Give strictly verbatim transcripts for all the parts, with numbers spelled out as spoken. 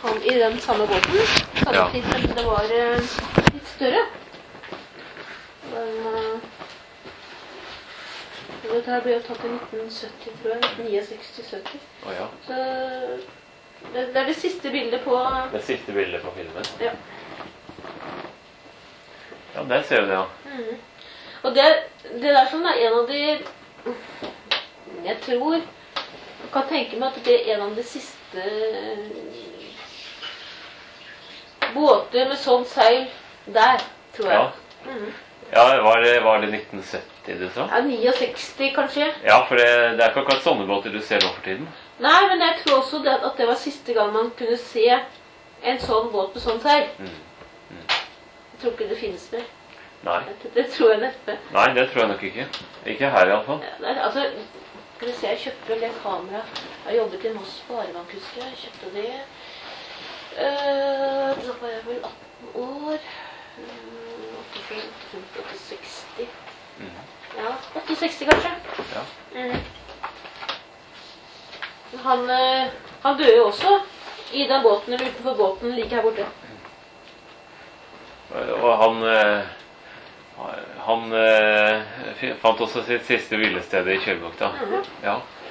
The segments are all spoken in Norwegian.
kom i den samme båten. Samme Ja. tid, men det var uh, litt større. Den, uh, dette her ble jo tatt i nitten sytti, tror jeg. nittiseks sytti. Å ja. Så det, det er det siste bildet på... Det siste bildet på filmen. Ja. Ja, der ser du det, ja. Mm. Og det, det der sånn er en av de... Jeg tror... Jeg kan tenke meg at det er en av de siste båter med sånn seil der, tror jeg. Ja, Mm. ja var, det, var det nitten sytti du sa? Ja, sekstini kanskje. Ja, for det, det er ikke akkurat sånne båter du ser nå for tiden. Nei, men jeg tror også det, at det var siste gang man kunne se en sånn båt med sånn seil. Mm. Mm. Jeg tror ikke det finnes mer. Nei. Det, det tror jeg neppe. Nei, det tror jeg nok ikke. Ikke her i alle fall. Ja, det er- altså, skal vi se, jeg kjøpte vel det kamera. Jeg har jobbet i Moss Sparebank, husker jeg. Jeg kjøpte det. Uh, da var jeg vel atten år. Uh, åtte seksti. Mm. Ja, åtte seksti kanskje. Ja. Mm. Han, uh, han døde jo også i den båten, eller utenfor båten, like her borte. Og han... eh, Han eh, fi- fant også sitt siste hvilested i Kjølbukta. Mhm. Ja.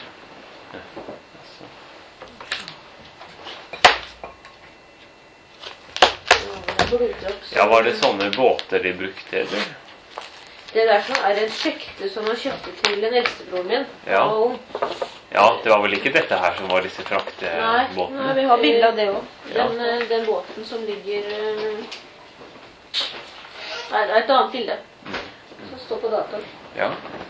Ja, var det sånne båter de brukte, eller? Det der sånn er en skjekte som han kjøpte til den eldstebroren min. Ja. Han var ung. Ja, det var vel ikke dette her som var disse Nei, fraktebåtene? nei, vi har bilde av det også. Ja. Den, eh, den båten som ligger... eh, Nei, det er et annet bilde. Som står på dataen. Ja.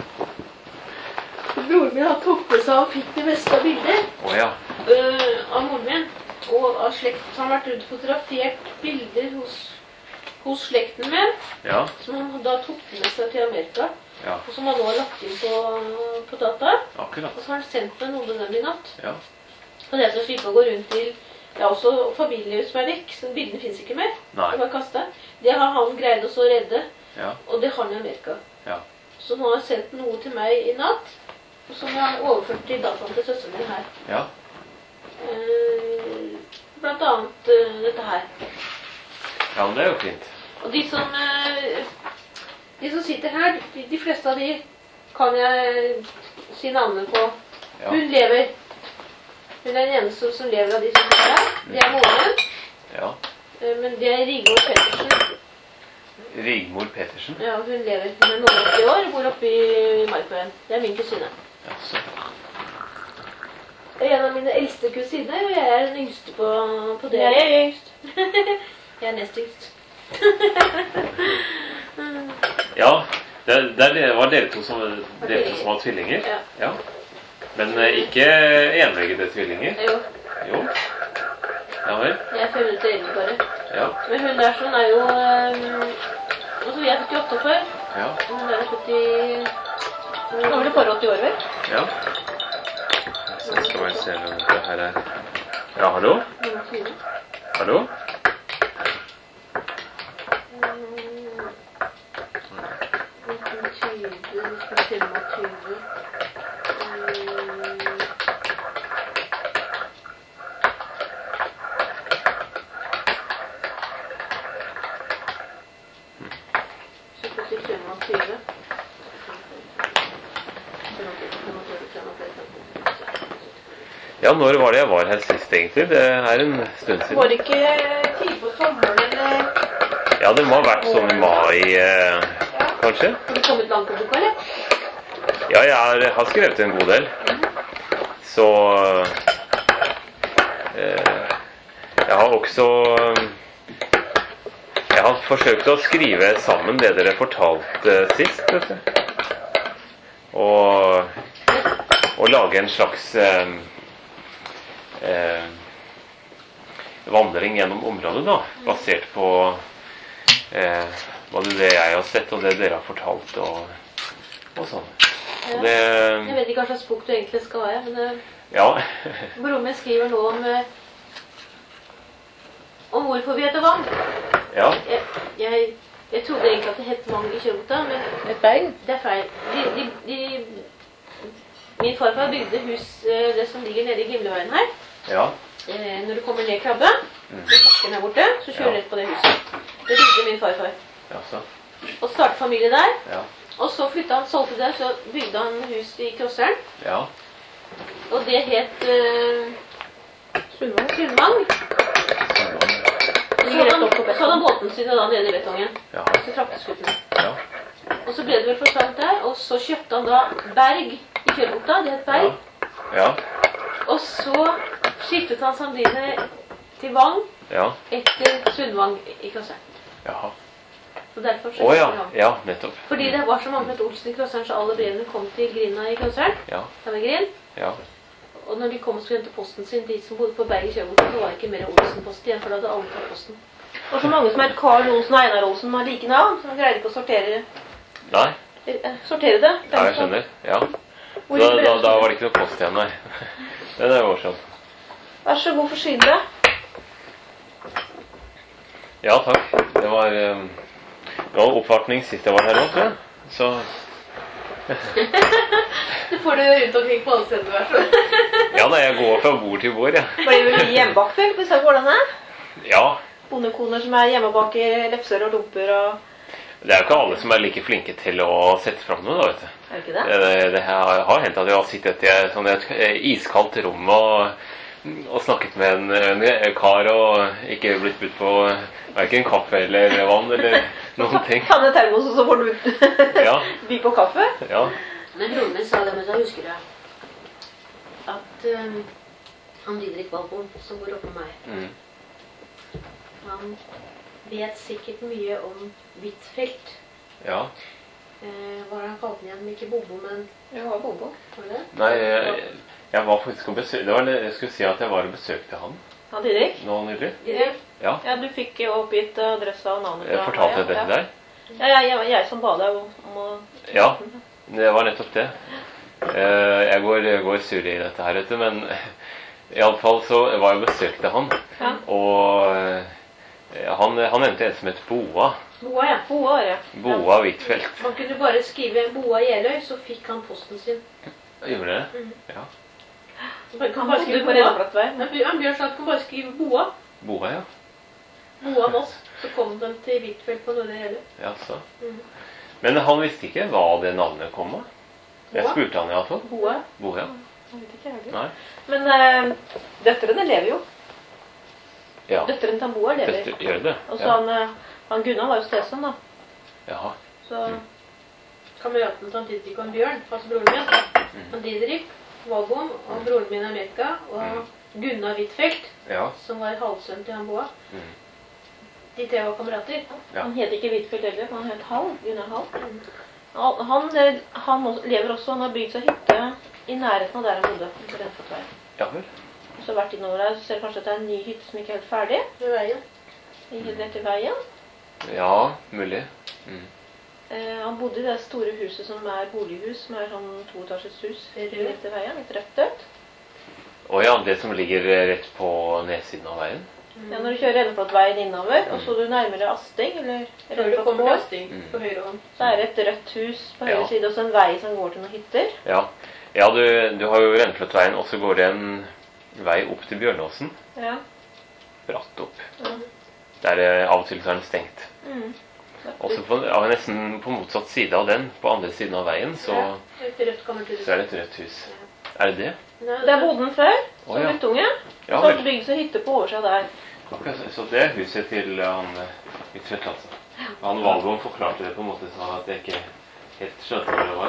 Broren min har tok med seg, han fikk det meste av bilder. Å ja. øh, av moren min. Og av slekt. Så han har vært ute og fotografert bilder hos, hos slekten min. Ja. Som han da tok med seg til Amerika. Ja. Og som han nå har lagt inn på, på data. Akkurat. Og så har han sendt meg noen av dem i natt. Ja. Og det er så å slippe å gå rundt til... Ja, også familier som er vekk, så bildene finnes ikke mer. Nei. De var kastet. Det har han greid også å redde, Ja. og det har han i Amerika. Ja. Så nå har han sendt noe til meg i natt, og som jeg har overført til dataen til søsteren min her. Ja. Eh, blant annet eh, dette her. Ja, men det er jo fint. Og de som, eh, de som sitter her, de, de fleste av de kan jeg si navnet på. Ja. Hun lever. Hun er den eneste som lever av de som sitter her. Det er moren. Ja. Eh, Men det er Rigmor Pettersen. Rigmor Petersen. Ja, hun lever. Hun er noen åtti år, bor oppe i Markveien. Det er min kusine. Ja, så. Det er en av mine eldste kusiner, og jeg er den yngste på, på det. Jeg er yngst. Jeg er nest yngst. Ja, det, det var dere to som, dere to som var tvillinger. Ja. Ja. Men eh, ikke enveggede tvillinger. Jo, Jo. Ja vel. jeg er fem minutter eldre bare. Ja. Men hun der sånn er jo... Um, altså, vi er førtiåtte før. Ja. Og hun er førti... Nå var det bare åtti år, vel? Ja. Så skal vi se om det her er... Ja, hallo? Hallo? nitten tjue, nitten tjuefem. Ja, når var det jeg var her sist egentlig? Det er en stund Var siden. det ikke tid på sommeren, eller? Ja, det må ha vært sånn i mai, eh, kanskje. Har du kommet langt på boka, eller? Ja, jeg har, har skrevet en god del. Så eh, jeg har også Jeg har forsøkt å skrive sammen det dere fortalte sist, vet du. Og, og lage en slags eh, eh, vandring gjennom området, da. Basert på eh, både det jeg har sett, og det dere har fortalt, og, og sånn. Ja. Og det, Jeg vet ikke hva slags bok du egentlig skal ha, men uh, ja. broren min skriver nå om uh, om hvorfor vi heter Vang. Ja. Jeg, jeg, jeg trodde egentlig at det het Vang i Kjølbukta, men Det er feil. det er feil. De, de, de, min farfar bygde hus, uh, det som ligger nede i Gimleveien her. Ja. eh, når du kommer ned Krabbe, Mm. den bakken her borte, så kjører du Ja. rett på det huset. Det bygde min farfar. Jaså. Og startet familie der. Ja. Og så flyttet han, solgte det, så bygde han hus i Krosseren. Ja. Og det het eh, Sundvang. Sundvang. Så Ligger hadde rett han, opp på så hadde han båten sin da nede i betongen. Ja. Så trakteskutene. Ja. Og så ble det vel for trangt der, og så kjøpte han da Berg i Kjølbukta, det het Berg. Ja. Og så skiftet han samtidig til Vang Ja. etter Sundvang i Krosseren. Jaha. Så derfor så Å ja. skiftet han. Ja, nettopp. Fordi det var så mange som het Olsen i Krosseren, så alle brevene kom til Grinda i Krosseren. Ja. Samme grind. Ja. Og når de kom og skulle hente posten sin, de som bodde på Berg i Kjølbukta, så var det ikke mer Olsen-post igjen, for da hadde alle tatt posten. Og så mange som het Karl Olsen og Einar Olsen har like navn, så man greide ikke å sortere, Nei. eh, sortere det. Ja, jeg skjønner. Ja. Hvor Da, ble da, det? da var det ikke noe post igjen, nei. Den er morsom. Vær så god, forsyn deg. Ja, takk. Det var, um, det var oppvartning sist jeg var her også, tror jeg. Så, Det får du rundt omkring på alle steder du er, så. ja da, jeg går fra bord til bord, jeg. Blir det mye hjemmebakt vel, hvis det går denne? Ja. Bondekoner som er hjemmebaker lefser og dumper og... Det er jo ikke alle som er like flinke til å sette fram noe, da, vet du. Er det ikke det? Det, det, det har har hendt at jeg har sittet i et, sånn et iskaldt rom og, og snakket med en, en kar og ikke blitt budt på hverken kaffe eller vann eller noen ting. Ta ned termos, og så får du Ja. by på kaffe. Ja. Men broren min sa det, men da husker jeg at um, han Didrik Valborn, som bor oppe med meg, Mm. han vet sikkert mye om Huitfeldt. Ja. Eh, hva var det han kalte den igjen? Ikke Bobo, men Ja, Bobo. var det det? Nei, jeg, jeg var faktisk og besøk... Det var det jeg skulle si at jeg var og besøkte han Han Didrik? nå nylig. Didrik? Ja. Ja, du fikk jo oppgitt adressa og navnet. Jeg fra fortalte meg, det til ja. deg. Ja, ja, jeg, jeg som ba deg om, om å... Ja, det var nettopp det. Eh, Jeg går, jeg går sur i dette her, vet du, men i alle fall så var jeg og besøkte han, Ja. og eh, han, han nevnte en som het Boa. Boa, ja. Boa, ja. Boa Huitfeldt. Man kunne bare skrive Boa Jeløy, så fikk han posten sin. Gjorde det? Mhm. Ja. Man kan Han bare bodde skrive på Boa. Redeflattvei. Ja, Bjørn sa at man kan bare skrive Boa. Boa, ja. Boa Moss. Så kom den til Huitfeldt på Nordre Jeløy. Ja, så. Mhm. Men han visste ikke hva det navnet kom av. Jeg Boa? spurte han i hvert fall. Boa. Boa, ja. Jeg vet ikke, jeg heller. Nei. Men eh, døtrene lever jo. Ja. Døtrene til han Boa lever. Dette, gjør det? Og så Ja. han, eh, han Gunnar var jo stesønn, da. Jaha. Så Kameraten til han Didrik og han Bjørn, altså broren min. Han Didrik, Valborn og broren min i Amerika, og Gunnar Huitfeldt, Ja. som var halvsønn til han Boa. Mm. De tre var kamerater. Ja. han het ikke Huitfeldt heller, han het Hall. Gunnar Hall. Han, han, eh, han også- lever også, han har bygd seg hytte i nærheten av der han bodde. På Redeflattvei. Ja vel. Så har vært innover der, så ser du kanskje at det er en ny hytte som ikke er helt ferdig. Ved veien. Helt etter veien. Ja, mulig. Mm. Eh, han bodde i det store huset som er bolighus, som er sånn toetasjes hus. Rødt. Rett etter veien, et rødt dødt. Å ja, det som ligger rett på nedsiden av veien? Ja, når du kjører Redeflattveien innover, og så er du nærmere Asting, eller Før du kommer til Redeflatt Østing, Mm. på høyre hånd. så er det et rødt hus på høyre Ja. side, og så en vei som går til noen hytter. Ja, ja du, du har jo Rennfløttveien, og så går det en vei opp til Bjørnåsen. Ja. Bratt opp. Ja. Der eh, av og til så er den stengt. Mm. Også på, ja, nesten på motsatt side av den, på andre siden av veien, så, Ja, et rødt gammelt hus. så er det et rødt hus. Er det det? Nei, Der bodde han før, som Å, ja. guttunge. Ja Så hadde vel. bygd seg hytte på oversida der. Ok, så- Så det er huset til han eh, Huitfeldt, altså. Han Valborg forklarte det på en måte sånn at jeg ikke helt skjønte hva det var.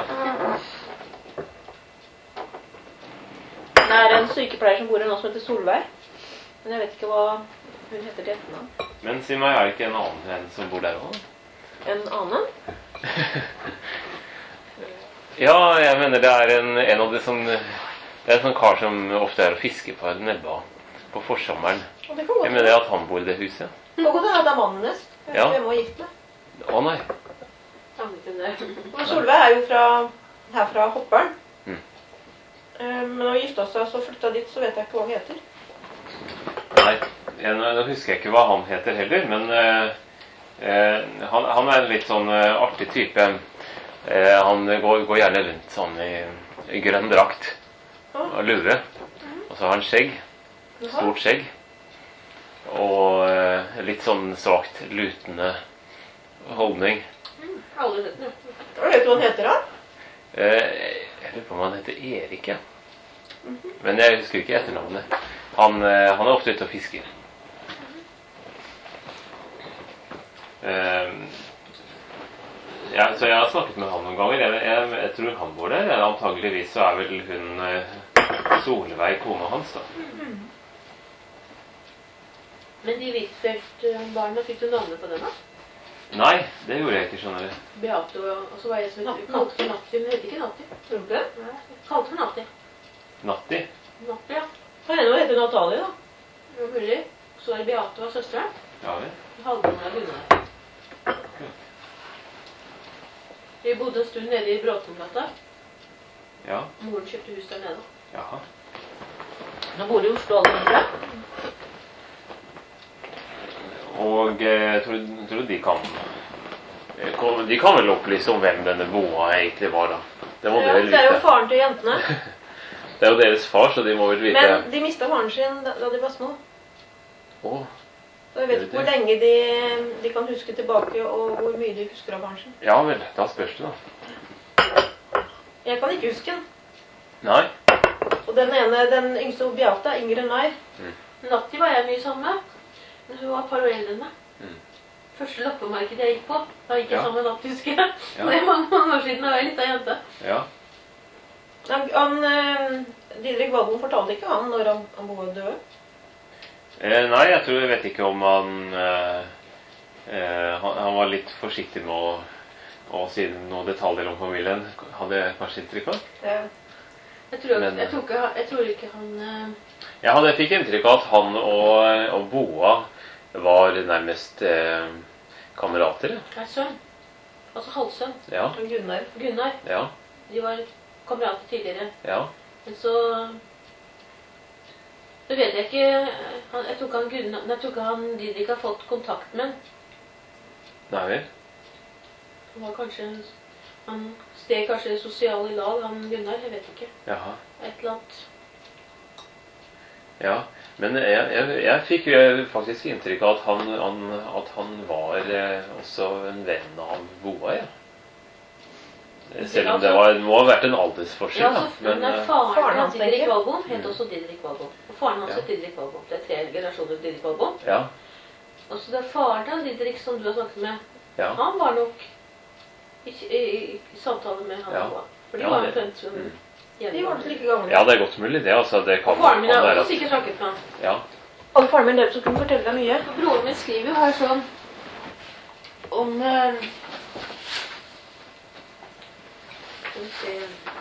Det er en sykepleier som bor her nå som heter Solveig. Men jeg vet ikke hva hun heter til etternavn. Men si meg, er det ikke en annen en som bor der også? En annen? Ja, jeg mener det er en, en av de som Det er en sånn kar som ofte er og fisker på Nebba på forsommeren. Og det kan godt Jeg mener at han bor i det huset. Det kan godt hende at det er mannen hennes. Ja. Hvem var gift med. Å nei. Aner ikke om det. Og Solveig er jo fra, her fra Hopperen. Mm. Eh, Men når hun gifta seg og så flytta dit, så vet jeg ikke hva hun heter. Nei, jeg, nå husker jeg ikke hva han heter heller, men eh, eh, han, han er en litt sånn eh, artig type. Eh, han går, går gjerne rundt sånn i, i grønn drakt Ja. og lue, og så har han skjegg. stort skjegg. Og eh, litt sånn svakt lutende holdning. Mm, aldri sett den, ja. Vet du hva han heter da? Eh, jeg lurer på om han heter Erik, ja. Men jeg husker ikke etternavnet. Han, eh, han er ofte ute og fisker. Eh, ja, så jeg har snakket med han noen ganger. Jeg, jeg, jeg tror han bor der. Antageligvis så er vel hun eh, Solveig, kona hans, da. Men de Huitfeldt-barna, fikk du navnet på dem da? Nei, det gjorde jeg ikke, skjønner du. Beate og, og så var jeg som het, kalte for Natti, men det heter ikke Natti. Tror du det? Nei, jeg kalte for Natti. Natti. Natti, ja. Hva henne heter Natalie da? Det var mulig. Så var det Beate var søsteren. Ja vel. Halvdelen av Gunnar. Vi bodde en stund nede i Bråtengata. Ja. Moren kjøpte hus der nede. Jaha. Nå bor de i Oslo alle andre. Og eh, tror, du- tror du de kan eh, kom- De kan vel opplyse om hvem denne Boa egentlig var, da. Det må de Ja, vel det er jo vite. faren til jentene. Det er jo deres far, så de må vel vite. Men de mistet faren sin da, da de var små. Åh, Så jeg vet ikke hvor lenge de, de kan huske tilbake, og hvor mye de husker av faren sin. ja vel, da spørs det, da. Jeg kan ikke huske den. Nei. Og den ene, den yngste Beate, er yngre enn meg. Natti var jeg mye sammen med. Men hun var et par år eldre enn meg. Mm. Første loppemarked jeg gikk på, da gikk jeg Ja. sammen med Natti, husker jeg. Ja. Det er mange, mange år siden, da var jeg en liten jente. Ja. Han, han, eh, Didrik Valbo fortalte ikke han når han, han Boa døde. Eh, nei, jeg tror jeg vet ikke om han eh, eh, han, han var litt forsiktig med å, å si noen detaljer om familien. Hadde jeg kanskje inntrykk av? Ja. Jeg tror, Men- jeg tror, ikke, jeg tror ikke han... eh, Jeg hadde fikk inntrykk av at han og, og Boa var nærmest eh, kamerater. er sønn. Altså halvsønn. Ja, Og Gunnar. Gunnar. ja, De var kamerater tidligere. ja. Men så... Det vet jeg ikke. Han, jeg tror ikke han Gunnar... Jeg tror ikke han Didrik har fått kontakt med han. Nei vel. Han var kanskje... Han steg kanskje sosial i lag, han Gunnar. Jeg vet ikke. Jaha. Et eller annet. Ja, men jeg, jeg, jeg fikk jo faktisk inntrykk av at han, han, at han var eh, også en venn av Boa, ja. Selv om det var, må ha vært en aldersforskjell, Ja, da. altså, men, Men, eh, faren, faren til hans, Didrik tenker jeg. Valbo het Mm. også Didrik Valbo. Og faren hans Ja. het Didrik Valbo. Det er tre generasjoner Didrik Valbo. ja, Og så det er faren til han Didrik som du har snakket med. ja. Han var nok i, i, i, i samtale med han Ja. Boa. For de Ja, var det- omtrent som Mm. De var jevnaldrende. like gamle. Ja, det er godt mulig det, altså. Det kan, Og faren min kan har være også at- sikkert snakket med han. Ja, Hadde faren min levd, så kunne han fortelle deg mye. Og broren min skriver jo her sånn om eh, Skal vi se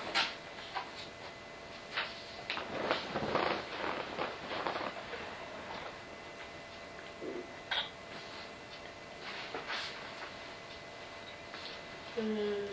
Mm.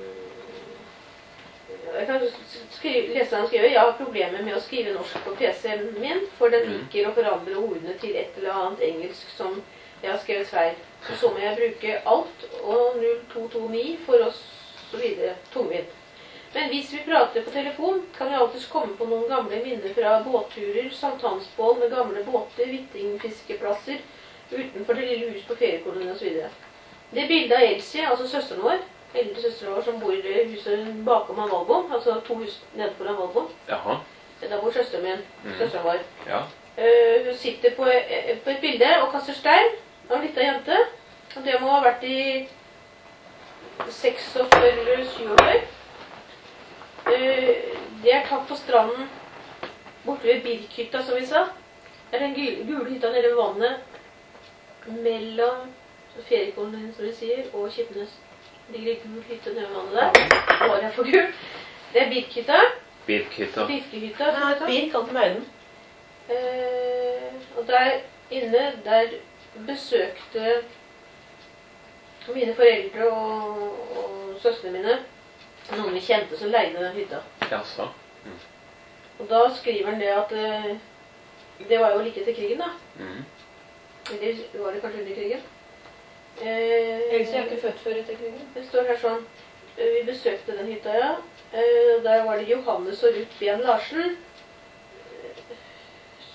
Jeg kan skrive, lese han skriver. Jeg har problemer med å skrive norsk på P C-en min, for den Mm. liker å forandre ordene til et eller annet engelsk som jeg har skrevet feil. Og så må jeg bruke alt og null to to ni for oss så videre tungvint. Men hvis vi prater på telefon, kan vi alltids komme på noen gamle minner fra båtturer, sankthansbål med gamle båter, hvittingfiskeplasser utenfor det lille hus på feriekolonien og så videre. Det bildet av Elsie, altså søsteren vår, eldre søsteren vår som bor i huset bakom han Valbo, altså to hus nede foran Valbo. jaha, Der bor søsteren min, Mhm. søsteren vår. ja, Eh, hun sitter på, eh, på et bilde og kaster stein av en liten jente. Og det må ha vært i seksogfyrre eller syvogfyrre. Eh, det er tatt på stranden borte ved Birkhytta, som vi sa. Det er den gul- gule hytta nede ved vannet mellom feriekolonien, som vi sier, og Kipnes. Det ligger en gul hytte nede ved vannet der. Var jeg for gul? Det er Birkhytta. Birkhytta. Birkehytta. Han har et bir kalt Møyden. Eh, og der inne, der besøkte mine foreldre og, og søstrene mine noen vi kjente som leide den hytta. Jaså. Og da skriver han det at eh, det var jo like etter krigen, da. Mhm. Eller var det kanskje under krigen? Eh, Elsie er ikke født før etter krigen. Det står her sånn, eh, vi besøkte den hytta, ja. Eh, Der var det Johannes og Ruth Bien Larsen.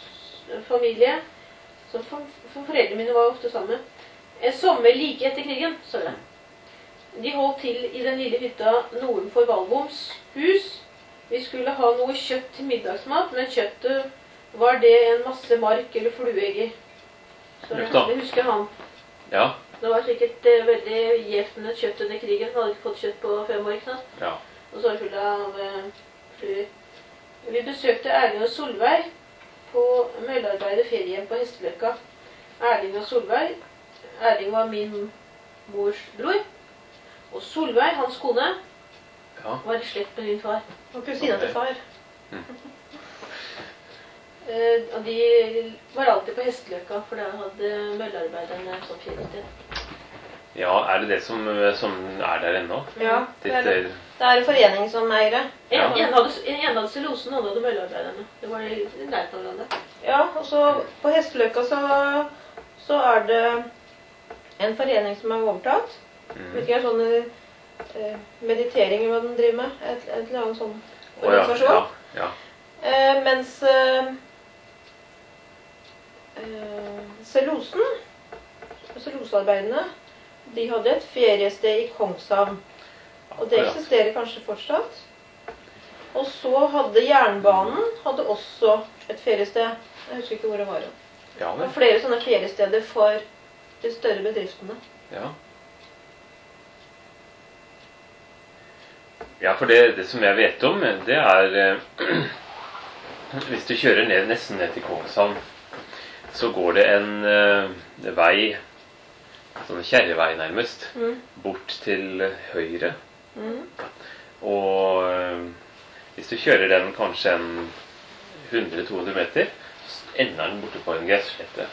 familie, som for, for foreldrene mine var ofte sammen. En sommer like etter krigen, så det. De holdt til i den lille hytta norden for Valboms hus. Vi skulle ha noe kjøtt til middagsmat, men kjøttet var det en masse mark eller flueegg i. Så det, det husker han. Ja. Det var sikkert uh, veldig gjevt med kjøtt under krigen. Han hadde ikke fått kjøtt på fem år, ikke sant? Ja. Og så var det fullt av uh, fluer. Vi besøkte Erling og Solveig på møllearbeidet ferien på Hesteløkka. Erling og Solveig. Erling var min mors bror. Og Solveig, hans kone, ja. var i slekt med min far. Og kusina til far. Mm. Uh, og de var alltid på Hesteløkka, for der hadde møllearbeiderne sånn feriested. Ja, er det det som, som er der ennå? Ja, det er, det. Ditt, det er en forening som eier det. Ja. En, en hadde, en hadde Selosen, en hadde møllearbeiderne. Det var i nærheten av hverandre. Ja, og så på Hesteløkka så, så er det en forening som er overtatt. mm. Vet ikke, sånne eh, meditering hva den driver med. Et, et eller annet sånn oh, ja, organisasjon. ja, ja. Eh, mens eh, eh, Selosen, Selosearbeiderne, de hadde et feriested i Kongshavn. Og det eksisterer kanskje fortsatt. Og så hadde jernbanen hadde også et feriested. Jeg husker ikke hvor det var. Ja, det var flere sånne feriesteder for de større bedriftene. Ja. Ja, for det, det som jeg vet om, det er eh, hvis du kjører ned, nesten ned til Kongshavn, så går det en eh, vei, sånn kjerrevei nærmest, Mm. bort til høyre. Mm. Og eh, hvis du kjører den kanskje en hundre til to hundre meter, så ender den borte på en gresslette.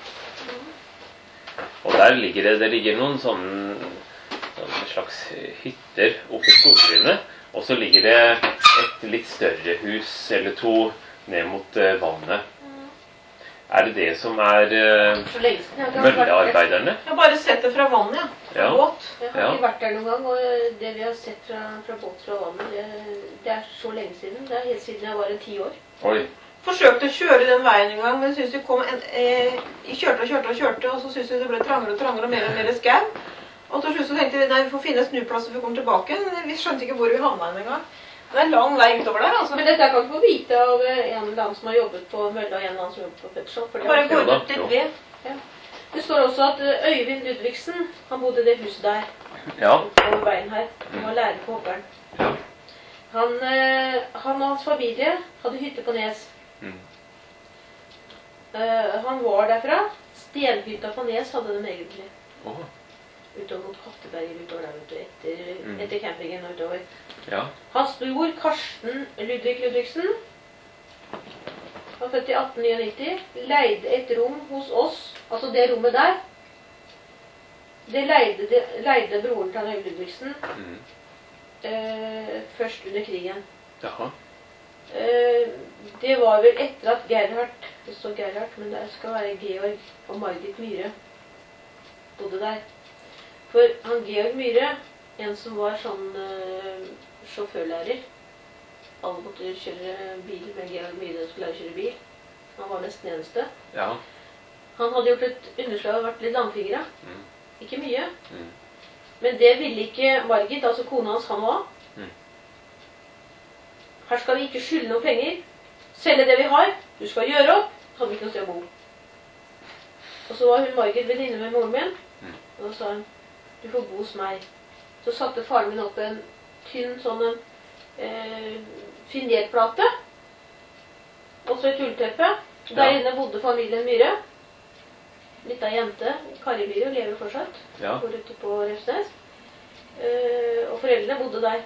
Og der ligger det, det ligger noen sånne, sånne slags hytter oppe i skogtrynet, og så ligger det et litt større hus eller to ned mot uh, vannet. Er det det som er uh, Så lenge siden jeg har ikke vært der. møllearbeiderne? Jeg har bare sett det fra vannet, ja. Ja. Båt. Jeg har Ja. ikke vært der noen gang, og det vi har sett fra, fra båt fra vannet, det, det er så lenge siden. Det er helt siden jeg var en ti år. Oi. Forsøkte å kjøre den veien en gang, men synes vi kom en, eh, jeg kjørte og kjørte og kjørte, og så synes vi det ble trangere og trangere og mer og mer skau. Og til slutt så tenkte vi, nei, vi får finne snuplass og vi kommer tilbake, men vi skjønte ikke hvor vi havna en gang. Det er en lang vei utover der, altså. Men dette kan ikke få vite av en eller annen som har jobbet på mølle, og en eller annen som har jobbet på petshop. For det Bare var- gå Ja da, ut litt jo. ved. ja. Det står også at eh, Øyvind Ludvigsen, han bodde i det huset der, Ja. over veien her. Han var lærer på Hopperen. Ja. Han, eh, han og hans familie hadde hytte på Nes. Mm. Eh, han var derfra. Stenhytta på Nes hadde den egentlig. Åh. Utover mot Katteberg, utover der, vet du, etter, Mm. etter campingen og utover. Ja. Hans bror, Karsten Ludvig Ludvigsen, var født i atten nittini, leide et rom hos oss, altså det rommet der. Det leide, det leide broren til han Øyvind Ludvigsen Mm. eh, først under krigen. Jaha. Eh, det var vel etter at Gerhard, det står Gerhard, men det skal være Georg og Margit Myhre, bodde der. For han Georg Myhre, en som var sånn eh, sjåførlærer, alle måtte kjøre bil med Georg Myhre, skulle lære å kjøre bil. Han var nesten eneste. Ja. Han hadde gjort et underslag og vært litt langfingret. Mm. Ikke mye. Mm. Men det ville ikke Margit, altså kona hans, han også. Mm. Her skal vi ikke skylde noen penger. Selge det vi har. Du skal gjøre opp. Hadde vi ikke noe sted å bo. Og så var hun Margit venninne med moren min. Mm. Og da sa hun, du får bo hos meg. Så satte faren min opp en tynn sånn en eh, finjerplate. Og så et ullteppe. Der Ja. inne bodde familien Myhre. Litt av jente. Kari Myhre lever fortsatt. Ja. Bor ute på Refsnes. Eh, og foreldrene bodde der.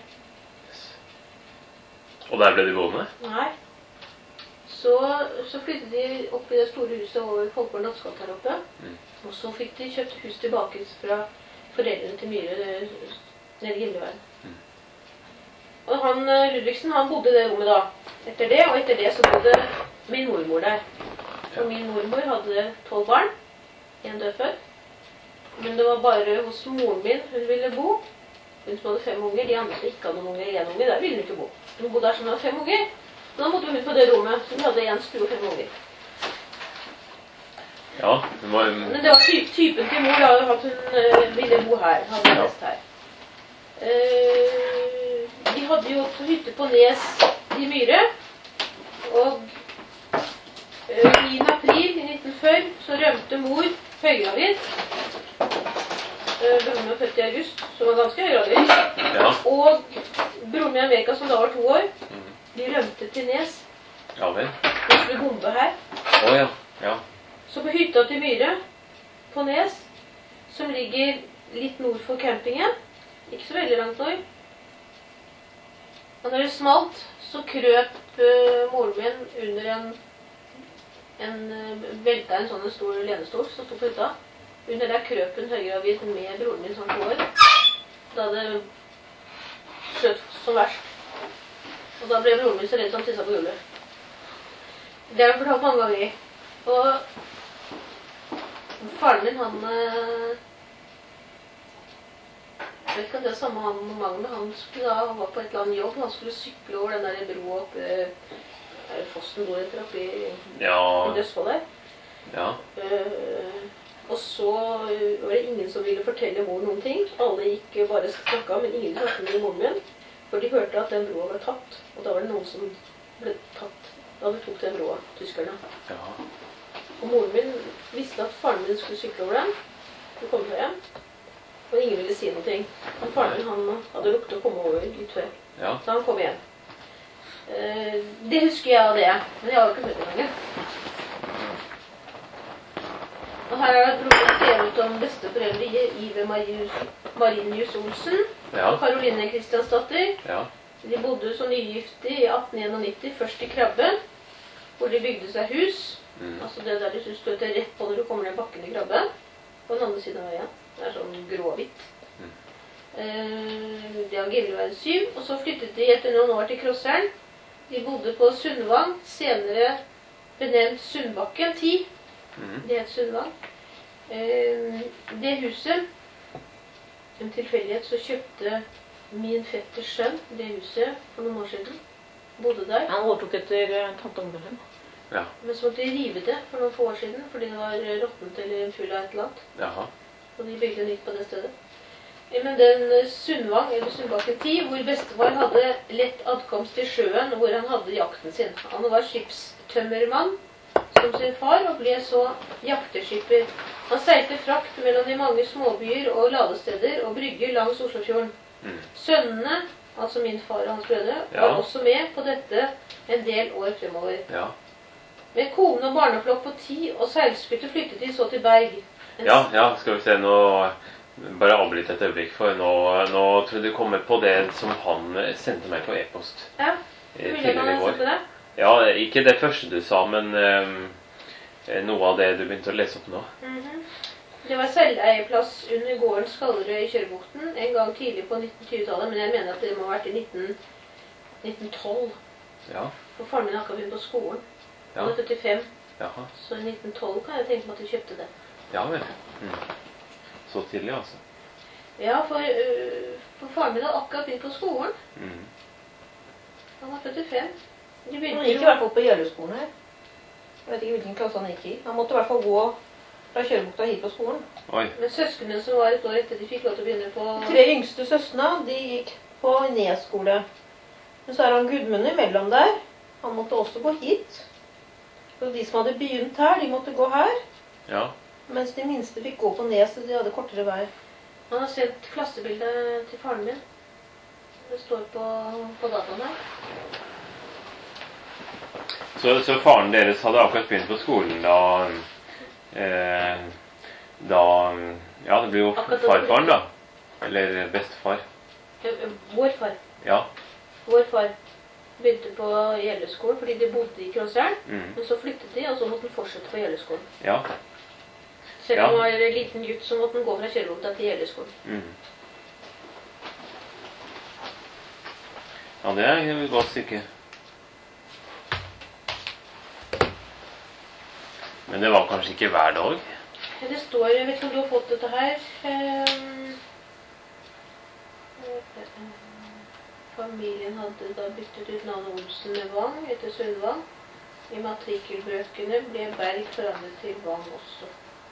Og der ble de boende? Nei. Så, så flyttet de opp i det store huset over Folkvår Nattskott her oppe. Mm. Og så fikk de kjøpt hus tilbake fra foreldrene til Myhre eh, nede i Gimleveien. Mm. Og han eh, Ludvigsen, han bodde i det rommet da. Etter det, og etter det så bodde min mormor der. Og min mormor hadde tolv barn. En død født. Men det var bare hos moren min hun ville bo. Hun som hadde fem unger, de andre som ikke hadde noen unger, en unge, der ville hun ikke bo. Hun bodde der som hadde fem unger. Så da måtte hun på det rommet, så hun hadde en stue og fem unger. Ja, det var... Men det var ty typen til mor, da, at hun uh, ville bo her, hadde Ja. mest her. Uh, de hadde jo også hytte på Nes i Myre, og uh, i april i nitten førti så rømte mor høygravid. Uh, broren min var født i august, så var ganske høygravid. Ja. Og broren min i Amerika, som da var to år, de rømte til Nes. Ja vel. De skulle bombe her. Å ja, ja. Så på hytta til Myre, på Nes, som ligger litt nord for campingen, ikke så veldig langt nord, og når det smalt, så krøp uh, moren min under en, en uh, velta en sånn stor lenestol som stod på hytta. Under der krøp hun høygravid med broren min som to år, da det skjøt som verst. Og da ble broren min så redd som tissa på gulvet. Det har jeg fortalt mange ganger. Og faren min, han øh, jeg vet ikke om det er samme han med Magne, han skulle da, han var på et eller annet jobb, han skulle sykle over den der broa opp, øh, er det Fossen går etter oppe i, Ja. i Døsvoll der. Ja. Uh, og så uh, var det ingen som ville fortelle mor noen ting. Alle gikk uh, bare snakket, men ingen snakket med moren min, for de hørte at den broa ble tatt, og da var det noen som ble tatt, da de tok den broa, tyskerne. Ja. Og moren min visste at faren min skulle sykle over den, og komme seg hjem, og ingen ville si noe. Og faren min, han hadde lukket å komme over litt før, Ja. så han kom hjem. Uh, det husker jeg av det, men jeg har jo ikke møtt det engang. Og her er det broren skrevet om besteforeldre Ive Marius, Marinius Olsen Ja. og Karoline Kristiansdatter. Ja. De bodde som nygifte i atten nittien, først i Krabben, hvor de bygde seg hus. Mm. Altså det der du støter rett på når du kommer ned bakken i Krabben, på den andre siden av veien. Det er sånn grå-hvitt. Mm. Eh, de har Gildeveien syv, og så flyttet de etter noen år til Krosseren. De bodde på Sundvang, senere benevnt Sundbakken ti. Mm. Det het Sundvang. Eh, det huset, en tilfeldighet, så kjøpte min fetters sønn det huset for noen år siden. Bodde der. Han overtok etter uh, tanteonkelen sin. Ja. Men så måtte de rive det for noen få år siden, fordi det var råttent eller full av et eller annet. Jaha. Og de bygde nytt på det stedet. Eh, Men den eh, Sundvang, eller Sundbakken ti, hvor bestefar hadde lett adkomst til sjøen, hvor han hadde jakten sin. Han var skipstømmermann som sin far, og ble så jakteskipper. Han seilte frakt mellom de mange småbyer og ladesteder og brygger langs Oslofjorden. Mm. Sønnene, altså min far og hans brødre, Ja. var også med på dette en del år fremover. Ja. Med kone og barneflokk på ti og seilskuter flyttet de så til Berg. En Ja, ja, skal vi se nå. Bare avbryte et øyeblikk, for nå, nå tror jeg du kommer på det som han sendte meg på e-post Ja, eh, vil jeg tidligere i kan vår. se på det? Ja, ikke det første du sa, men eh, noe av det du begynte å lese opp nå. Mhm. Det var selveieplass under gården Skallerøy i Kjørebukten en gang tidlig på nitten tjue-tallet, men jeg mener at det må ha vært i nitten, nitten tolv. Ja, For faren min har akkurat begynt på skolen. ja, Han er førtifem, jaha. så i nitten tolv kan jeg tenke meg at de kjøpte det. Ja vel. Mm. Så tidlig, altså. Ja, for, øh, for faren min hadde akkurat begynt på skolen. Mm. Han var førtifem. De Han begynte gikk i jo... hvert fall på Gjøleskolen her. Jeg vet ikke hvilken klasse han gikk i. Han måtte i hvert fall gå fra Kjørebukta hit på skolen. Oi. Men søskene som var et år etter, de fikk lov til å begynne på... De tre yngste søsne, de gikk på Nes skole. Men så er han Gudmund imellom der. Han måtte også gå hit. Så de som hadde begynt her, de måtte gå her. Ja. Mens de minste fikk gå på Nes, så de hadde kortere vei. Han har sendt klassebildet til faren min. Det står på, på dataen her. Så, så faren deres hadde akkurat begynt på skolen da eh, Da Ja, det blir jo Akkurat da- farfaren, da. Eller bestefar. Eh, Vår far. Ja. Vår far begynte på Gjelleskolen fordi de bodde i Krosseren. Mm. Men så flyttet de, og så måtte han fortsette på Gjelleskolen. Ja. Selv om Ja. han var en liten gutt, så måtte han gå fra Kjørebukta til Gjelleskolen. Mm. Ja, det er et godt stykke. Men det var kanskje ikke hver dag? Det står, jeg vet ikke om du har fått dette her. ehm, Familien hadde da byttet ut navnet Olsen med Vang etter Sundvang. I matrikkelbøkene ble Berg forandret til Vang også.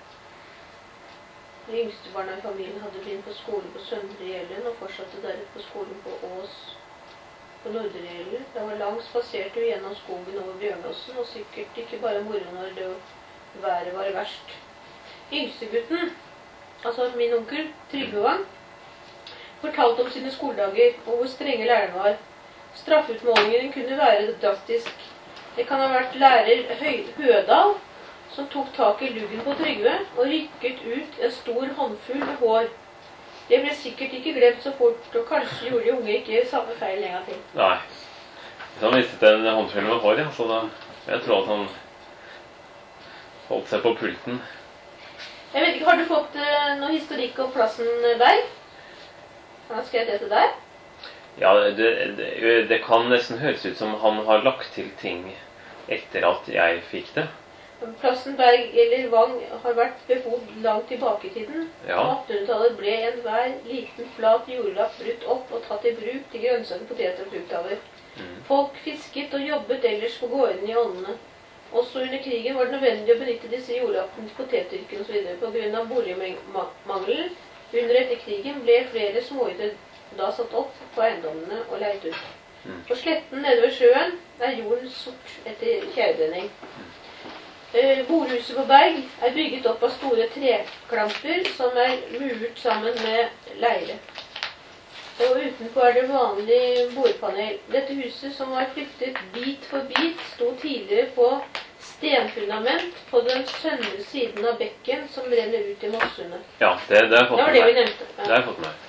De yngste barna i familien hadde begynt på skolen på Søndre Gjellen og fortsatte deretter på skolen på Ås på Nordre Gjellen. Det var langt spaserte vi gjennom skogen over Bjørnåsen, og sikkert ikke bare moro når det været var verst. Yngstegutten, altså min onkel, Trygve Vang, fortalte om sine skoledager og hvor strenge læreren var. Straffeutmålingen kunne være drastisk. Det kan ha vært lærer Høy Hødal som tok tak i luggen på Trygve og rykket ut en stor håndfull med hår. Det ble sikkert ikke glemt så fort, og kanskje gjorde de unge ikke samme feil en gang til. Nei. Så han mistet en håndfull med hår, ja. Så da, jeg tror at han holdt seg på pulten. Jeg vet ikke, har du fått uh, noe historikk om plassen Berg? Han har skrevet det til deg? Ja, det, det, det kan nesten høres ut som han har lagt til ting etter at jeg fikk det. Plassen Berg eller Vang har vært behodt langt tilbake i tiden. Ja. På attenhundretallet ble enhver liten flat jordlapp brutt opp og tatt i bruk til grønnsaker, poteter og frukthaver. Mm. Folk fisket og jobbet ellers på gårdene i åndene. Også under krigen var det nødvendig å benytte disse jordlappene til potetdyrking og så videre. På grunn av boligmangelen under etter krigen ble flere småhytter da satt opp på eiendommene og leid ut. Mm. På sletten nede ved sjøen er jorden sort etter tjærebrenning. Eh, Bordhuset på Berg er bygget opp av store treklamper som er muret sammen med leire. Og utenpå er det vanlig bordpanel. Dette huset, som var flyttet bit for bit, sto tidligere på stenfundament på den søndre siden av bekken som renner ut i Mossundet. Ja, det, det har jeg fått Det var med det vi meg. nevnte. Ja. Det har jeg fått med meg.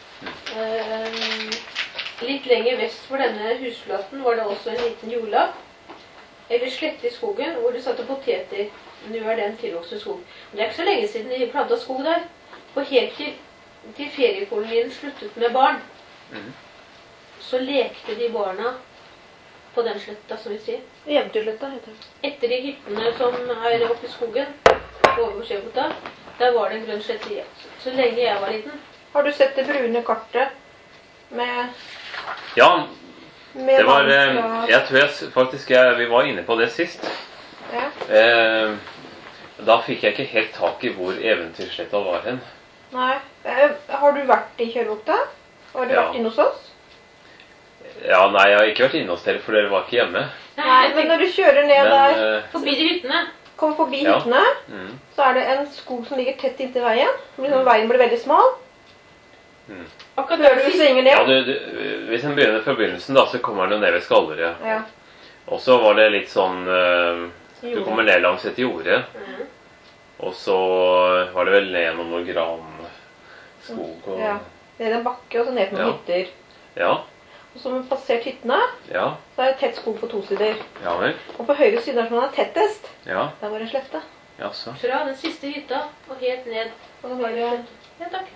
Eh, litt lenger vest for denne husflaten var det også en liten jordlapp, eller slette i skogen, hvor det satte poteter. Nå er den tilvokset skog. Men det er ikke så lenge siden de plantet skog der. Og helt til, til feriekolonien sluttet med barn, Mm. så lekte de barna på den sletta, som vi sier. Eventyrsletta heter det. Etter de hyttene som er oppe i skogen, over Sjøbota, der var det en grønn slette igjen. Så lenge jeg var liten. Har du sett det brune kartet med, Ja, med det var, vann eh, fra- jeg tror jeg s- faktisk jeg, vi var inne på det sist. Ja. Eh, da fikk jeg ikke helt tak i hvor Eventyrsletta var hen. Nei. Eh, Har du vært i Kjørbukta? Har du Ja. vært inne hos oss? Ja, nei, jeg har ikke vært inne hos dere, for dere var ikke hjemme. Nei, men når du kjører ned Men, der, eh, Forbi de hyttene. kommer forbi Ja. hyttene, mm, så er det en skog som ligger tett inntil veien. Men liksom, veien blir veldig smal. mm. Akkurat Før der du du svinger ned. Ja, du, du, hvis en begynner fra begynnelsen, da, så kommer den jo ned ved Skallerød. Ja. Og så var det litt sånn eh, Du Jorde. kommer ned langs et jorde, Mhm. og så var det vel ned gjennom noe granskog og Ja. Det er en bakke, og så ned på noen Ja. hytter. Ja, Og så har vi passert hyttene, ja, så er det tett skog på to sider. ja vel. Og på høyre side der som er tettest, Ja, der var det slette. jaså. Fra den siste hytta og helt ned. Og så var det Ja, takk.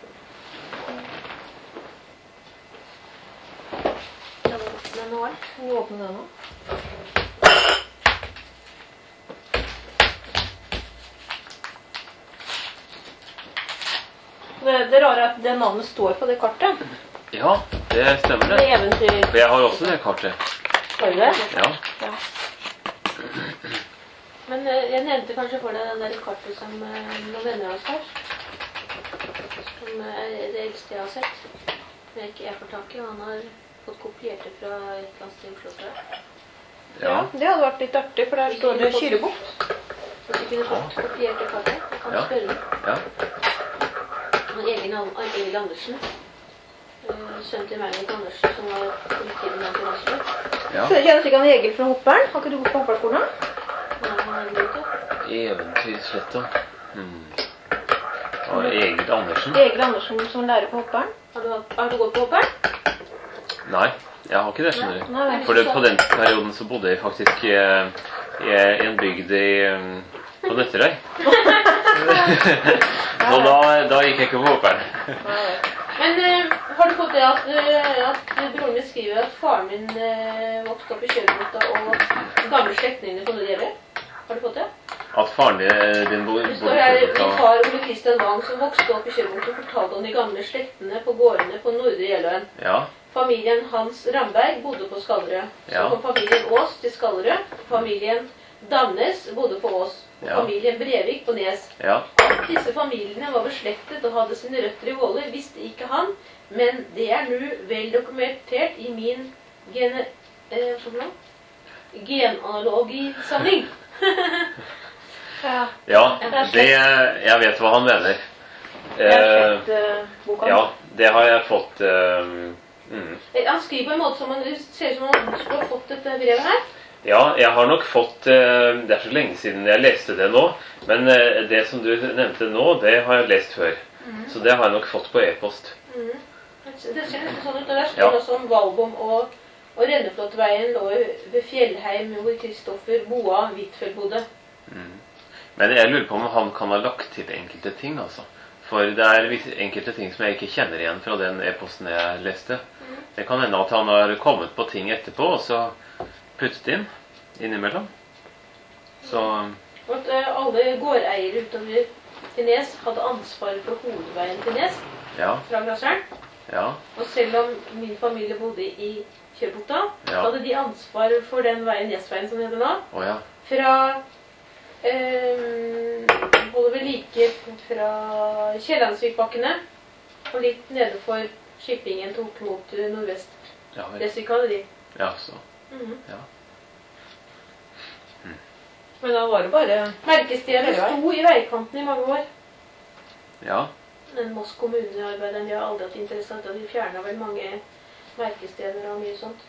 Da var den nå. Kan vi åpne den nå? Det, det rare er at det navnet står på det kartet. Ja, det stemmer Det det. er eventyr. For jeg har også det kartet. Har du det? Ja, Ja. Men eh, jeg nevnte kanskje for deg den der kartet som eh, noen venner av oss har. Som eh, er det eldste jeg har sett. Som jeg ikke jeg får tak i. Og han har fått kopiert det fra et eller annet sted i Oslo, tror jeg. Ja, ja, det hadde vært litt artig, for der står det Kyrrebukt. Hvis du kunne fått kopiert det kartet, jeg kan Ja. spørre. ja. Og Egil An- Egil Andersen. eh, Sønnen til Magnus Andersen, som var politimann til Oslo. ja. Så jeg kjenner sikkert han Egil fra Hopperen. Har ikke du gått på Hopperskolen? Nei, han er ute. Eventyrsletta. Hmm. Og Egil Andersen. Egil Andersen som lærer på Hopperen. Har du, hatt- har du gått på Hopperen? Nei, jeg har ikke det, skjønner du. Nei, For det, på den perioden så bodde jeg faktisk i, i en bygd i, um, på Nøtterøy. Så da, da gikk jeg ikke på Hopperen. Men eh, har du fått det at, eh, at broren min skriver at faren min eh, vokste opp i Kjørbukta og gamle slektningene på Nordre? Har du fått det? At faren din bodde Det i står her, min Kjørbukta. far Ole Kristian Wang, som vokste opp i Kjørbukta, fortalte om de gamle slektene på gårdene på Nordre Jeløen. Ja, Familien Hans Ramberg bodde på Skallerød. Så Ja. kom familien Aas til Skallerød. Familien Damnes bodde på Ås, og Ja. familien Brevik på Nes. Ja. At disse familiene var beslektet og hadde sine røtter i Våler, visste ikke han, men det er nå vel dokumentert i min gene, eh, hva for noe? genanalogisamling. Ja. Ja, det, jeg vet hva han mener. Jeg har Eh, sett eh, boka. ja, det har jeg fått eh, mm. Eh, Han skriver på en måte som han det ser ut som han skulle ha fått dette brevet her. Ja, jeg har nok fått eh, det er så lenge siden jeg leste det nå, men eh, det som du nevnte nå, det har jeg lest før. Så det har jeg nok fått på e-post. Mm. Det ser nesten sånn ut. Og der står Ja. det også om Valbom og, og Renneflottveien lå ved Fjellheim, hvor Kristoffer Boa Hvitfeldt bodde. Mm. Men jeg lurer på om han kan ha lagt til enkelte ting, altså. For det er visse, enkelte ting som jeg ikke kjenner igjen fra den e-posten jeg leste. Mm. Det kan hende at han har kommet på ting etterpå, og så puttet inn innimellom. Så Og at eh, alle gårdeiere utover til Nes hadde ansvaret for hovedveien til Nes ja, fra Glasseren. ja, Og selv om min familie bodde i Kjørbukta, Ja. hadde de ansvaret for den veien, Nesveien som det heter nå, å ja. fra eh, både ved like fra Kiellandsvikbakkene og litt nede for skippingen tok mot eh, nordvest. Ja, vel. Desvik hadde de. Ja, så. Mhm. Ja. Men da var det bare Merkestedet sto i veikanten i mange år. Ja, Men Moss kommunearbeideren de har aldri hatt interesse av det. De fjernet vel mange merkesteder og mye sånt.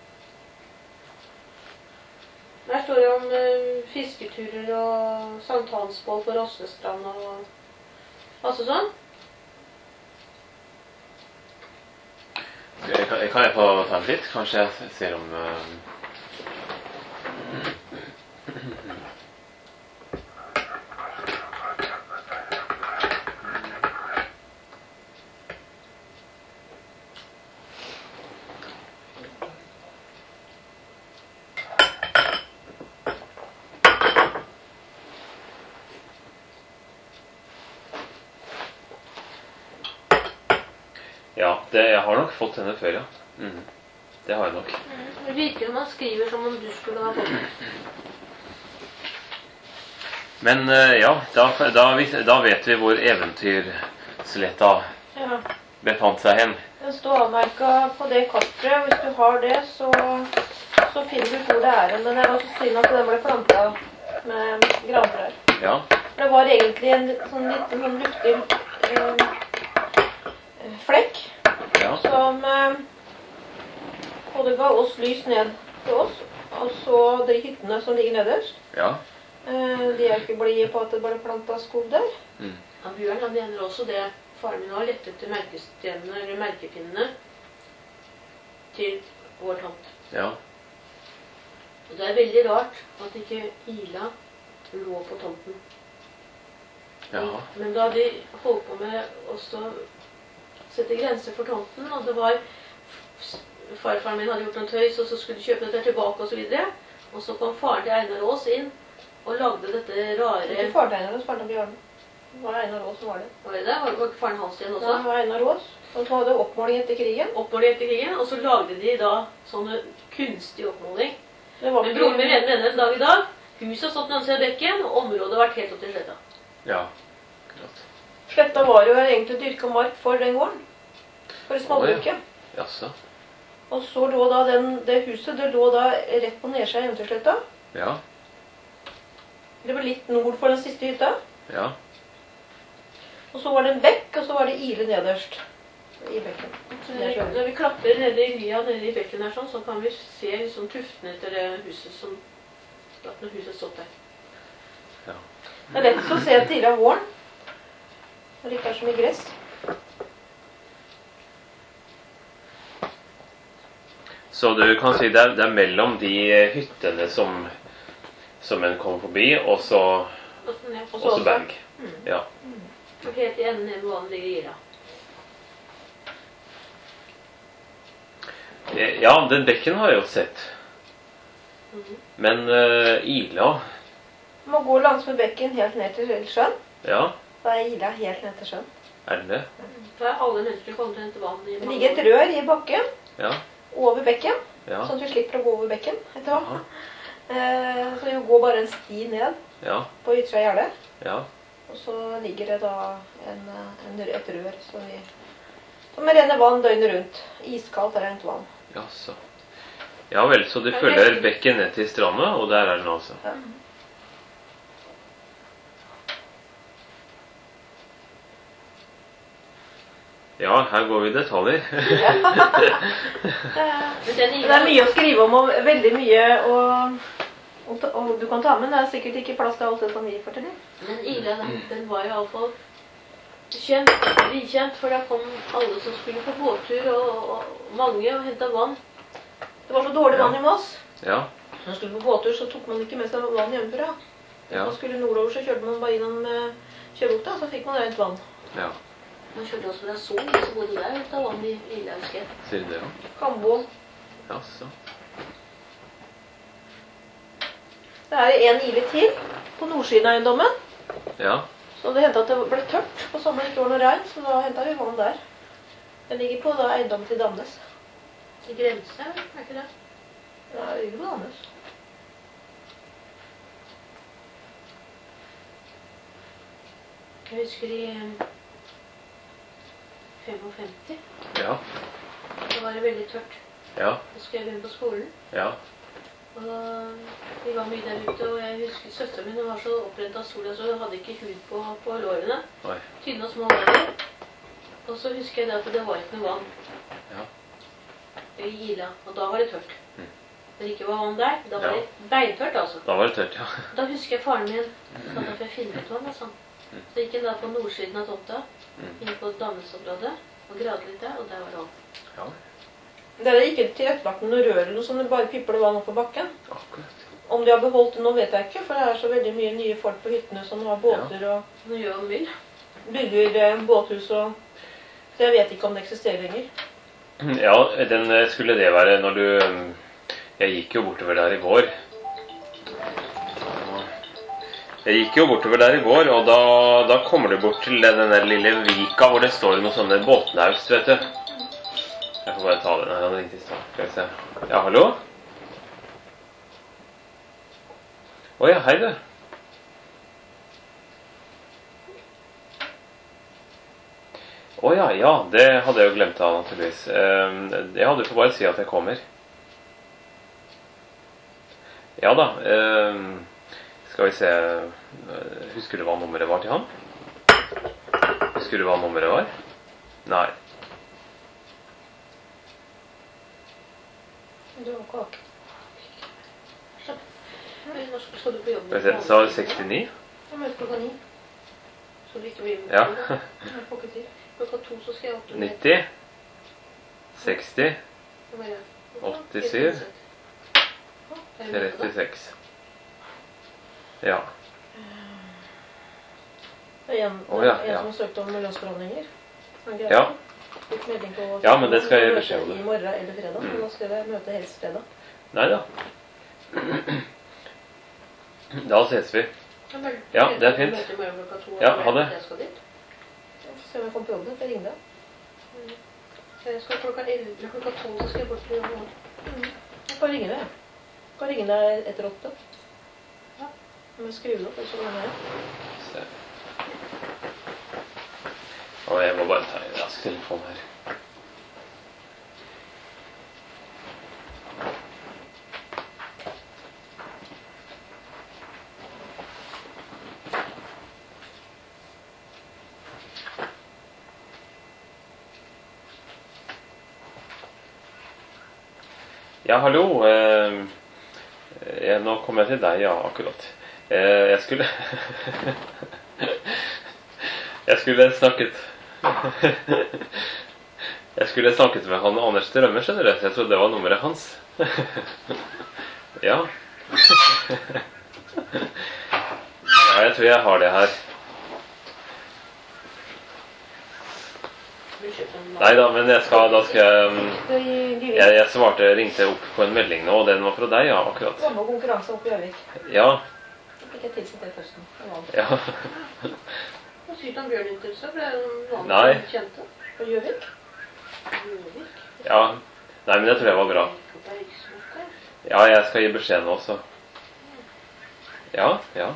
Der står det om eh, fisketurer og sankthansbål på Rossestrand og masse sånn. Skal jeg- kan, kan jeg få ta en litt? Kanskje jeg ser om eh, Ja, det, jeg har nok fått denne før, ja. Mhm. Det har jeg nok. Det virker som han skriver som om du skulle ha fått den. Men eh, ja, da, da, vis- da vet vi hvor eventyrsletta Ja. befant seg hen. Den står avmerket på det kartet, og hvis du har det, så, så finner du hvor det er. Men det var så synd at den ble plantet med grantrær. Ja, Det var egentlig en sånn liten sånn luftig eh, flekk ja, som eh, både ga oss lys ned til oss, og så de hyttene som ligger nederst. ja. Eh, de er ikke blide på at det ble plantet skog der. Mm. Ja, Bjørn han mener også det. Faren min har lett etter merkestenene, eller merkepinnene, til vår tomt. Ja, Og det er veldig rart at ikke Ila lå på tomten. jaha. Men da de holdt på med også å sette grenser for tomten, og det var farfaren min hadde gjort noen tøys, og så skulle de kjøpe dette tilbake og så videre, og så kom faren til Einar Aas inn og lagde dette rare... Ikke fartegnere, så faren til Bjørn. Det var Einar Aas som var det. Var det det? Var det var ikke faren hans igjen Ja, også? det var Einar Aas. Og så hadde oppmåling etter krigen. Oppmåling etter krigen, og så lagde de da sånne kunstig oppmåling. Det var Men broren min mener mener den dag i dag, huset har stått på den andre siden av bekken, og området har vært helt opp til sletta. Ja, klart. Sletta var jo egentlig dyrka mark for den gården. For småbruket. Jaså. Og så lå da den, det huset, det lå da rett på nedsida av Eventyrsletta. Ja, Det var litt nord for den siste hytta. ja. Og så var det en bekk, og så var det ile nederst. I bekken. Så Når vi- når vi klapper nede i lia nede i bekken her sånn, så kan vi se liksom tuftene etter det huset som at når huset stått der. Ja. Det er lett å se tidlig av våren. Når det ikke er så mye gress. Så du kan si det er, det er mellom de hyttene som, som en kommer forbi, og så Og så ned. Og så også også- berg. Mm. Ja. Og helt i enden nede hvor vannet ligger i ila. Eh, Ja, den bekken har jeg jo sett. Mhm. Men eh, Ila, Du må gå langs med bekken helt ned til sjøen. ja, Da er Ila helt ned til sjøen. er den det? For alle mennesker kommer til å hente vann i Det mange ligger et år. rør i bakken Ja, over bekken, ja. sånn at vi slipper å gå over bekken etterpå. Aha. Eh, så vi går bare en sti ned Ja. på yttersida av gjerdet. Ja. Og så ligger det da en, en, et rør som, vi, som renner vann døgnet rundt. Iskaldt, rent vann. Ja, så. Ja vel, så du følger bekken ned til stranda, og der er den altså. Ja. Ja, her går vi i detaljer. Men den Det er mye å skrive om, og veldig mye å, å ta- og du kan ta med. Det er sikkert ikke plass til alt det som vi forteller. Men Ila, den, den var jo iallfall kjent, vikjent, for da kom alle som skulle på båttur, og, og mange og henta vann. Det var så dårlig Ja. vann i Moss. Ja. Når man skulle på båttur, så tok man ikke med seg vann hjemmefra. Hvis Ja. man skulle nordover, så kjørte man bare innom eh, Kjøbukta, så fikk man rent vann. Ja. Man kjørte også fra Sol, så bodde der og henta vann i Ila, husker jeg. Sier du det, ja? Kambo. Ja, så. Det er en ile til på nordsiden av eiendommen. Ja. Så det hendte at det ble tørt på sommeren, ikke var noe regn, så da hentet vi vann der. Den ligger på da eiendommen til Damnes. I Grense, er ikke det? Ja, det ligger på Damnes. Jeg husker i eh, femtifem, Ja. da var det veldig tørt. Ja. Da skulle jeg begynne på skolen. Ja. Og vi var mye der ute, og jeg husker søsteren min var så opprent av sola, så hun hadde ikke hud på, på lårene. Oi. Tynne og små lårer. Og så husker jeg det at det var ikke noe vann Ja. i Ila, og da var det tørt. Mm. Når det ikke var vann der, da var Ja. det beintørt altså. Da var det tørt, ja. Da husker jeg faren min sa at jeg finner ut vann og sånn. Mm. Så gikk jeg da på nordsiden av tomta, Mm. inne på Damnesområdet, og gravde litt der, og der var det vann. Ja, Det er ikke tilrettelagt med noe rør eller noe sånt, det bare pipler vann opp på bakken. akkurat. Om de har beholdt det nå vet jeg ikke, for det er så veldig mye nye folk på hyttene som har båter og Nå gjør han vil. bygger eh, båthus og... Så jeg vet ikke om det eksisterer lenger. Ja, den eh, skulle det være når du um, Jeg gikk jo bortover der i går. Jeg gikk jo bortover der i går, og da, da kommer du bort til den der lille vika hvor det står noen sånne båtnaust, vet du. Jeg får bare ta den her, han ringte i stad. Skal vi se. Ja, hallo? Å ja, hei du. Å ja, ja, det hadde jeg jo glemt av, naturligvis. Eh, Ja, du får bare si at jeg kommer. Ja da. eh, Skal vi se. eh, Husker du hva nummeret var til han? Husker du hva nummeret var? Nei. Du har kake. Men Når skal du på jobb? Skal vi se. Så sekstini? Jeg møter klokka ni. Så du ikke blir med? Ja. Jeg får ikke tid. Klokka to så skal jeg opp. nitti? seksti? åttisju? trettiseks. Ja. Det er en, Å, ja, en ja. som har søkt om lønnsforhandlinger. Han greier Ja. ikke. Fikk melding på Ja, men det skal jeg gi møte beskjed om det. I morgen eller fredag. Mm. Men da skal jeg møte helst fredag. Nei da. Da ses vi. Ja, det er fint. Ja, ha det. Jeg skal dit. Jeg får se om jeg kommer på jobb. Jeg ringer deg. Jeg skal klokka elleve, klokka to så skal jeg bort på jobb. Jeg kan ringe deg. Jeg kan ringe deg etter åtte. Ja. Jeg må skrive det opp, ellers så går jeg ned. Se. Og jeg må bare ta en rask telefon her. Ja, hallo. Eh, eh, nå kom jeg til deg, ja, akkurat. Eh, jeg skulle Jeg skulle snakket Jeg skulle snakket med han Anders Strømme, skjønner du. Jeg trodde det var nummeret hans. Ja. Ja, jeg tror jeg har det her. Nei da, men jeg skal, da skal jeg um, Skal vi give jeg, jeg svarte, ringte opp på en melding nå, og den var fra deg, ja, akkurat. Samme konkurranse oppe i Gjøvik. Ja, Så fikk jeg tilsendt det først. Det var alt. ja. Hva sier du om Bjørn Interesse? For det er jo noen Nei. som kjente. På Gjøvik? Ja. Nei, men det tror jeg var bra. Ja, jeg skal gi beskjed nå også. Ja, ja.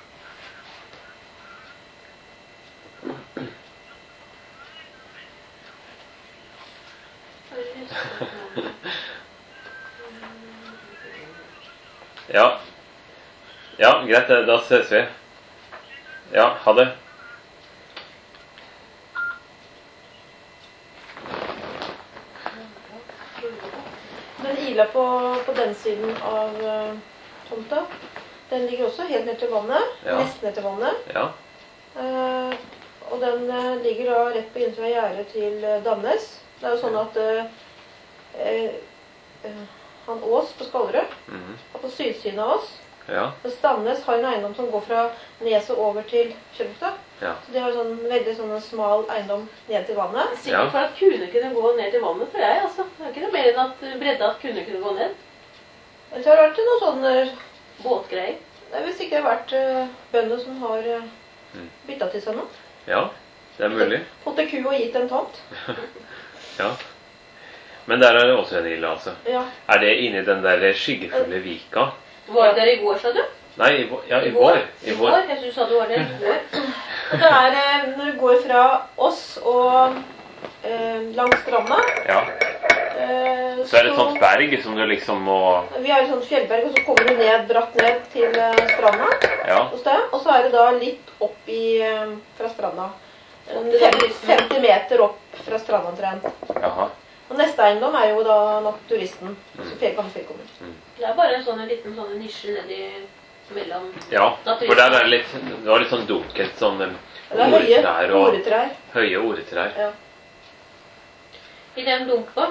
Ja. Ja, greit, da ses vi. Ja, ha det. Den ila på, på den siden av uh, tomta, den ligger også helt ned til vannet, Ja. nesten ned til vannet. Ja. Uh, og den uh, ligger da rett på innsida av gjerdet til uh, Damnes. Det er jo sånn at uh, uh, uh, han Ås på Skallerød Mhm. er på sydsiden av oss. Ja. Mens Damnes har en eiendom som går fra neset over til Kjølbukta. Ja. Så de har sånn veldig sånn en smal eiendom ned til vannet. Sikkert Ja. for at kuene kunne gå ned til vannet, for jeg, altså. Det er ikke noe mer enn at bredda at kuene kunne gå ned. Ellers har det vært noe sånn uh, Båtgreier. Det er hvis ikke det har vært uh, bønder som har uh, Mm. bytta til seg noe. Ja, det er mulig. Fått en ku og gitt en tomt. Ja. Men der er det også en ila, altså. Ja. Er det inni den der skyggefulle vika? Var det der i går, sa du? Nei, i vår. Ja, i vår. I vår. Jeg synes du sa du var der i går. Og det er uh, når du går fra oss og uh, langs stranda Ja. uh, Så er det et sånt berg som du liksom må... Vi har et sånt fjellberg, og så kommer du ned, bratt ned til uh, stranda Ja. hos deg. Og så er det da litt opp i, uh, fra stranda. En fem- femti meter opp fra stranda omtrent. Jaha. Og neste eiendom er jo da naturisten. Så fjell, gammel fjellkommun. Det er bare en sånn en liten sånn nisje nedi mellom. Ja, for der er det litt, det var litt sånn dunkelt, sånn um, Det er høye ordtrær og oretrær. høye ordtrær. Ja. I den dumpa,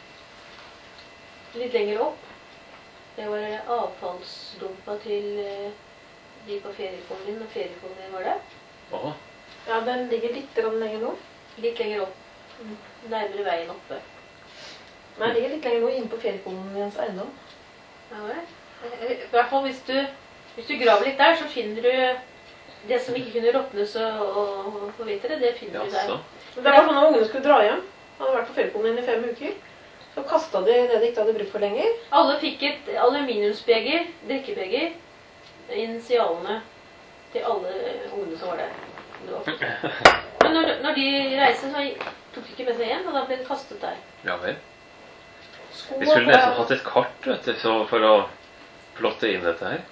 litt lenger opp, det var avfallsdumpa til eh, de på feriekolonien, og feriekolonien var der. Åh, Ja, den ligger litt grann lenger nord. Litt lenger opp, nærmere veien oppe. Nei, den ligger litt lenger nord inne på fjellkoloniens eiendom. Ja, vel. Eh, I hvert fall hvis du, hvis du graver litt der, så finner du det som ikke kunne råtnes og, og, og forvitre, det finner du jaså. der. Men det var sånn at ungene skulle dra hjem. Hadde vært på fjellkolonien i fem uker. Så kastet de det de ikke hadde bruk for lenger. Alle fikk et aluminiumsbeger, drikkebeger, initialene til alle ungene som var der. Det var flott. Men når, når de reiste, så tok de ikke med seg hjem, og da ble det kastet der. Ja vel. Sko Vi skulle og- nesten hatt et kart, vet du, så for å plotte inn dette her.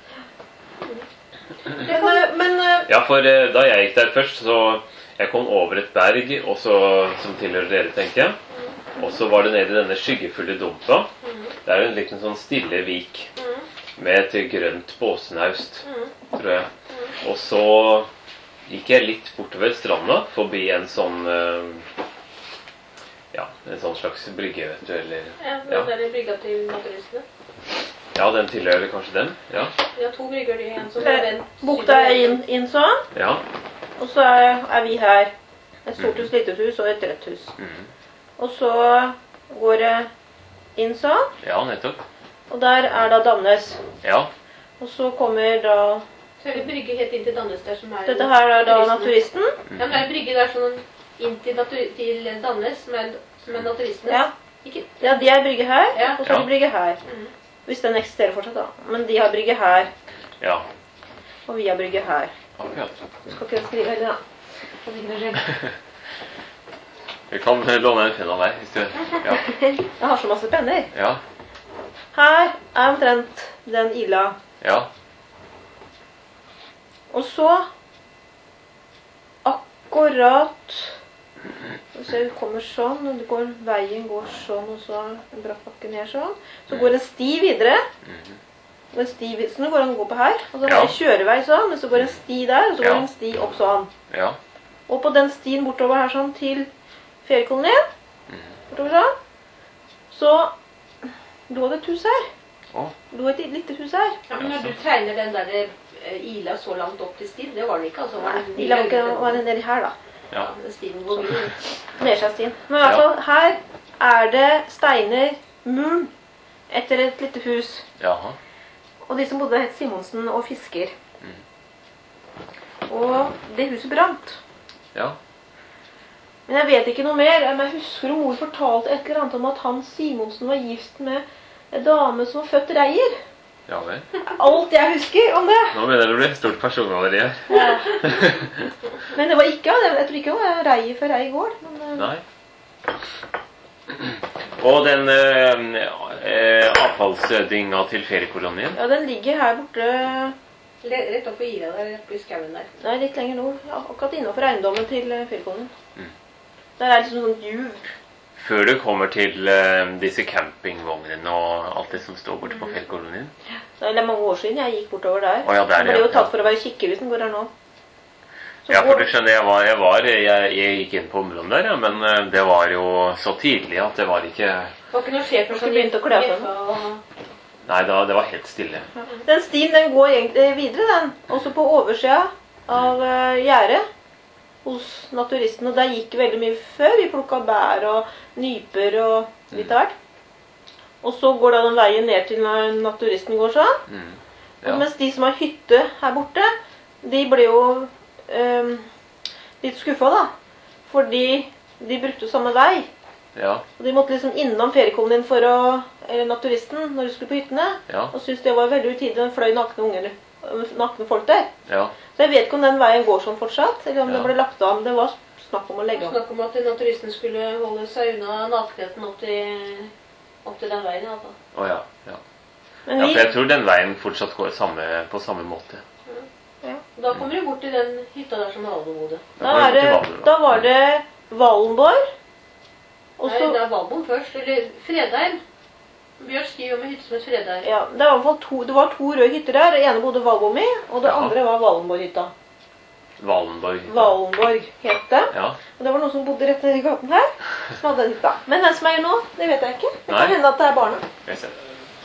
Men, eh, men eh, Ja, for eh, da jeg gikk der først, så jeg kom over et berg, og så, som tilhører dere, tenker jeg. Og så var det nede i denne skyggefulle dumpa. Det er en liten sånn stille vik med et grønt båsnaust, tror jeg. Og så gikk jeg litt bortover stranda, forbi en sånn, eh, ja, en sånn slags brygge, vet du, eller... Ja, det Ja. der er brygga til naturistene. Ja, den tilhører kanskje dem, ja. Vi har to brygger, de en som er vendt. bukta er inn, inn sånn. Ja. Og så er, er vi her. Et stort hus, lite hus og et rett hus. Mhm. Og så går det inn sånn. Ja, nettopp. Og der er da Damnes. Ja, Og så kommer da Så er det brygge helt inn til Dannes der som er... Dette her er da turistene. naturisten. Ja, men det er en brygge der sånn inn til, natur, til Dannes, som er, som er naturistene. Ja. Ikke... Ja, de er brygge her, Ja. og så er Ja. det brygge her. Mhm. Hvis den eksisterer fortsatt, da. Men de har brygge her, ja. og vi har brygge her. Akkurat. Du skal ikke skrive heller, da. For sikkerhets skyld. Vi kan låne en penn av meg, hvis du... Ja. Jeg har så masse penner. Ja. Her er omtrent den ila. Ja. Og så akkurat Hvis jeg kommer sånn, og det går, veien går sånn, og så en bratt bakke ned sånn, så går en sti videre. Mhm. Og en sti, vid- så nå går den å gå på her, og så er det Ja. en kjørevei sånn, men så går en sti der, og så går Ja. en sti opp sånn. Ja. Og på den stien bortover her sånn til feriekolonien, Mhm. bortover sånn, så lå det et hus her. Å, Lå et lite hus her. Ja, men når du tegner den der eh, ila så langt opp til stien, det var den ikke, altså. Var den Ila var ikke- var den nedi her, da. ja. Ja, den stien går mye. Nedsjøstien. Men i hvert fall, her er det steiner, mul, etter et lite hus. Jaha. Og de som bodde der het Simonsen og Fisker. Og det huset brant. Ja. Men jeg vet ikke noe mer. Men jeg husker om mor fortalte et eller annet om at han Simonsen var gift med en dame som var født reier. Ja vel. Alt jeg husker om det. Nå mener du det blir stort persongalleri her. Ja. Men det var ikke, jeg tror ikke det var rei for rei i går. Men, Nei. Og den eh, eh, avfallsdynga til feriekolonien? ja, den ligger her borte. Le- Rett opp på Ira der, rett på i skauen der. Nei, litt lenger nord. Ja, akkurat innenfor eiendommen til eh, feriekolonien. Mm. Der er liksom sånn juv. Før du kommer til eh, disse campingvognene og alt det som står borte på feriekolonien? Det er mange år siden jeg gikk bortover der. Å, ja, der, Jeg ble jo ja. tatt for å være kikker hvis den går her nå. Så Ja, for går- du skjønner, jeg var, jeg, var jeg, jeg gikk inn på området der, ja, men eh, det var jo så tidlig at det var ikke... Det var ikke noe skjefer Skulle begynt å kle av seg. og... Nei, da, det var helt stille. Den stien den går egentlig videre, den. Også på oversida av uh, gjerdet hos naturisten. Og der gikk veldig mye før. Vi plukka bær og nyper og litt av hvert. Og så går da den veien ned til når naturisten går sånn. Mm. Og Ja. mens de som har hytte her borte, de ble jo um, litt skuffa, da. Fordi de brukte samme vei. Ja, Og de måtte liksom innom feriekolonien for å, eller naturisten når de skulle på hyttene. ja, Og syntes det var veldig utidig. Den fløy nakne unger, nakne folk der. ja. Så jeg vet ikke om den veien går sånn fortsatt, eller om Ja. det ble lagt av. Men det var snakk om å legge om. Snakk om at naturisten skulle holde seg unna nakenheten opp til, opp til den veien. Altså. Å ja, ja. Men Ja, vi, for jeg tror den veien fortsatt går samme, på samme måte. Da kommer du bort til den hytta der som Valborg bodde. Da da, går er vi til det, Valborg, da var det Valborg. Og Nei, så, det er Valborg først. Eller Fredheim. Bjørn skriver om en hytte som het Fredheim. ja, det, var i hvert fall to, det var to røde hytter der. Det ene bodde Valborg med, og det Ja. andre var Valenborg-hytta. Valenborg. Valenborg het det. Ja, Og det var noen som bodde rett nedi gaten her, som hadde en hytta. Men hvem som eier nå, det vet jeg ikke. Det Nei. kan hende at det er barna. skal vi se.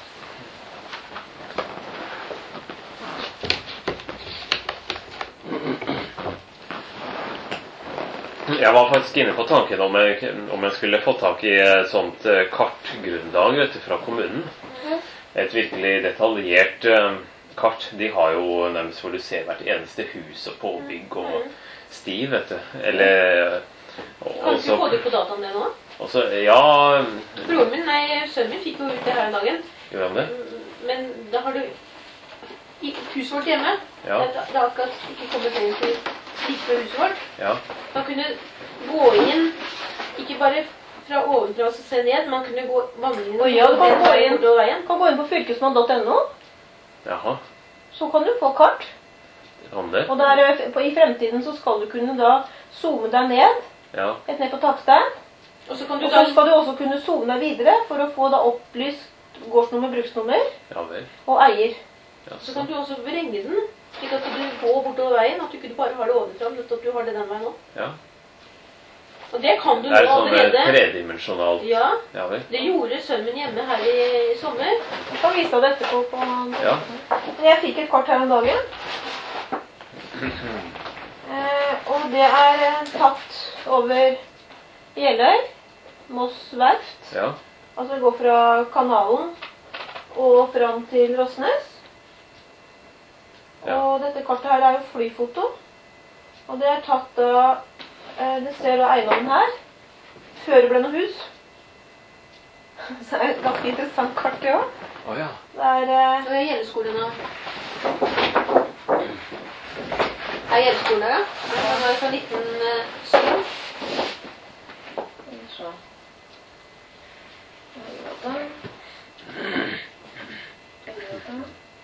Jeg var faktisk inne på tanken om jeg, om jeg skulle få tak i et sånt eh, kartgrunnlag vet du, fra kommunen. Et virkelig detaljert eh, kart. De har jo nærmest hvor du ser hvert eneste hus og påbygg og sti, vet du. Eller og, Kan du ikke få det på dataen det nå? og så, ja, Broren min, nei, sønnen min fikk jo ut det her en dagen. gjør han det? Men da har du i huset vårt hjemme. Ja, Det, det har akkurat ikke kommet egentlig like fra huset vårt. ja, Man kunne gå inn, ikke bare fra ovenfra og se ned, man kunne gå vandringen Å ja, du kan den gå veien inn. bortover veien. Du kan gå inn på fylkesmann punktum no, jaha, så kan du få kart. kan det? Og der, eh, på, i fremtiden så skal du kunne da zoome deg ned, Ja, helt ned på takstein. Og så kan du Og da så skal du også kunne zoome deg videre for å få da opplyst gårdsnummer, bruksnummer ja vel. og eier. Ja, Så så. kan du også vrenge den, slik at du går bortover veien, at du ikke bare har det ovenfra, men at du har det den veien også. Ja. Og det kan du Det er nå sånn eh, allerede. tredimensjonalt. Ja, Ja vel. det gjorde sønnen min hjemme her i sommer. Jeg kan vise deg det etterpå. På, Ja. Jeg fikk et kart her om dagen. Eh, og det er eh, tatt over Jeløy, Moss verft. Ja, Altså det går fra kanalen og fram til Rosnes. Ja. Og dette kartet her er jo flyfoto. Og det er tatt da, eh, det ser da eiendommen her, før det ble noe hus. Så det er et ganske interessant kart det også. å ja. Det er, eh, Og er Gjelleskolen da? Er Gjelleskolen da, ja? Den var fra nitten syv. skal vi se. Øygata. Øygata.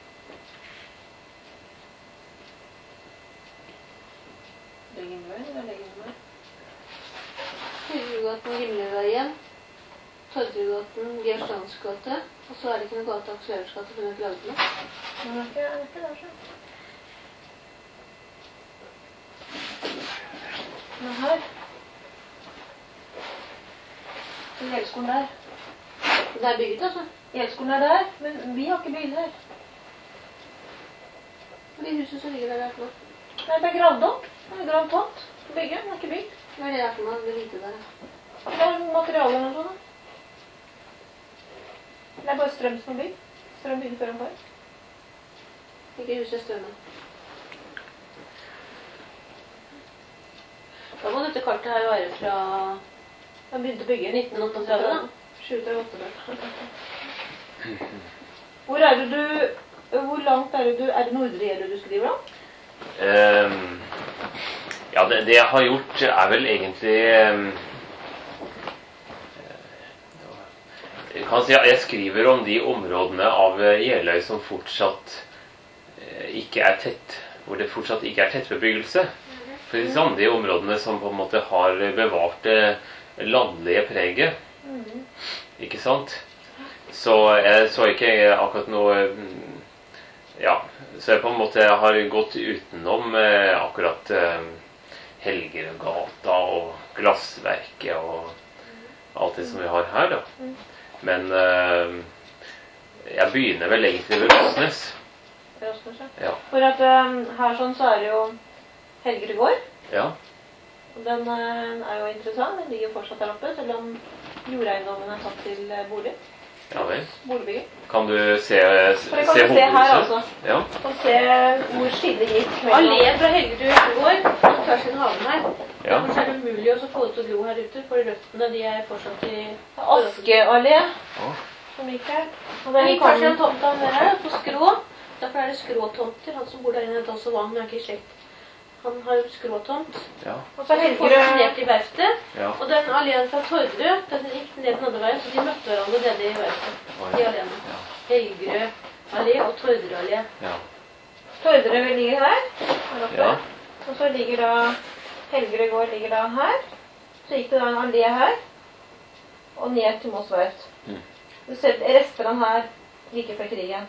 Leggenveien, eller Leggenveien? Hurregaten, Gimleveien, Torvgaten, Georgstrands gate. Og så er det ikke noen gate Aksjørers gate, for den er ikke laget med. Men det er ikke, det er ikke der, så. Men her. Så Gjelskolen der. Det er bygget, altså. Gjelskolen er der, men vi har ikke bygd her. Det huset som ligger der, det er for noe. Nei, det er gravd opp. Det er gravd tomt. Bygge, det er ikke bygd. Hva er det der for noe? Det hvite der, ja. Det er materialer eller noe sånt. da. Det er bare strøm som er bygd. Strøm bygde før en par. Ikke huset Strømmen. Da må dette kartet her være fra De begynte å bygge i nitten åttiåtte, da. sju til åtte. Hvor er det du, hvor langt er det du, er det Nordre Gjelleråd du skriver om? Um, ja, det, det jeg har gjort er vel egentlig um, jeg kan si at jeg skriver om de områdene av Jeløy som fortsatt uh, ikke er tett, hvor det fortsatt ikke er tettbebyggelse. For det er sånn, de områdene som på en måte har bevart det landlige preget. Ikke sant? Så jeg så ikke akkurat noe ja, så jeg på en måte har gått utenom eh, akkurat eh, Helgergata og Glassverket og alt det som vi har her da. Men eh, jeg begynner vel egentlig ved Røsnes. Røsnes, ja. Ja. For at um, her sånn så er det jo Helgerud gård. Ja. Og den uh, er jo interessant, den ligger fortsatt der oppe, selv om jordeiendommen er satt til uh, bolig. Ja vel. Boligbygging. Kan du se, For det kan se du se her altså. Ja. Du kan se hvor skillet gikk. Allé fra Helgerud gård, og tvers inn haven her. Ja. Derfor er det umulig å få det til å gro her ute, for røttene de er fortsatt i... Askeallé, Ja. som gikk her. Og Det den gikk kanskje en kan... tomt av det her, på skrå. Derfor er det skråtomter. Han som bor der inne heter også Vang, men er ikke i slekt. Han har skråtomt. Ja. Og så Så Helgerud Helgerud... ned til verftet. Ja. Og den alléen fra Torderud, den gikk ned den andre veien, så de møtte hverandre nede i verftet. De alléene. Ja. Helgerud allé og Torderud allé. Ja. Torderud ligger her, her oppe. Ja. Og så ligger da Helgerud gård ligger da her. Så gikk det da en allé her, og ned til Moss verft. Mm. Du ser rester av den her like før krigen.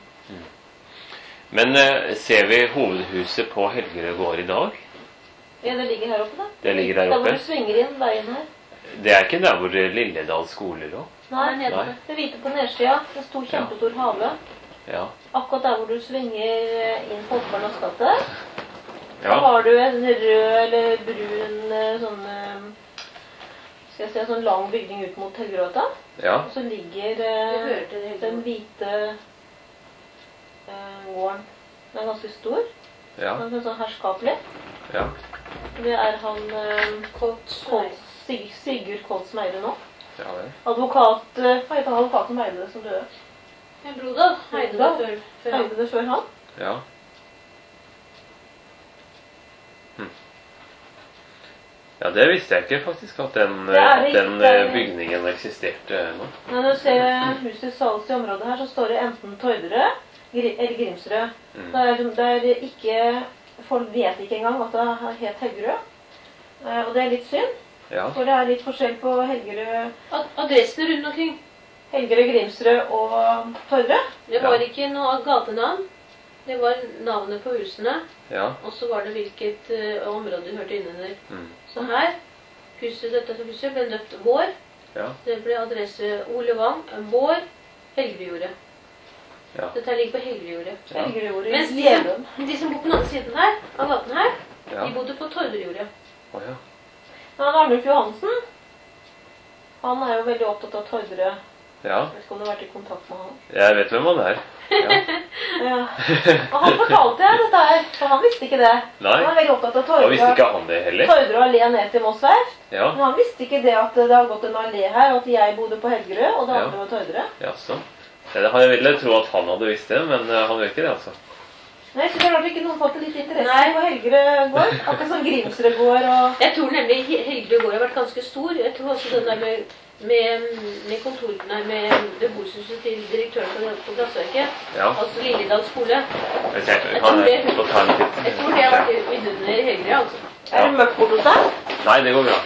Men eh, ser vi hovedhuset på Helgerud gård i dag? Ja, det ligger her oppe da. Det ligger der Da oppe. hvor du svinger inn veien her. Det er ikke der hvor Lilledal skole lå? Nei, nede. Nei. det hvite på nedsida. Det sto kjempestor hage. Ja. Akkurat der hvor du svinger inn på Oppgarnas gate. Ja. Da har du en rød eller brun eh, sånn eh, skal jeg si, sånn lang bygning ut mot Helgerøta. Ja. Og så ligger Det eh, hører til det den Helgerud. hvite eh, gården. Den er ganske stor. Ja. Den er sånn herskapelig. Ja. Det er han eh, Kolt. Kolt, Sig, Sigurd Koltz Meide nå. Ja vel. Advokat, eh, hva heter advokaten Meide som døde? En Brodal. Heide det Brodal. før, før han. Heide det før han? Ja. Hm. Ja, det visste jeg ikke faktisk, at den, Det er at den ikke- eh, bygningen eksisterte nå. Når du ser huset salgs i området her, så står det enten Torderud Gri- eller Grimsrød. Mm. Det er, det er ikke, folk vet ikke engang at det het Helgerød. Eh, Og det er litt synd, Ja. for det er litt forskjell på Helgerød, Ad- Adressene rundt omkring. Helgerød, Grimsrød og Torderud. Det var Ja. ikke noe gatenavn. Det var navnet på husene, Ja. og så var det hvilket eh, område du hørte innunder. Mm. Så her, huset, dette huset ble døpt Vår. Ja. Det ble adresse Ole Vang, Vår, Helgerudjordet. Ja. Dette her ligger på Helgerudjordet. Ja. Helgerød Mens i de, Gjevum. de som bor på den andre siden her, av gaten her, Ja. de bodde på Torderudjordet. Å ja. Men Arnulf Johansen, han er jo veldig opptatt av Torderud. Ja. Jeg vet ikke om du har vært i kontakt med han. Jeg vet hvem han er. Ja. Ja. Og han fortalte jeg dette her, for han visste ikke det. Nei. Han er veldig opptatt av Da visste Torderud. ikke han det heller. Torderud allé ned til Moss verft. Ja. Men han visste ikke det at det har gått en allé her, og at jeg bodde på Helgerød, og det Ja. andre var Torderud. Jaså. Ja, det har jeg ville tro at han hadde visst det, men eh, han vet ikke det, altså. Nei, så det er rart ikke noen fått litt interesse Nei. på Helgerød gård. Akkurat som Grimsrød gård og... Jeg tror nemlig He- Helgerud gård har vært ganske stor. Jeg tror også den der med, med, med kontor, nei, med beboelseshuset til direktøren på, på Glassverket, Ja. altså Lilledal skole. Jeg ser, Jeg kan tror jeg det- få ta en titt? Jeg tror det har vært innunder Helgerud, altså. Er det mørkt bort hos deg? Nei, det går bra.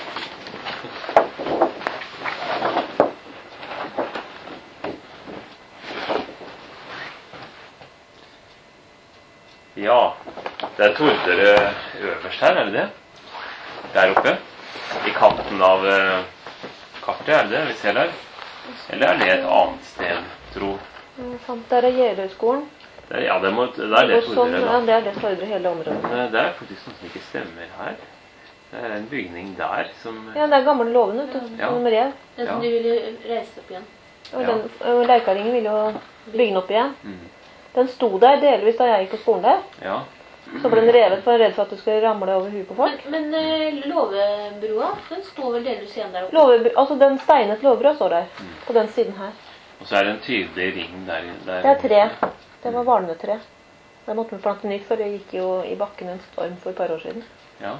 Ja, det er Torderud øverst her, er det det? Der oppe. I kanten av eh, kartet, er det det vi ser der? Eller er det et annet sted, tro? Der er Gjeløyskolen. Der, ja, det, må, det er det Og sånn, Torderud, ja, da. det er det Torderud hele området. Men eh, det er faktisk noe som ikke stemmer her. Det er en bygning der som... Ja, det er gamle loven, vet du. Ja. Nummer én. Den som Ja. du ville reise opp igjen. Og, Ja. den, og Leikaringen ville jo bygge den opp igjen. Mm. Den sto der delvis da jeg gikk på skolen der. Ja. Så ble den revet for jeg var redd for at du skulle ramle over huet på Men, folk. men eh, låvebroa, den står vel delvis igjen der oppe? Låve, altså den steinet låvbrød står der, på den siden her. Og så er det en tydelig ring der. der. Det er tre. Det var valnøttre. Der måtte vi plante nytt, for det gikk jo i bakken en storm for et par år siden. Ja.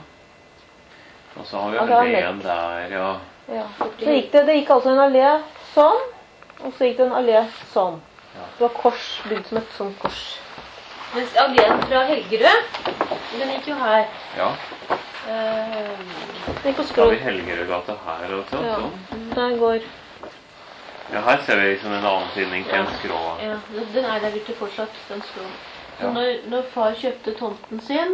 Og så har vi Ja, det var alléen der, ja. Ja. Så gikk det, det gikk altså en allé sånn, og så gikk det en allé sånn. Ja. Det var kors, bygd som et sånt kors. Mens alléen fra Helgerød, den gikk jo her. Ja. Eh, Den gikk på Så skrå. har vi Helgerødgata her og sånn. Ja. sånn. Der går. Ja, her ser vi liksom en annen tydning til en skrå. ja, den er der ute fortsatt, den slår. Så Ja. når, når far kjøpte tomten sin,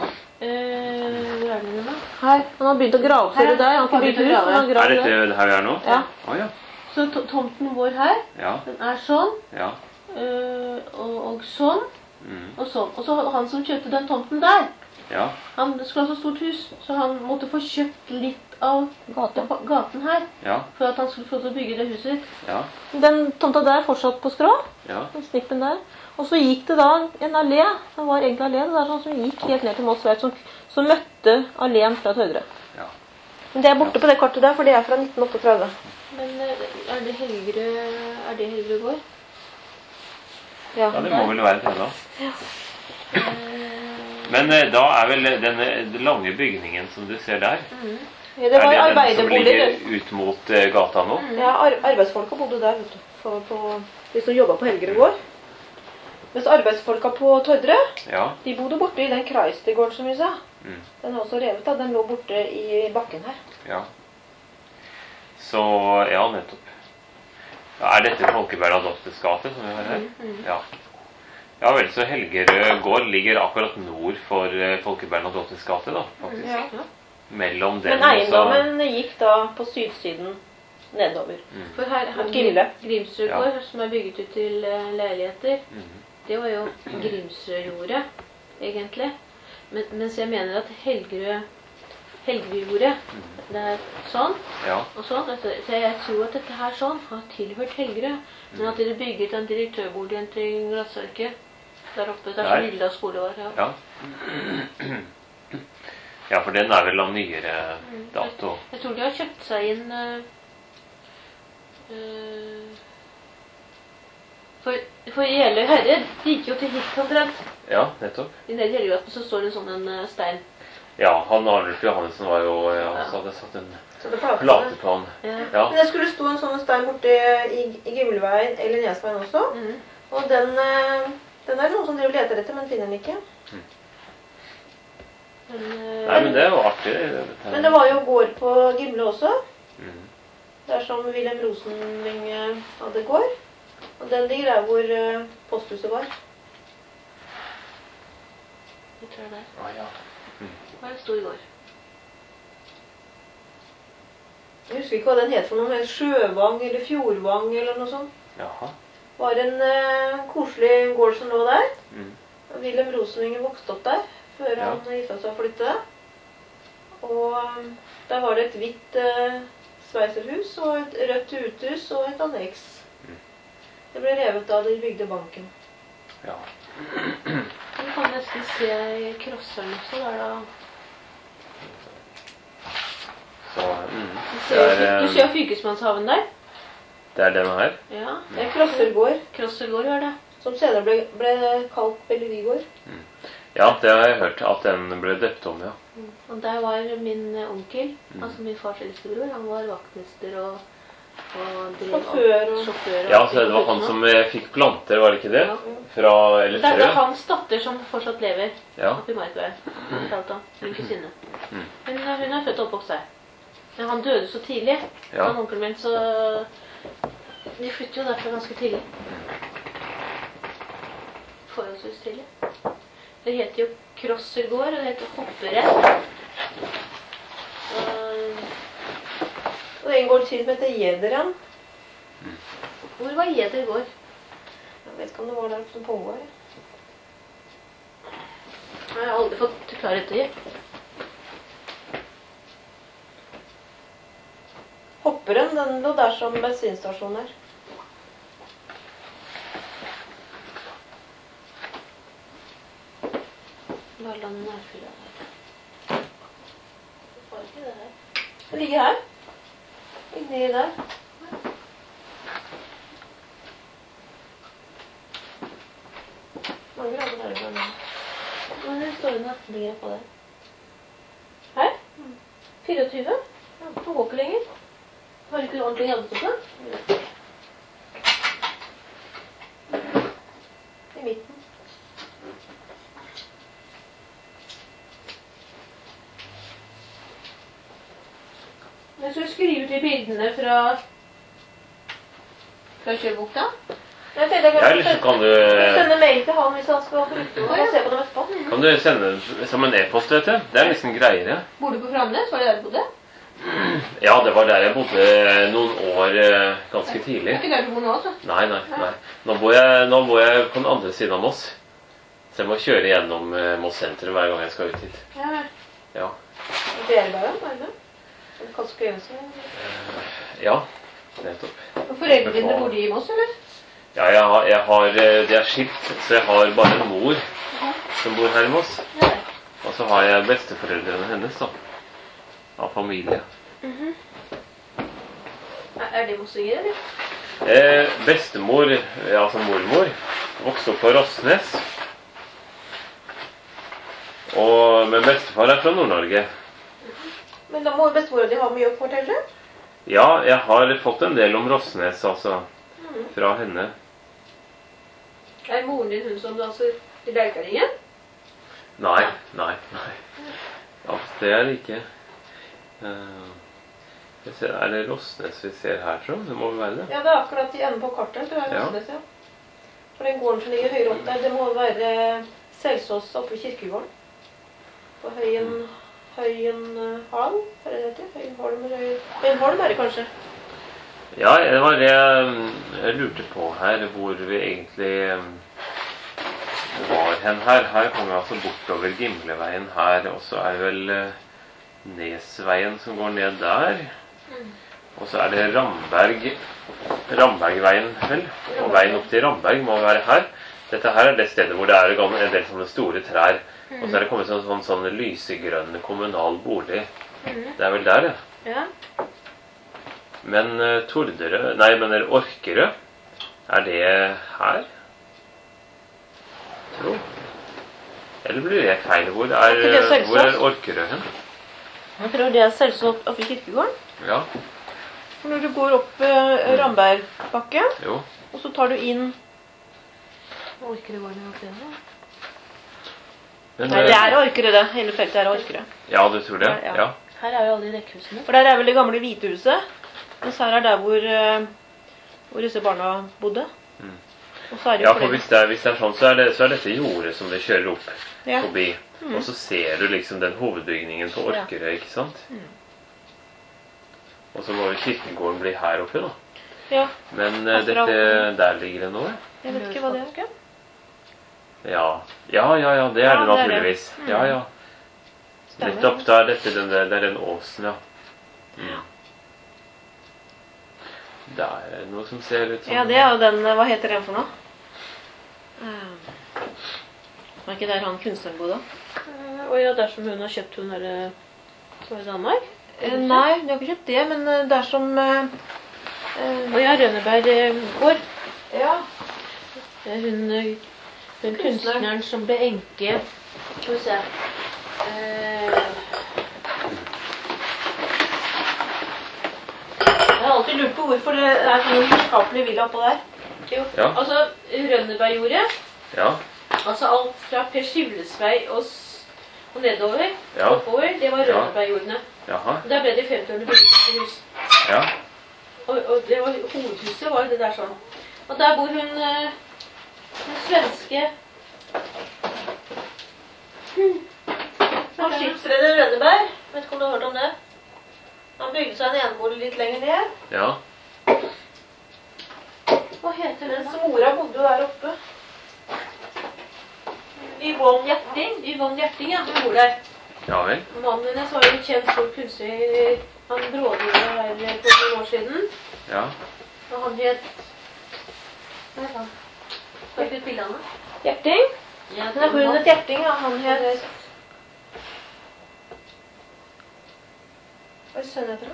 eh, hvor er den da? Her. Han har begynt å grave opp det der. Han har ikke bygd hus, han har Er gravd dette der. det her vi er nå? Ja. Å ja. Så to tomten vår her, Ja. den er sånn, Ja. eh, og, og sånn, Mm. og sånn. Og så han som kjøpte den tomten der, Ja. han skulle ha så stort hus, så han måtte få kjøpt litt av Gata. gaten her, Ja. for at han skulle få til å bygge det huset. Ja. Den tomta der er fortsatt på skrå. Ja. Den snippen der. Og så gikk det da en allé. Det var egentlig allé. Det er sånn som gikk helt ned til Moss Veit, som, som møtte alléen fra Tøydre. Ja. Men det er borte på det kartet der, for det er fra nitten otteogtredve. Men eh, er det Helgerød, er det Helgerød gård? Ja. Ja, det må vel være det da. Eh, Men eh, da er vel denne den lange bygningen som du ser der, mm. Ja, det var er det den som arbeiderboliger. ligger ut mot eh, gata nå? Ja, ar arbeidsfolka bodde der, vet du. På, på, de som jobba på Helgerød gård. Mens arbeidsfolka på Tøydre, Ja. de bodde borte i den Kreistegården som vi sa. Mm. Den er også revet av. Den lå borte i bakken her. Ja. Så, ja, nettopp. Ja, er dette Folkeberg Adoptes gate som vi har her? Ja. Ja vel, så Helgerød gård ligger akkurat nord for eh, Folkeberg Adoptes gate da, faktisk. Ja. Mellom den Men eiendommen gikk da på sydsiden nedover. Mm. For her, her Gimle. Grimsrud Ja. gård, som er bygget ut til eh, leiligheter, Mm. det var jo Grimsrudjordet, egentlig. Men, mens jeg mener at Helgerød, Helgerudjordet, Mm. det er sånn, Ja. og sånn. Altså, så jeg tror at dette her sånn har tilhørt Helgerød. Men at de bygget en direktørboligen til Glassverket der oppe, der Der. som Vilda skole var. Ja. Ja. Ja, for den er vel av nyere dato. Jeg tror de har kjøpt seg inn eh, eh, For, for Jeløy herre, de gikk jo til hit omtrent. Ja, nettopp. I nede i Helgegaten så står det en sånn en eh, stein. Ja, han Arnulf Johannessen var jo, ja, så hadde satt en Så det plate. plate på han. Ja. Ja. Men det skulle stå en sånn stein borte i, i Gimleveien eller Nesveien også. Mhm. Og den, eh, den er det noen som driver og leter etter, men finner den ikke. Men, eh, Nei, men det er jo artig. Det, Men det var jo gård på Gimle også. Mm. Der som Wilhelm Rosenving eh, hadde gård. Og den ligger der hvor eh, posthuset var. jeg tror det er. Ah, ja. Det var en stor gård. Jeg husker ikke hva den het for noe, men Sjøvang eller Fjordvang eller noe sånt. Jaha. Det var en eh, koselig gård som lå der. Mm. Og Wilhelm Rosenving vokste opp der før Ja. han gifta seg og flyttet. Og eh, der var det et hvitt eh, sveiserhus og et rødt uthus og et anneks. Mm. Det ble revet da de bygde banken. Ja. Du kan nesten se krosseren også der da. Så, mm. Du Det ser, er, du eh, ser fylkesmannshaven der. det er denne her. Ja, Det er Krossergård, Krossergård gjør det. som senere ble, ble kalt Bellevigård. Ja, det har jeg hørt at den ble døpt om, ja. Og der var min eh, onkel, Mm. altså min fars eldstebror, han var vaktmester og, og drev Sjåfør og- sjåfør og Ja, så det var han som eh, fikk planter, var det ikke det? Ja. Fra, Det eller er det frø? hans datter som fortsatt lever Ja. oppe i Markveien, fortalte han, min kusine. Mm. Hun, er- hun er født og oppvokst der. Men han døde så tidlig, Ja. han onkelen min, så de flyttet jo derfra ganske tidlig. Forholdsvis tidlig. Det heter jo Krossergård, og det heter Hopperett. Og Og en gård til som heter Gjederen. hvor var Jeder gård? Jeg vet ikke om det var der som pågår. Jeg har aldri fått klarhet i. Hopperen, den lå der som bensinstasjon her. Bare la den nærfylle her. Var ikke det her? Det ligger her. Inni der. Mange grader er det bare nå. Men det står jo nattligere på det. Her? fireogtyve? Ja, det går ikke lenger. Har du ikke ordentlig gjennomstående? I midten. Men så skriver du bildene fra, fra kjørbukta. Jeg tenkte jeg Ja, kan eller så kan du, sende mail til han hvis han skal bruke og se på dem etterpå. kan du sende den som en e-post, vet du. Det er nesten greiere. Bor du på Framnes? Var det der du bodde? Ja, det var der jeg bodde noen år eh, ganske Det tidlig. er ikke der du bor nå, altså. Nei, nei, nei. Nå bor jeg, nå bor jeg på den andre siden av Moss. Så jeg må kjøre gjennom eh, Moss sentrum hver gang jeg skal ut hit. Ja, vel. Ja. Bjergbæren, er det det? Eller Kask Øyensen? Ja, nettopp. Og foreldrene dine bor de i Moss, eller? Ja, jeg har, jeg har, eh, de er skilt, så jeg har bare en mor som bor her i Moss. Ja. Og så har jeg besteforeldrene hennes, da. Av familie. Er er det mossinger, eller? Eh, bestemor, ja, altså mormor, vokste opp på Rossnes. Og, men bestefar er fra Nord-Norge. Men da må bestemora di ha mye å fortelle. Ja, jeg har fått en del om Rossnes, altså. Fra henne. Er moren din hun som danser til Leikaringen? Nei, nei, nei. Ja, det er det ikke. Eh, jeg ser, er det Rossnes vi ser her, tror jeg? Det må vel være det. Ja, det er akkurat i enden på kartet, tror jeg. Ja. Rossnes, ja. For den gården som ligger høyere opp der, det må være Selsås oppe i kirkegården. På Høyen, Høyen eh, Hall, hva er det det heter? Høyenholm, eller Høyen, Høyenholm er det kanskje? Ja, det var det jeg, jeg lurte på her, hvor vi egentlig eh, var hen her. Her kommer vi altså bortover Gimleveien her, og så er det vel eh, Nesveien som går ned der. Og så er det Ramberg, Rambergveien, vel. Og veien opp til Ramberg må være her. Dette her er det stedet hvor det er en del sånne store trær. Og så er det kommet sånn, sånn, sånn lysegrønn kommunal bolig. Det er vel der, ja. Ja. Men uh, Torderød, nei, men er Orkerød, er det her? Tro. Eller blir det feil? Hvor er, Er ikke det Selsås? hvor er Orkerød hen? Jeg tror det er Selsås oppe i kirkegården. Ja, Når du går opp eh, Rambergbakken, jo. og så tar du inn... Orker det var det opp igjen, Men, Nei, det uh, er Orkerød, det. Hele feltet er Orkerød. ja, du tror det? Ja. Ja. Her er jo alle de rekkhusene. For der er vel det gamle hvitehuset. Mens her er der hvor, eh, hvor disse barna bodde. Mm. Og så er det Ja, jo for foreldre. hvis det er, hvis det er sånn, så er, det, så er dette jordet som det kjører opp Ja. forbi. Mm. Og så ser du liksom den hovedbygningen på Orkerød, ikke sant? Mm. Og så må jo kirkegården bli her oppe, da. Ja, Men uh, Herfra. dette, der ligger det nå, ja. jeg vet ikke hva det er. Ja, ja, ja, ja, det er Ja, det det er det. naturligvis. Mm. Ja, ja. Stemmer. Nettopp, da er dette den, der- det er den åsen, ja. Mm. Der er det noe som ser ut som... Ja, det er jo den, hva heter den for noe? Eh, Var ikke der han kunstneren bodde? Og ja, dersom hun har kjøpt hun der eh, som er i Danmark. Eh, nei, de har ikke kjøpt det, men eh, det er som... Eh, eh, Og ja, Rønneberg eh, gård. ja, Eh, Hun, eh, hun kunstneren som ble enke. Skal vi se. Eh, jeg har alltid lurt på hvorfor det er sånn vitenskapelig villa oppå der. jo, Ja. altså Rønnebergjordet. Ja, Altså alt fra Per Skivles vei og, s- og nedover, Ja. oppover, det var Ja. Rønnebergjordene. jaha, Der ble det i femtiårene bygget et hus. ja. Og, og det var, hovedhuset var det der sånn. Og der bor hun, eh, den svenske Han skipsreder Rønneberg, vet ikke om du har hørt om det? Han bygde seg en enebolig litt lenger ned. Ja, Hva heter den? Mens mora bodde jo der oppe. Yvonne Gjerting. Yvonne Gjerting, ja. Hun bor der. ja vel. Mannen hennes var jo en kjent stor kunstner. Han brådgjorde her for noen år siden. Ja, Og han het Hva het han? Skal ikke et bilde av ham? Gjerting? Ja, Nei, hun het Gjerting, ja. Han het... Hva er sønnen heter han?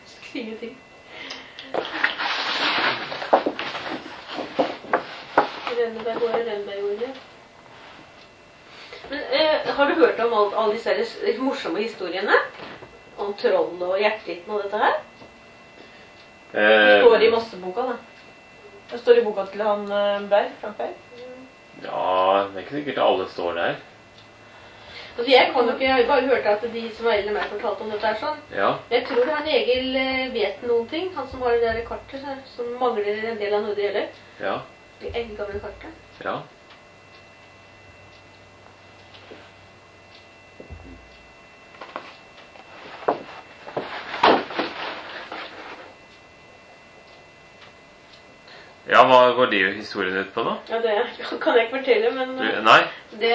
Ingenting. Rønneberg og Rønneberg-ordet. Men eh, har du hørt om alt, alle disse her morsomme historiene? Om troll og hjerteliten og dette her? Det står i masseboka, da. Det står i boka til han Berg, Frank Berg. Ja, det er ikke sikkert alle står der. Altså, jeg kan jo ikke, jeg har jo bare hørt at de som var eldre enn meg fortalte om dette her sånn. Ja. Jeg tror han Egil eh, vet noen ting, han som har det der kartet, her, som mangler en del av noe det gjelder. Ja. Det eldgamle kartet. Ja. Ja, hva går de historien ut på da? Ja, det kan jeg ikke fortelle, men Du, nei? det...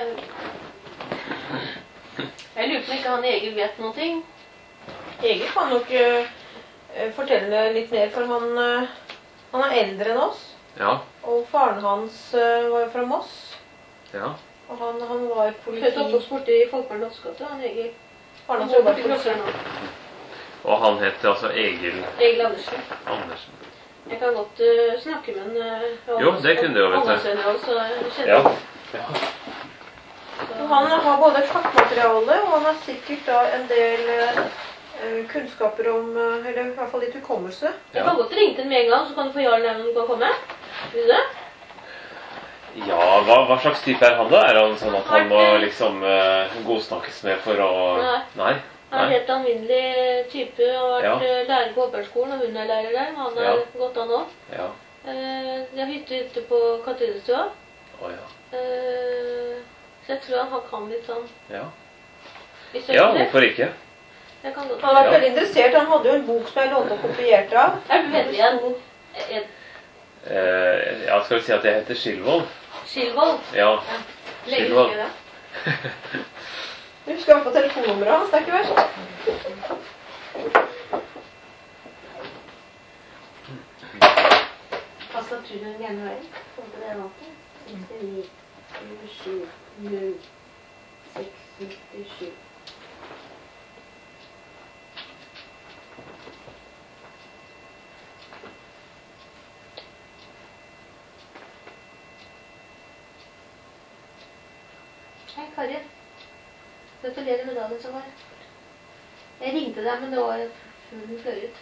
Jeg lurer på om ikke han Egil vet noen ting. Egil kan nok uh, fortelle litt mer, for han, uh, han er eldre enn oss. Ja. Og faren hans uh, var fra Moss. Ja. Og han, han var politi... Født opp og borte i Folkvaren Norskgate, han Egil. Faren Han hans var jobbet borte i politi. Klokkeren nå. Og han heter altså Egil Egil Andersen. Andersen. Jeg kan godt uh, snakke med en... Uh, Jo, det kunne du jo, vet du. Andersen også, jeg kjenner Ja. han. Ja. Og han har både kartmateriale, og han har sikkert da en del uh, kunnskaper om, uh, eller i hvert fall litt hukommelse. Jeg kan godt ringe til den med en gang, så kan du få ja eller nei om du kan komme. Vil du det? Ja, hva, hva slags type er han da? Er han sånn at han må liksom uh, godsnakkes med for å... Nei. Nei? Han er Nei. helt alminnelig type og har vært Ja. uh, lærer på Håbergskolen, og hun er lærer der. Han har Ja. gått av nå. Ja. Uh, de har hytte ute på Katrinestua. Å ja. Uh, så jeg tror han har kan litt sånn. Ja. Hvis jeg Ja, ikke det. hvorfor ikke? Jeg kan godt. Han har vært Ja. veldig interessert. Han hadde jo en bok som jeg lånte og kopierte av. Er du veldig igjen? Et Eh, ja, skal vi si at jeg heter Skilvold? Skilvold? Ja. Lenge Skilvold. husker jeg det. Du husker han på telefonnummeret hans, det er ikke verst. Tastaturen den ene veien. Kom på det vannet. sekstini, tjuesju, null, seks, nittisju. Hei, Kari. Gratulerer med dagen som var. Jeg ringte deg, men det var fuglen fløy ut.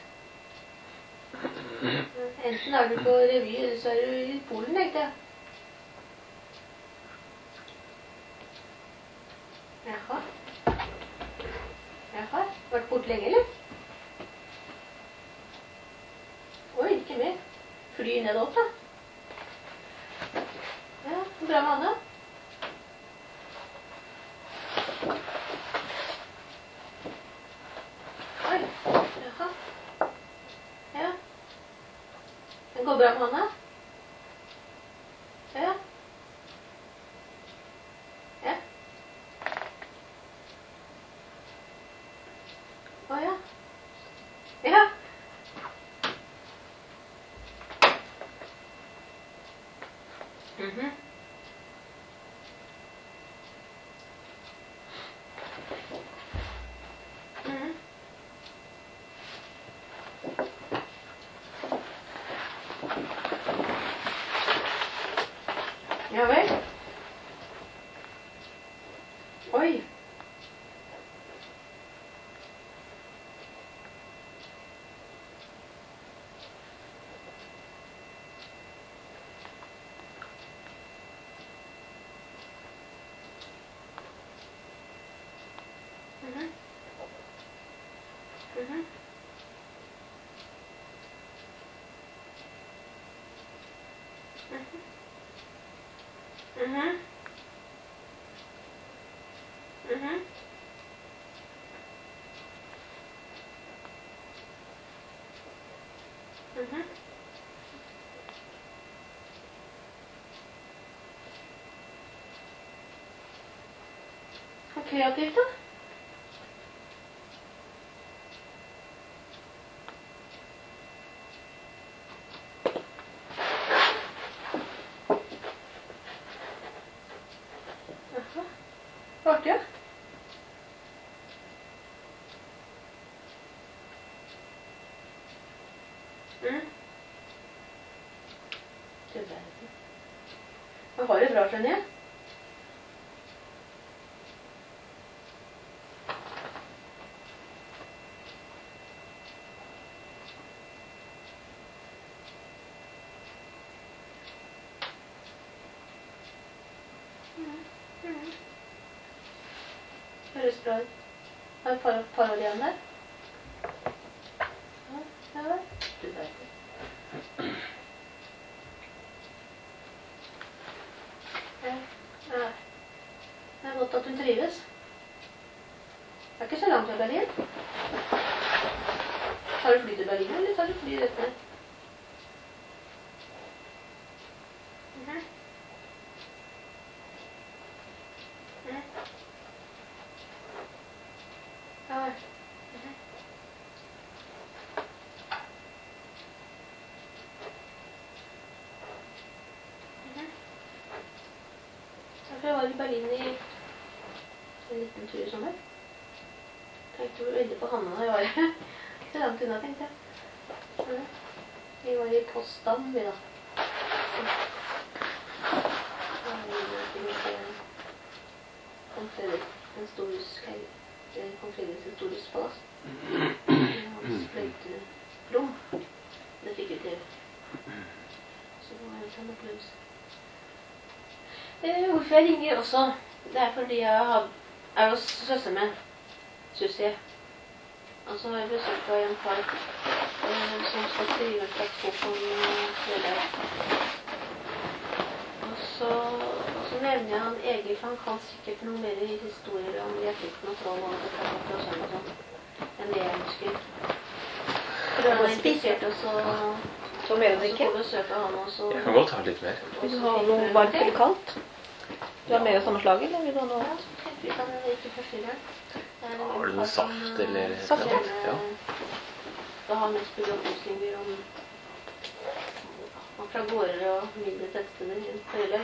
Enten er du på revy, eller så er du i Polen, tenkte jeg. Jaha. Jaha. Vært bort lenge, eller? Oi, ikke mer. Fly nedåt, da. Ja, bra med Anna. Oi, jaha. Ja. Den går bra med Anna? Ja. Ja. Å ja. Ja. Mhm. Mhm. Ja vel. Oi. Mhm. Mhm. Mhm. Mhm. Mhm. Så kreativt, da. Jaha. Artig, ja. Mm. Du verden. Jeg har det bra, skjønner jeg. Høres bra ut. Har et par, par år igjen der. Ja, ja vel. Du vet det. Ja, ja. Det er godt at hun trives. Det er ikke så langt fra Berlin. Har du fly til Berlin, eller tar du fly rett ned? Mhm. Mhm. Ja, vel. Mhm. Mhm. Jeg var i Berlin i en liten tur i sommer. Tenkte veldig på Hanne da jeg var her. Så langt unna, tenkte jeg. Mhm. Vi var i Potsdam, vi da. Kong Fredrik den stores Kong Fredriks den stores palass. Hans fløyterom. Det fikk vi til. Så det var en sånn opplevelse. Eh, hvorfor jeg ringer også, det er fordi jeg har, er hos søsteren min, Susie. Og så har jeg besøkt av en far eh, som skal skrive en slags bok om fredag. Og så, og så nevner jeg han Egil, han kan sikkert noe mer historier om hjertelykken og troll og det kan fra sønn og sånn, enn det jeg husker. For han er interessert også, Så mer enn så ikke. får vi besøke han også. Jeg kan godt ha litt mer. Vil du ha noe varmt eller kaldt? Du har mer av samme slag, eller vil du ha noe? Ja, så tenkte vi kan ikke forstyrre. Har du noe saft eller et Saft, eller annet? Ja. Da har mest mulig opplysninger om om fra gårder og mindre tettsteder rundt Høyre.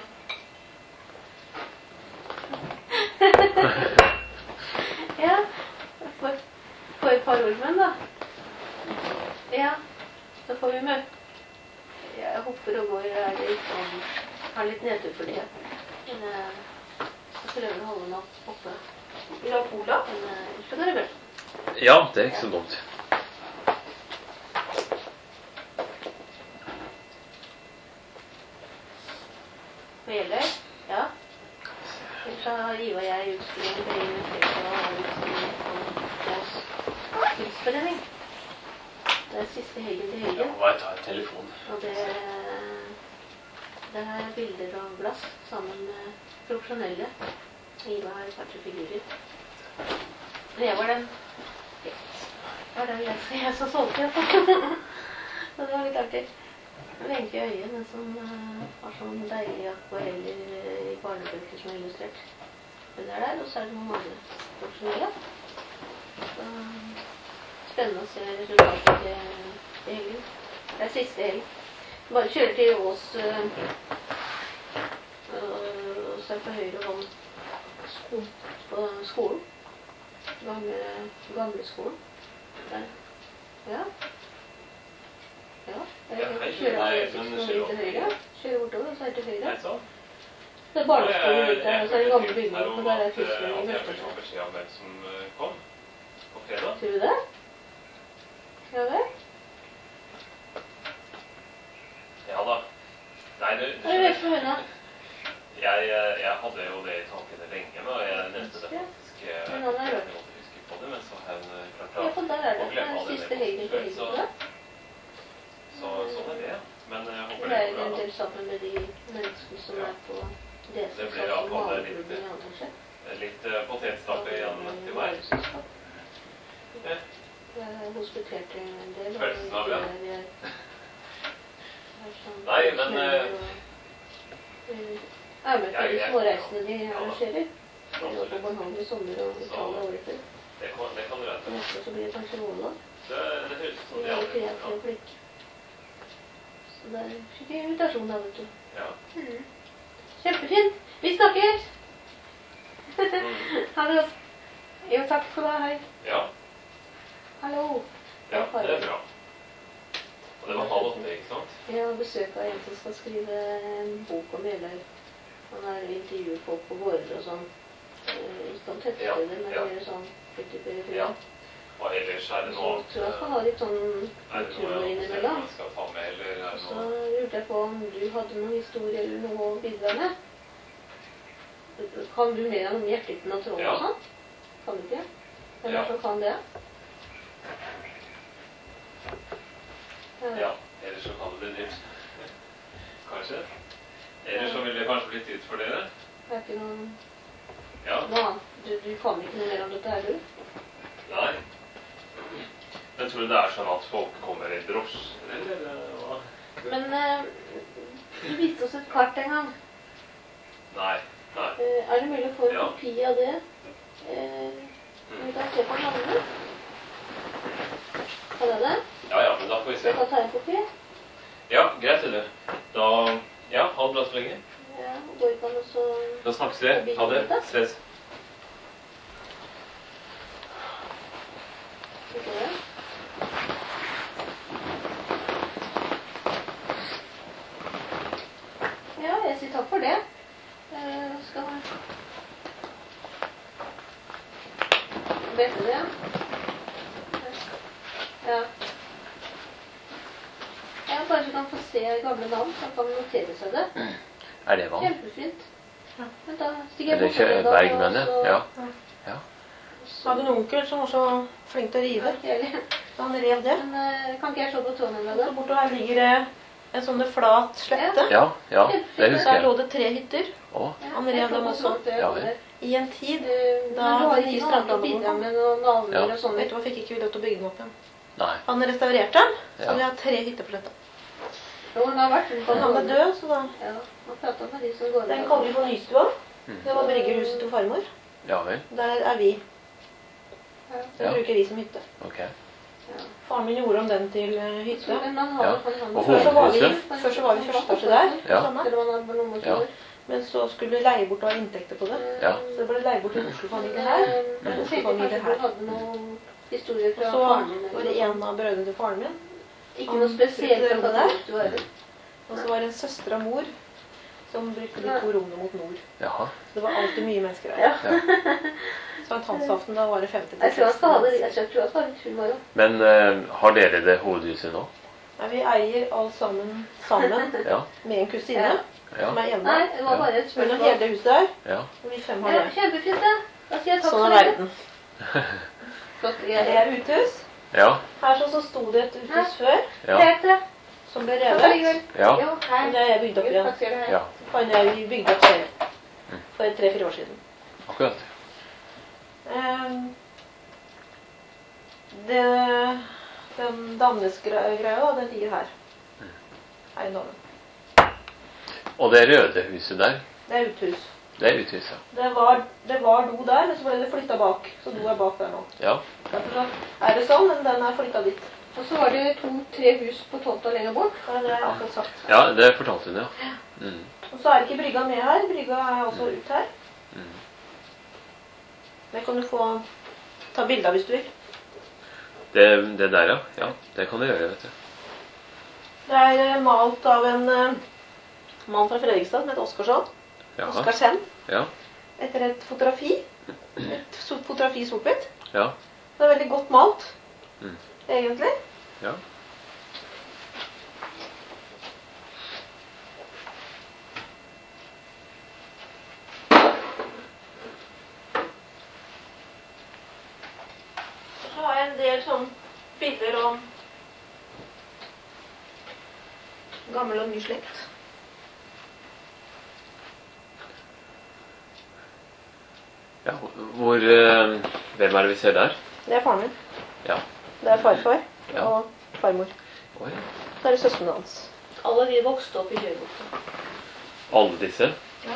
Ja, for, for et par ordmenn da. Ja, så får vi møte. Jeg hopper og går, er litt sånn, har litt nedtur for det. Men jeg skal prøve å holde den oppe. Vil du ha cola? Men så går det bra. Ja, det er ikke så dumt. Hva gjelder? Ja. Ellers har Iva og jeg utspilling for egen utspilling og utspilling på oss tilspilling. Det er siste helgen til helgen. Ja, bare ta en telefon. Og det, det er bilder og glass sammen med profesjonelle. Iva har et par tre figurer. Men jeg var den, jeg var den jeg, jeg som solgte. Så det var litt artig. Wenche Øye, den som uh, har sånn deilige akvareller i barnebøker som er illustrert. Hun er der, og så er det noen andre profesjonelle. Så spennende å se resultatet til, til helgen. Det er siste helg. Bare kjører til Ås, uh, og så er på høyre hånd sko, på skolen. Gamle, gamle skolen. Der. Ja. Ja, jeg kjører av E-seksten til høyre. Kjører bortover, og så er det til høyre. Det er barneskolen ut der, og så er det gamle bygninger, og der er tyskerne i første Jeg får beskjed om hvem som kom på fredag. Tror du det? Ja vel? Ja da. Nei, du, du Jeg vet for henne. Jeg, jeg hadde jo det i tankene lenge, men jeg nevnte det faktisk. Jeg måtte huske på det, men så har hun klart Ja, for der er det. å Det glemme er av det siste med helgen til så, helgen. så sånn er det. Men jeg håper Det det er går en bra. del sammen med de menneskene som er på det Det som blir satt som iallfall malerklubben litt- i Andersen. Litt uh, potetstappe igjen til meg. Ja. Jeg hospiterte en del. og Følelsen av, ja. det er- det er sånn- Nei, men, og, eh, er med på jeg- de jeg- småreisene de ja da. arrangerer. Jeg var på Bornholm i sommer og Italia året før. Det kan, det kan du Og vente. neste så blir det kanskje Åland. Det, det høres ut Så som vi de er andre. kreative og flinke. Så der fikk jeg invitasjon da, vet du. Ja. Mm. Kjempefint. Vi snakkes! Ha det godt. Jo, takk skal du ha. Hei. Ja. Hallo. Ja, det er bra. Og det var halv åtte, ikke sant? Jeg har besøk av en som skal skrive en bok om Jeløy. Han er intervjuer folk på gårder og sånn. Eh, ikke om tettsteder, Ja, men ja. mer sånn ute i periferien. Ja. Og ellers er det Så noe jeg tror jeg skal ha litt sånn Er det noe turer man innimellom. skal ta med, eller er Og det så noe lurte jeg på om du hadde noen historie eller noe å bidra med. Kan du mer om hjertelytten av tråden Ja. og sånn? Kan du ikke? Hvem er Ja. det som kan det? Ja, ellers så kan det bli dyrt. Kanskje. Ellers så vil det kanskje bli dyrt for dere. Det er ikke noen, Ja. noe annet. Du, du kan ikke noe mer om dette her, du? Nei. Men tror du det er sånn at folk kommer i drosjer, eller hva? Men eh, du viste oss et kart en gang. Nei. Nei. Eh, er det mulig å få en Ja. kopi av det? Eh, vi kan se på navnet. Kan jeg det? Ja, ja, men da får vi Så se. jeg kan ta en kopi? Ja, greit, det. Da, ja, ha det bra så lenge. Ja, går ikke an å så... Da snakkes vi. Ha det. Ses. Ikke det? Ja, jeg sier takk for det. Eh, skal vi... Vet du det? Ja. Ja, kanskje kan få se gamle navn, så kan notere seg det. Er det vann? Kjempefint. Men da stiger jeg Eller bort med ikke det, Bergmønne? og så- Ja. Ja. Jeg hadde en onkel som var så flink til å rive. Hele. Så han rev det. Men eh, kan ikke jeg slå på tråden med Så det? bortover her ligger det en sånn flat slette. Ja, ja, det Der husker lå jeg. det tre hytter Å, Han rev dem også. Ja, vel. i en tid. Eh, Da Men du har hadde de ikke noe annet å strandplaner bidra på. med noen navner Ja. og sånn? Vet du hva, fikk ikke vi lov til å bygge den opp igjen. nei. Han restaurerte den, så Ja. vi har tre hytter på dette. Jo, den har vært rundt på Men han er Norge. død, så da... Ja, man prater med de som går Den kaller vi for Nystua. Mm. Det var bryggerhuset til farmor. Ja vel. Der er vi. Ja. Den Ja. bruker vi som hytte. Ok. Ja. Faren min gjorde om den til eh, hytte. Men man har Ja. jo sånn Og Før så var vi, hovedhuset? før så var vi første etasje der. Ja. Samme. Eller man har bare noen Ja. måneder. Men så skulle leie bort og ha inntekter på det. Ja. Så det ble leie bort til Oslo-familie her. Jeg Og tenkte Oslo-familie kanskje her. du hadde noen historier Og fra så faren din. var eller det noe en av brødrene til faren min. sånt. Ikke noe spesielt brukte fra det der. det du har. Og så var det en søster av mor som brukte de to rommene mot nord. Jaha. Så det var alltid mye mennesker der. Ja. Så en hansaften da var det femti til Jeg tror han skal ha det. seksti. Jeg tror han skal ha litt humor også. Men eh, har dere det hovedhuset nå? Nei, vi eier alt sammen sammen Ja. med en kusine Ja. Ja. som er hjemme. Nei, det var bare et Hun har spørsmål. hele huset der, Ja. og vi fem har Ja, det. kjempefint, det. Da sier jeg takk Sånn for er det. verden. Flott. Det Jeg er uthus. Ja. Her så, så sto det et uthus før, Ja. Helt det. som ble Takk revet. allikevel. Ja. Jo, hei. Og det har jeg bygd opp igjen. Takk skal du ha. Ja. Så fant jeg vi bygde opp selv for tre-fire år siden. Akkurat. Ehm, det, den Damnes-greia, da, den ligger her. Eiendommen. Og det røde huset der, Det er uthus. det er uthuset. Det var, det var do der, men så ble det flyttet bak. Så do er bak der nå. Ja. Derfor så er det sånn, men den er flyttet dit. Og så var det to-tre hus på tomta lenger bort. Ja, det er akkurat sagt. Ja, det fortalte hun, ja. Mm. Og så er ikke brygga med her. Brygga er også ut her. Mm. Det kan du få ta bilde av hvis du vil. Det, det der, ja. Ja, det kan du gjøre, vet du. Det er eh, malt av en eh, mann fra Fredrikstad som heter Oskarsson. Jaha. Oskarsen. Ja. Etter et fotografi. Et sort fotografi sort-hvitt. Ja. Det er veldig godt malt, Mm. egentlig. Ja. Så har jeg en del sånn bilder om gammel og ny slekt. Ja, hvor eh, hvem er det vi ser der? Det er faren min. Ja. Det er farfar Ja. og farmor. Oi. Så er det søskenen hans. Alle de vokste opp i Kjørbukta. Alle disse? Ja.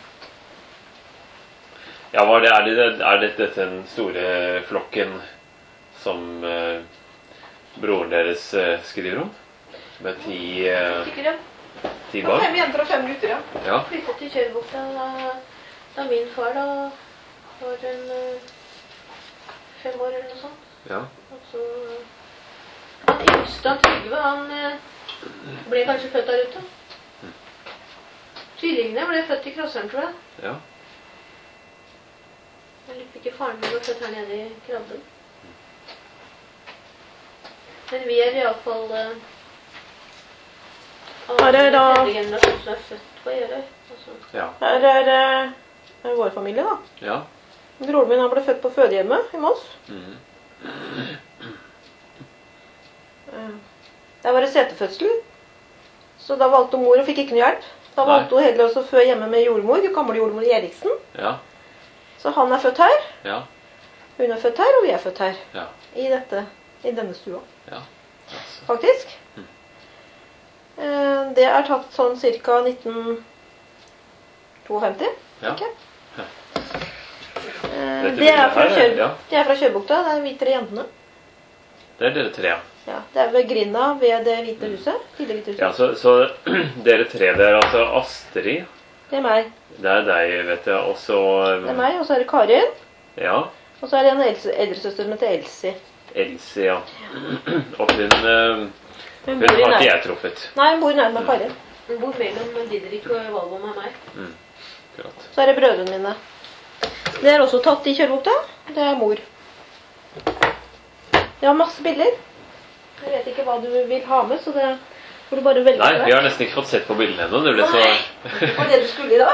Ja, var det, er, det, er dette den store flokken som eh, broren deres eh, skriver om? Med ti, eh, Sikkert, ja. ti Det var barn? fem jenter og fem gutter, ja. Ja. Flyttet til Kjørbukta da, da min far da var en eh, fem år eller noe sånt. Ja. Og så han yngste av Trygve, han eh, ble kanskje født der ute. Tvillingene ble født i Krosseren, tror jeg. Ja. Jeg lurer ikke faren min ble født her nede i Krabben. Men vi er i alle fall uh, Her er da- tredje generasjon som er født på Gjerøy. Altså. Ja. Her er, eh, er vår familie, da. Ja. Broren min han ble født på fødehjemmet i Moss. Mhm. Eh, Der var det setefødsel. Så da valgte mor og fikk ikke noe hjelp. Da Nei. valgte hun heller også å føde hjemme med jordmor, gamle jordmor Eriksen. Ja. Så han er født her, Ja. hun er født her, og vi er født her. Ja. I, dette, i denne stua, Ja. Altså. faktisk. Mm. Eh, Det er tatt sånn ca. nitten femtito. Ja. tenker jeg. Ja. Eh, Dette Det er bildet fra, her, Kjør, ja. det er fra Kjørbukta, det er de hvite jentene. Det er dere tre, ja. Ja, det er ved grinda ved det hvite huset. Tidligere hvite huset. Ja, så, så dere tre, det er altså Astrid, Det er meg. det er deg, vet jeg, og så Det er meg, og så er det Karin. Ja, Og så er det en eldre eldresøster som heter Elsie. Elsie, ja. Og hun, eh, Hun hun bor i har nær... ikke jeg truffet. Nei, hun bor nærmere Karin. Hun bor mellom Didrik og Valvo med meg. Mm. Akkurat. Så er det brødrene mine. Det er også tatt i Kjørbukta. Det er mor. Jeg har masse bilder. Jeg vet ikke hva du vil ha med, så det får du bare velge. Nei, til vi deg. har nesten ikke fått sett på bildene ennå. Det ble så... Det var det du skulle i dag.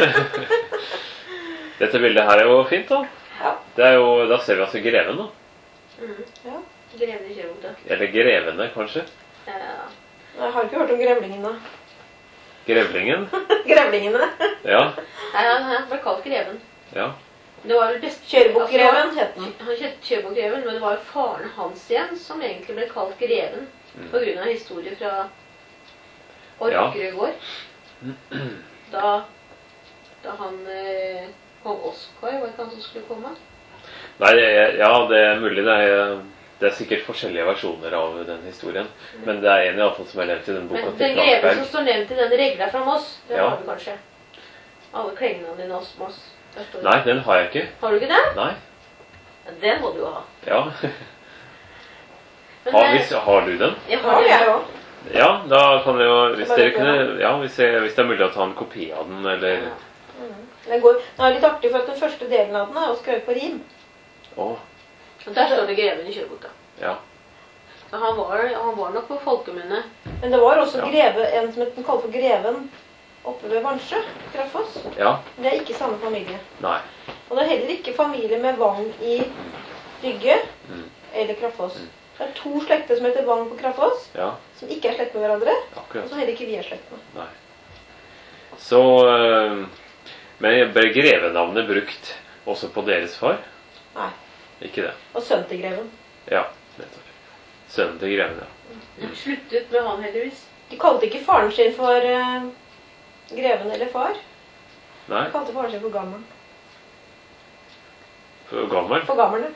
Dette bildet her er jo fint, da. Ja. Det er jo, da ser vi altså greven, da. Mm. Ja. Greven i Kjørbukta. Eller grevene, kanskje. Ja. Jeg har ikke hørt om grevlingene. Grevlingen. Grevlingene. Ja, Nei, han han ble kalt Greven. ja. Det var vel best... Kjørbukgreven het den. Han het Kjørbukgreven, men det var jo faren hans igjen som egentlig ble kalt Greven. Mm. På grunn av historie fra Orkerød gård. Da, da han eh, kong Oskar, var ikke han som skulle komme? Nei, det- ja, det er mulig. Det er, det er sikkert forskjellige versjoner av den historien. Men det er en i alle fall som er nevnt i den boka Men til den greven Flansberg. som står nevnt i den regla fra Moss, den Ja. har du kanskje? Alle klengene dine hos Moss. Der står det. Nei, den har jeg ikke. Har du ikke den? Nei. Ja, den må du jo ha. Ja. Men, Har, eh, hvis, har du den? jeg Ja, har den. jeg òg. Ja, da kan jeg jo Hvis, Bare dere på kunne, ja, hvis, jeg, hvis det er mulig å ta en kopi av den, eller Den går, det er litt artig, for at den første delen av den er jo skrevet på rim. Å, Og der står det Greven i Kjørbukta. ja. Så han var, han var nok på folkemunne. Men det var også Ja. greve, en som den kaller for Greven oppe ved Vansjø, Kraftfoss. Ja. Det er ikke samme familie. Nei. Og det er heller ikke familie med Vang i Rygge Mm. eller Kraftfoss. Mm. Det er to slekter som heter Vang på Kraftfoss, Ja, som ikke er slekt med hverandre, og akkurat. så heller ikke vi er slekt med. Nei. Så øh, Men ble grevenavnet brukt også på deres far? Nei. Ikke det? Og sønn til Greven. Ja, nettopp. Sønnen til greven, ja. Det sluttet med han heldigvis. De kalte ikke faren sin for eh, Greven eller far. Nei, De kalte faren sin for Gammelen. for gammel? For Gammelen,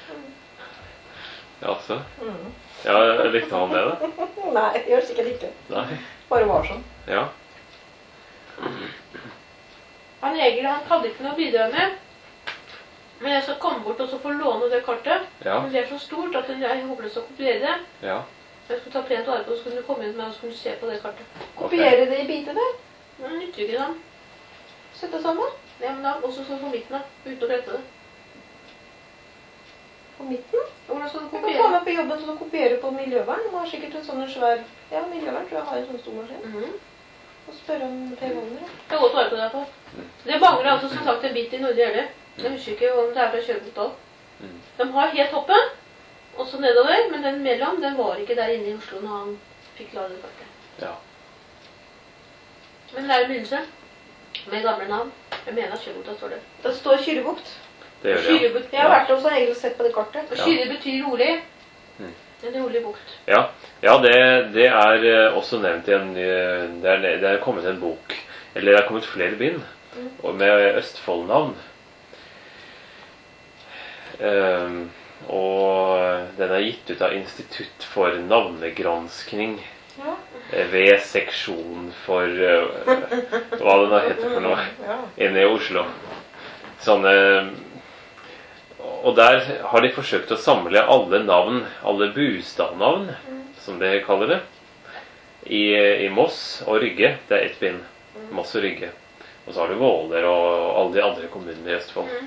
Ja, så. mm. Ja, likte han det, da? Nei, det gjør sikkert ikke. Nei. Bare var sånn. Ja. Han Egil han hadde ikke noe å bidra med. Men jeg skal komme bort og så få låne det kartet. Ja. Men det er så stort at jeg er håpløs å kopiere det. Ja. Jeg skulle ta pent vare på det, så kunne du komme inn med meg og så kunne du se på det kartet. Kopiere det i biter der. Men det nytter ikke sånn. Sett det sammen. Ja, men da også sånn på midten da, uten å flette det. På midten. Hvordan skal du Jeg kan ta kopiere? med på jobben så du kopierer på miljøvern. De har sikkert en sånn svær... Ja, miljøvern tror jeg har en sånn stor maskin. Mhm. Og spørre om Per Wagner. Jeg har godt vare på det i hvert fall. Det mangler altså som sagt en bit i Nordre Gjerde. Jeg husker ikke om det er fra Kjørbukdal. Mm. De har helt toppen, og så nedover, men den mellom, den var ikke der inne i Oslo når han fikk laget kartet. Ja. Men det er en begynnelse, med gamle navn. Jeg mener at Kjørbukta står det. Det står Kyrrebukt. Det gjør det, ja. Kyrre Jeg har vært hos Egil og sett på det kartet. Og Ja. Kyrre betyr rolig. Mm. En rolig bukt. Ja, ja det, det er eh, også nevnt i en eh, det er, det er kommet en bok, eller det er kommet flere bind, Mm. og med Østfold-navn. Ehm, og den er gitt ut av Institutt for navnegranskning Ja. eh, ved seksjon for eh, hva den heter for noe, Ja. inne i Oslo. Sånne, og der har de forsøkt å samle alle navn, alle bostadnavn, Mm. som de kaller det, i, i Moss og Rygge. Det er ett bind. Masse Rygge. Og så har du Våler og alle de andre kommunene i Østfold. Mm.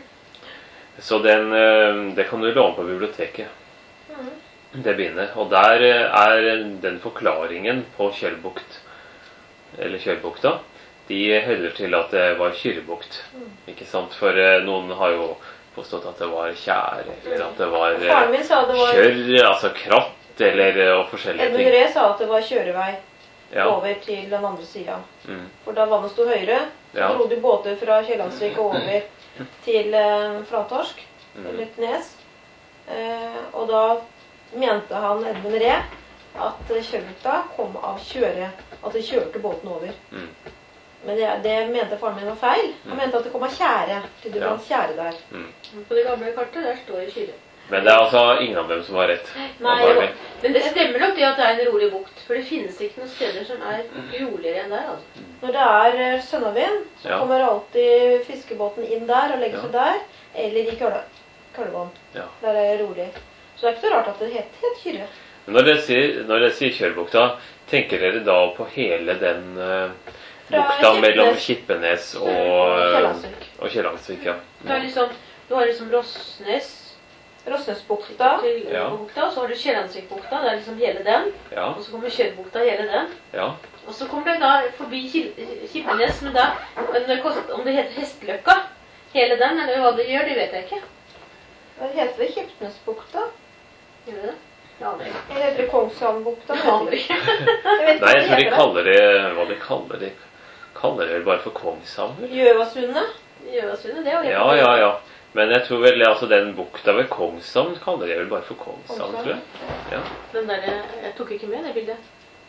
Så den, eh, det kan du låne på biblioteket. Mm. Det bindet. Og der er den forklaringen på Kjølbukt, eller Kjølbukta, de heller til at det var Kyrrebukt. Ikke sant? For eh, noen har jo påstått at det var Kjære, eller at det var Faren min sa det var Kjør, altså kratt, eller eh, og forskjellige Edmund ting. Ree sa at det var kjørevei Ja. over til den andre sida. Mm. For da vannet sto høyere, så Ja. dro de båter fra Kiellandsvik og over til eh, Flatorsk, Mm. eller Nes. Eh, og da mente han Edmund Ree at eh, Kjølbukta kom av kjøre, at de kjørte båten over. Mm. Men det, det mente faren min var feil. Han mente at det kom av Kjære, til det Ja. var Kjære der. Mm. På det gamle kartet der står det Kyrre. Men det er altså ingen av dem som har rett. Nei, antagelig. Men det stemmer nok det at det er en rolig bukt. For det finnes ikke noen steder som er roligere enn der. altså. Når det er eh, sønnavind, så Ja. kommer alltid fiskebåten inn der og legger Ja. seg der, eller i kølle, køllevån. Ja. Der er det rolig. Så det er ikke så rart at det heter het Kyrre. Men Når dere sier, når dere sier Kjølbukta, tenker dere da på hele den eh, Fra bukta Kirkenes. mellom Kippenes og, Og eh, Kiellandsvik. og Kiellandsvik? Ja. Du har liksom, du har liksom Rossnes Rossnesbukta. til Ja. bukta, og så har du Kiellandsvikbukta. Det er liksom hele den. Ja. Og så kommer Kjørbukta, hele den. Ja. Og så kommer det da forbi Kil- Kippenes, men da men det kost, om det heter Hesteløkka, hele den, eller hva det gjør, det vet jeg ikke. Det heter vel Kipnesbukta? Gjør det det? Ja, det Eller heter det Kongshavnbukta? Jeg aner ikke. Jeg vet ikke Nei, hva jeg tror de det heter. kaller det hva de kaller det. Kaller det vel bare for Kongshavn? vel? Gjøvasundet. Gjøvasundet, det er jo Ja, ja, ja. Men jeg tror vel altså den bukta ved Kongshavn kaller de vel bare for Kongshavn, tror jeg. Ja. Den der, jeg tok ikke med det bildet.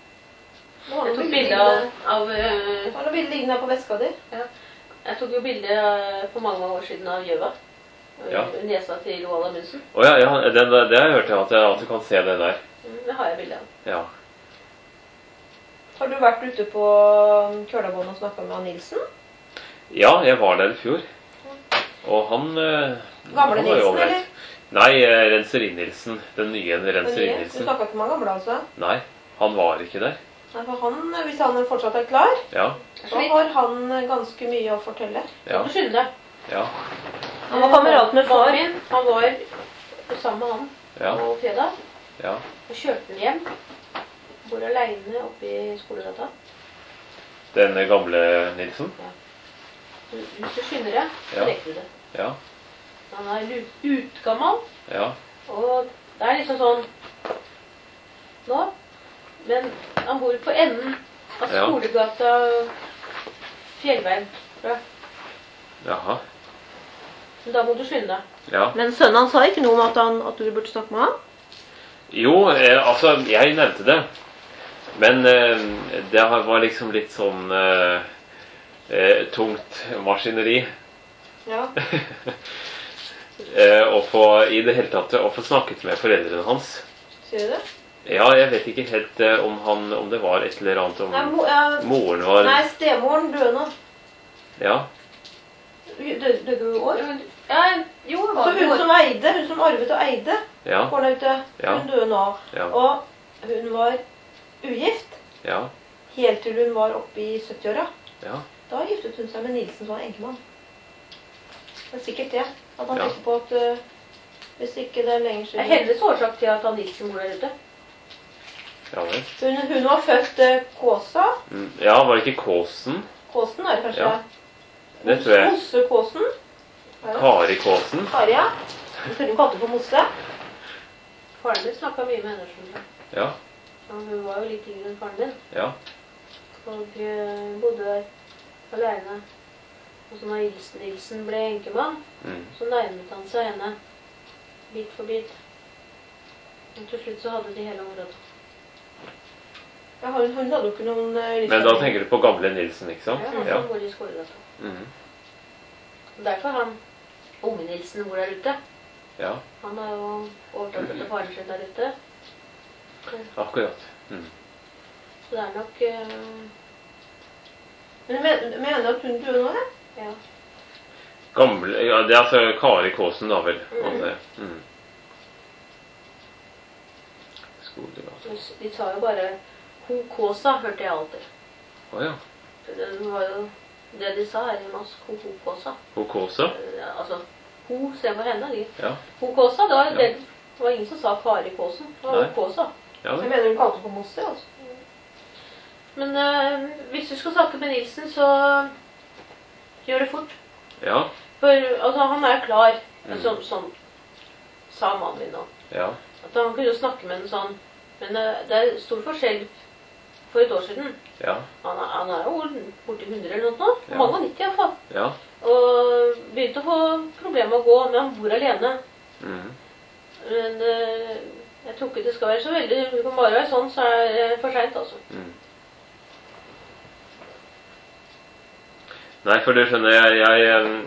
Det var Jeg noe tok bilde bilde av, liggende- av eh, det var noe bilde liggende på veska di. Jeg tok jo bilde eh, for mange år siden av Gjøva. Ja. Nesa til Roald Amundsen. Å ja, ja den, der- det har jeg hørt, ja, at, jeg, at du kan se det der. Mm, Det har jeg bilde av. Ja. Har du vært ute på Kølabånd og snakka med han Nilsen? ja, jeg var der i fjor. Og han eh, Gamle han var jo Nilsen, ålreit. eller? Nei, eh, Renserin-Nilsen. Den nye Den nye? Du Renserin-Nilsen. snakka ikke med han gamle, altså? Nei, han var ikke der. Nei, for han, hvis han fortsatt er klar, Ja, så har han ganske mye å fortelle. ja, Du skynde deg. ja, Han var kamerat med far. Mannen min, han var sammen med han ja, på fredag. ja. Og kjørte den hjem. Bor aleine oppe i skolegata. Den gamle Nilsen. Hvis du skynder deg, så Ja. rekker du det. Ja, Han er lu- utgammal, ja, og det er liksom sånn nå. Men han bor på enden av Ja. skolegata, Fjellveien. tror jeg. jaha, Men da må du skynde deg. ja. Men sønnen hans sa ikke noe om at, han, at du burde snakke med han? Jo, eh, altså, jeg nevnte det. Men eh, det var liksom litt sånn eh, eh, tungt maskineri. Ja. eh, å få, i det hele tatt, å få snakket med foreldrene hans. Sier du det? Ja, jeg vet ikke helt eh, om, han, om det var et eller annet om Nei, mo, ja, moren var... nei stemoren døde nå. Ja, Døde døde hun i år? Ja, jo, Så var hun som eide, hun som arvet og eide ja, gården ute, Ja. hun døde nå. ja, Og hun var ugift ja, helt til hun var oppe i syttiåra. ja, Da giftet hun seg med Nilsen som var enkemann. Det er sikkert det. At han Ja. tenkte på at uh, hvis ikke det er lenger Det er siden hennes årsak til at han Nilsen bor der ute. ja vel. Hun, hun var født uh, Kåsa. Mm, ja, var det ikke Kåsen? Kåsen er det kanskje? Ja, det tror jeg. Mosse Kåsen. Er det? Kari Kåsen? Kari, ja. Jeg tror hun kalte det for Mosse. Faren min snakka mye med henne. skjønner du. Ja, Og Hun var jo litt yngre enn faren min. ja, Og eh, bodde der alene. Og så når Nilsen, Nilsen ble enkemann, mm, så nærmet han seg henne bit for bit. Og til slutt så hadde de hele området. Ja, hun, hun hadde jo ikke noen uh, men da tenker du på gamle Nilsen, ikke sant? Ja, han Ja, som bor i skolegata. mm, Og Derfor han unge Nilsen bor der ute. ja, Han har jo overtatt etter faren sin der ute. akkurat. Mm. Så det er nok eh, Men men- mener du at hun døde nå, ja? ja. Gamle, ja, det er altså Kari Kåsen da vel. Mm. Og det, mm. Skolegata. De sa jo bare Hokåsa, hørte jeg alltid. Å ja, Det var jo det de sa her i Moss, Hokosa. Hokosa? Ja, altså, ho, se på henne, de. Ja. Hokosa, det var, Ja. det, det var ingen som sa Karikåsen. Det var Nei. Hokosa. Ja, Jeg vel. mener hun kalte det på Mosse, altså. Men eh, hvis du skal snakke med Nilsen, så gjør det fort. Ja. For altså, han er klar, Mm. som, som sa mannen min nå. Ja. At han kunne jo snakke med en sånn, men eh, det er stor forskjell for et år siden. Ja. Han er, han er jo borti hundre eller noe nå. Ja. Mange av nitti i hvert fall. Ja. Og begynte å få problemer med å gå, men han bor alene. Mhm. Men eh, jeg tror ikke det skal være så veldig. Det kan bare være sånn, så er det for sent, altså. Mm. Nei, for du skjønner, jeg, jeg em,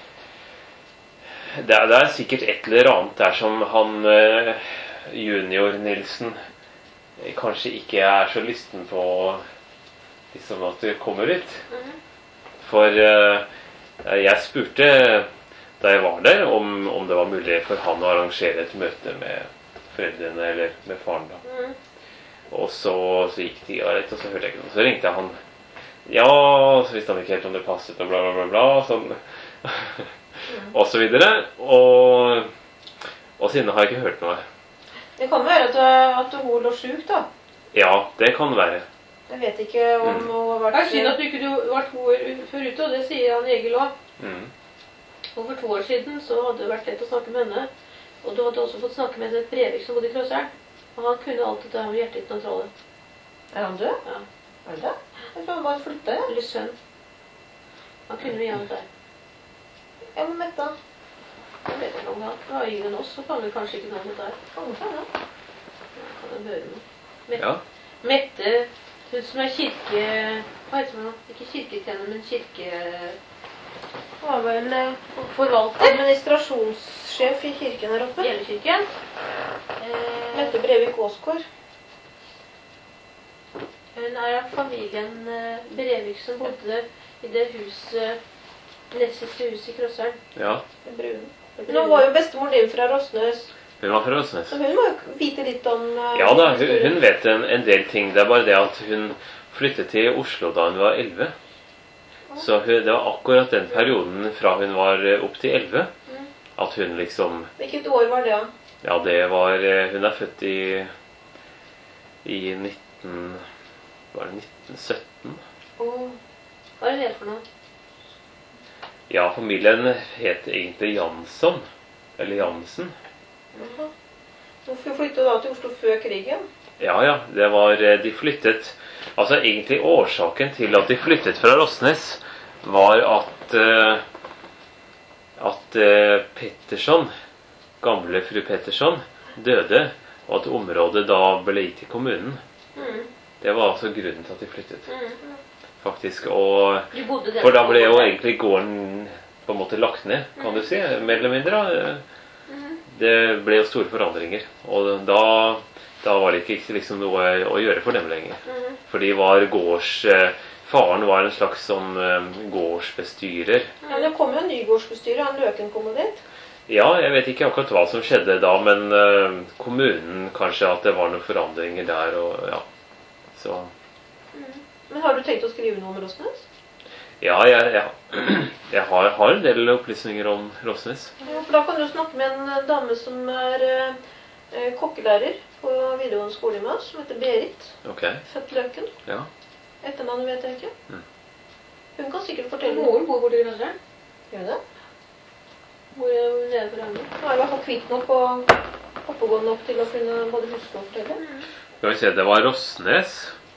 det, er, det er sikkert et eller annet der som han eh, junior Nilsen eh, kanskje ikke er så lysten på liksom at det kommer ut. Mhm. For eh, jeg spurte da jeg var der om, om det var mulig for han å arrangere et møte med foreldrene eller med faren da. Mhm. Og så, så gikk tida litt, og så hørte jeg ikke noe. Så ringte jeg han. Ja, så visste han ikke helt om det passet, og bla, bla, bla, bla, sånn. Og så videre. Og, og siden har jeg ikke hørt noe. Det kan være at, at hun lå syk, da. Ja, det kan være. Jeg vet ikke om Mm. hun har Det vært er synd at du ikke var to år før ute, og det sier han Egil også. Mm. Og for to år siden så hadde det vært lett å snakke med henne. Og du hadde også fått snakke med et Brevik som bodde i Krøseren. Og han kunne alt dette med hjertehypnotrollet. Er han død? Ja. Er det det? Jeg tror han bare flytta, ja. Eller sønn. Han kunne mye annet der. Jeg må mette. Jeg vet ikke om han var yngre enn oss, så kan vi kanskje ikke noe om dette her. Kan det være? Ja, kan vi høre noe. Mette, Ja. Mette, hun som er kirke... Hva heter hun? Ikke kirketjener, men kirke... Hun var vel eh, Forvalter. administrasjonssjef i kirken her oppe. Gjelekirken. Eh, Mette Brevik Aasgaard. hun er av familien eh, Brevik som bodde i det huset, nest siste huset i Krøseren. Ja. Det brune. Men hun var jo bestemor din fra Rosnes, Hun var fra Røsnes. så hun må jo vite litt om eh, Ja da, hun, hun vet en, en del ting. Det er bare det at hun flyttet til Oslo da hun var elleve. Så hun, det var akkurat den perioden fra hun var eh, opp til elleve, Mm. at hun liksom... Hvilket år var det? Ja, det var... eh, Hun er født i... I nitten... Var det nitten sytten? Og hva er det het for noe? Ja, familien het egentlig Jansson. Eller Jansen. Jaha. Hvorfor flyttet du da til Oslo før krigen? Ja, ja, det var... eh, De flyttet... Altså, egentlig årsaken til at de flyttet fra Rosnes var at... eh, at eh, Pettersson, gamle fru Pettersson, døde, og at området da ble gitt til kommunen. Mm. Det var altså grunnen til at de flyttet, Mm. faktisk. Og, Du bodde der. for da ble jo egentlig gården på en måte lagt ned, kan du si, mer eller mindre. Mm. Det ble jo store forandringer, og da, da var det ikke liksom noe å gjøre for dem lenger. Mm. For de var gårds... eh, Faren var en slags sånn eh, gårdsbestyrer. Ja, det kom jo en ny gårdsbestyrer, han Løken kom jo dit. Ja, jeg vet ikke akkurat hva som skjedde da, men eh, kommunen kanskje at det var noen forandringer der, og ja. Så, Men har du tenkt å skrive noe om Rosnes? ja, jeg, jeg, jeg har, har en del opplysninger om Rosnes. Ja, for da kan du snakke med en eh, dame som er eh, eh, kokkelærer på videregående skole i Moss, som heter Berit. Ok, Født Løken. ja. Etternavnet vet jeg ikke. Mm. Hun kan sikkert fortelle noe. Moren bor borte i Krøseren. Gjør det? Bor jo nede på Ranger. Hun er i hvert fall kvitt nok og oppegående nok til å kunne både huske og fortelle. Skal vi se, det var Rosnes.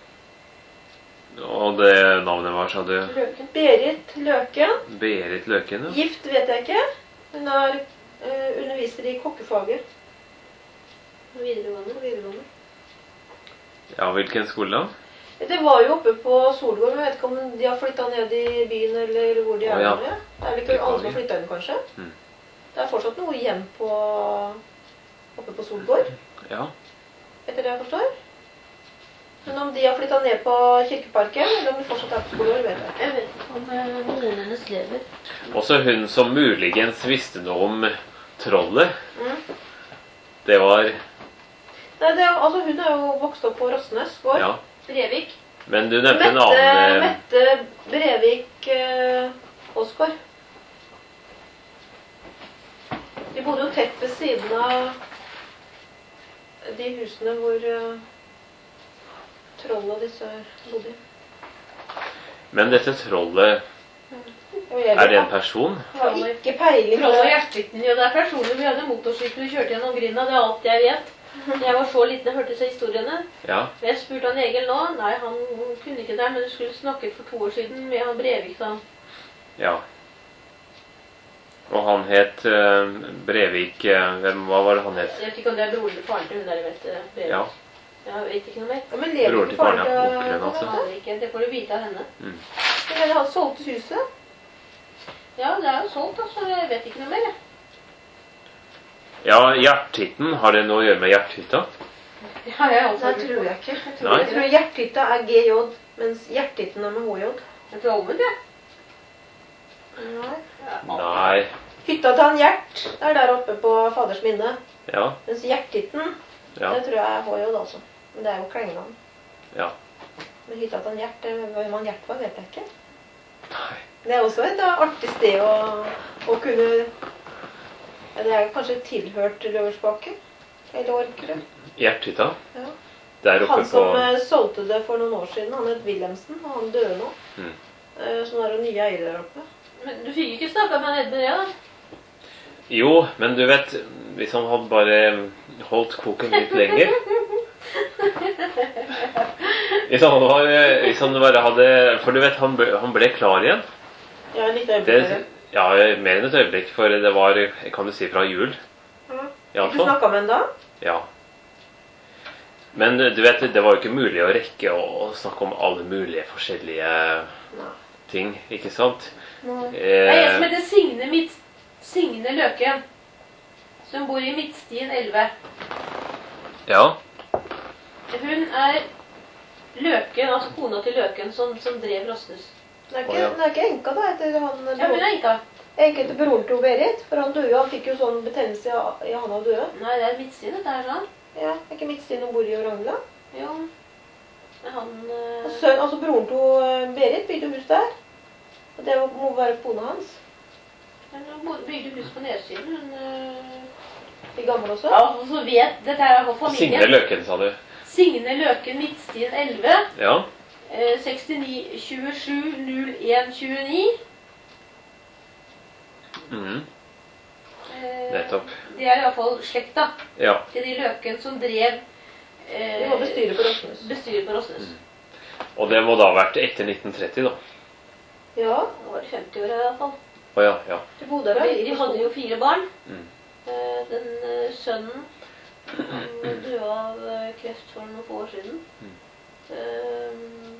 Og det navnet var, sa du, Løken. Berit Løken. Berit Løken, ja. Gift vet jeg ikke. Hun er eh, underviser i kokkefaget Videregående. på videregående. Ja, hvilken skole da? Det var jo oppe på Solgård, men jeg vet ikke om de har flyttet ned i byen, eller hvor de er. Å, ja. nå, ja. Det er vel ikke alle som har flyttet inn, kanskje. Mm. Det er fortsatt noe igjen på, oppe på Solgård, Ja. etter det jeg forstår. Men om de har flyttet ned på Kirkeparken, eller om de fortsatt er på Solgård, vet jeg ikke. Jeg vet ikke om eh, noen hennes lever. Også hun som muligens visste noe om trollet, Mm. det var, Nei, det er, altså, hun er jo vokst opp på Rosnes gård. ja, Brevik. Men du nevnte en Mette, annen... eh, Mette Brevik eh, Oskar. De bodde jo tett ved siden av de husene hvor eh, Troll og disse bodde. Men dette trollet, Og jeg er det en person? har ikke peiling på Troll og det. hjertelytten, ja, det er personlig. Vi hadde motorsykkel og kjørte gjennom grinda, det er alt jeg vet. Jeg var så liten, jeg hørte seg historiene. Ja. Men jeg spurte han Egil nå, nei, han kunne ikke det, men du skulle snakket for to år siden med han Brevik, da. Ja. Og han het eh, Brevik, eh, hvem, hva var det han het? Jeg vet ikke om det er broren til faren til hun der, vet du, Brevik. Ja, Jeg vet ikke noe mer. Ja, men lever Bror ikke til faren, faren ja. til- Onkelen, altså. Det, er ikke, det får du vite av henne. Men han solgte huset. Ja, det er jo solgt, altså. Jeg vet ikke noe mer, jeg. Ja, hjerthytten, har det noe å gjøre med hjerthytta? Ja, jeg har også Nei, tror jeg ikke. Jeg tror, Nei. jeg tror hjerthytta er G J, mens hjerthytten er med H J. Jeg tror omvendt, jeg. Nei. Nei. Hytta til han Gjert er der oppe på Faders minne. Ja, Mens hjerthytten, ja, det tror jeg er H J, altså. Men det er jo klengenavn. ja. Men hytta til han Gjert, det- hvem han Gjert var, vet jeg ikke. Nei. Det er også et uh, artig sted å, å kunne... Ja, det er kanskje tilhørt Løversbakke. Eller Orkerud. Hjerthytta? Ja. Der oppe Han på... som uh, solgte det for noen år siden, han het Wilhelmsen, og han døde nå. Mm. Uh, så nå er det nye eiere der oppe. Men du fikk ikke snakket med han Edmund, ja, da? Jo, men du vet, hvis han hadde bare holdt koken litt lenger... Hvis han, var, hvis han bare hadde... For du vet, han ble, han ble klar igjen. Ja, litt Det, øyeblikk. ja, mer enn et øyeblikk, for det var, kan du si, fra jul. Ja. I alle Du fall. snakket med han da? Ja. Men du vet, det var jo ikke mulig å rekke å, å snakke om alle mulige forskjellige Nei. ting, ikke sant? Nei. Det er en som Eh, heter Signe, Midt, Signe Løken, som bor i Midtstien elleve. ja, Hun er Løken, altså kona til Løken, som, som drev Rosnes. Det er ikke, Å, ja. det er ikke enka da, etter han Ja, hun broren. er ikke. Enke etter broren til Berit, for han døde, han fikk jo sånn betennelse i, i han av døde. Nei, det er Midtstien, dette her, sånn. Ja, er ikke Midtstien og bor i Orangla? Jo. Men han... eh, Og sønn, altså broren til eh, Berit bygde hus der. Og det må være kona hans. Hun bo- bygde hus på nedsiden, hun... eh, I gammel også. Ja, og så vet, dette er for Signe familien. Løken, sa du. Signe Løken, Midtstien elleve, Ja, eh, sekstini tjuesju null en tjueni. mhm, Eh, nettopp. Det er i hvert fall slekta Ja, til de Løken som drev eh, De var bestyret på Rosnes. bestyret på Rosnes. og det må da ha vært etter nitten tretti da. Ja, Det var i femti år i hvert fall. Å ja, ja. de bodde der. De, de hadde jo fire barn. Mm. Eh, Den eh, sønnen han døde av eh, kreft for noen få år siden. Mm. Eh,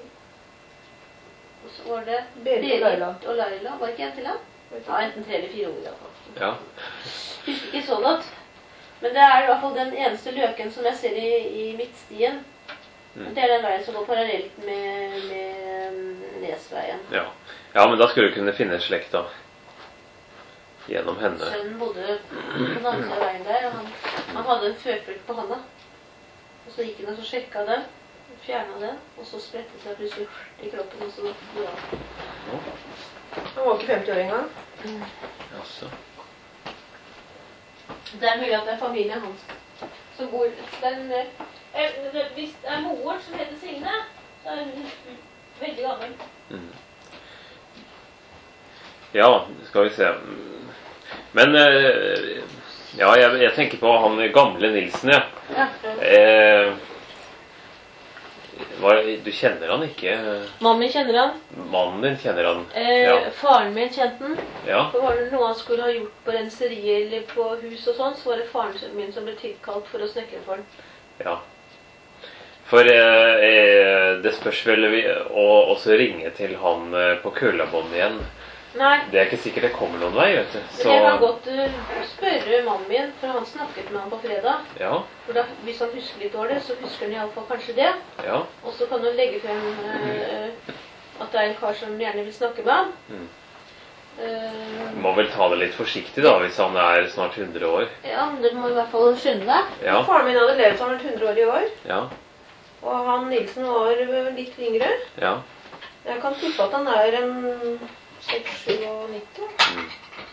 Og så var det Berit og Laila. og Laila. Var det ikke en til da? Ja, enten tre eller fire unger i hvert fall. Ja, Husker ikke så godt. Men det er i hvert fall den eneste Løken som jeg ser i, i Midtstien. Mm. Det er den veien som går parallelt med, med mm, Nesveien. ja. Ja, men da skulle du kunne finne slekta gjennom henne. Sønnen bodde på den andre siden av veien der, og han, han hadde en føflekk på handa. Og så gikk han og så sjekka den, fjerna den, og så spredte det seg plutselig i kroppen, og så døde han. Han var ikke femti år engang. Jaså. Det er mulig at det er familien hans som bor den, eh, det- Hvis det er moren som heter Signe, så er hun veldig gammel. Mhm. Ja, skal vi se. Men eh, ja, jeg, jeg tenker på han gamle Nilsen, ja. Ja. Eh, hva, du kjenner han ikke? Mamma kjenner han. Mannen din kjenner han? Eh, Ja. Faren min kjente han. Ja. Så var det noe han skulle ha gjort på renseriet eller på hus og sånn, så var det faren min som ble tilkalt for å snekre for han. Ja. For eh, eh, det spørs vel vi, å også ringe til han eh, på Kølabånd igjen. Nei, Det er ikke sikkert det kommer noen vei, vet du. men jeg kan godt uh, spørre mannen min, for han snakket med han på fredag. Ja, For da, hvis han husker litt dårlig, så husker han i alle fall kanskje det. ja. Og så kan han legge frem uh, at det er en kar som gjerne vil snakke med han. Mm. Uh, Må vel ta det litt forsiktig da, hvis han er snart hundre år. ja, men dere må i hvert fall skynde deg. Ja, Faren min hadde levd som han hundre år i år. ja. Og han Nilsen var litt yngre. Ja. Jeg kan tippe at han er en seks syttisju. Mm.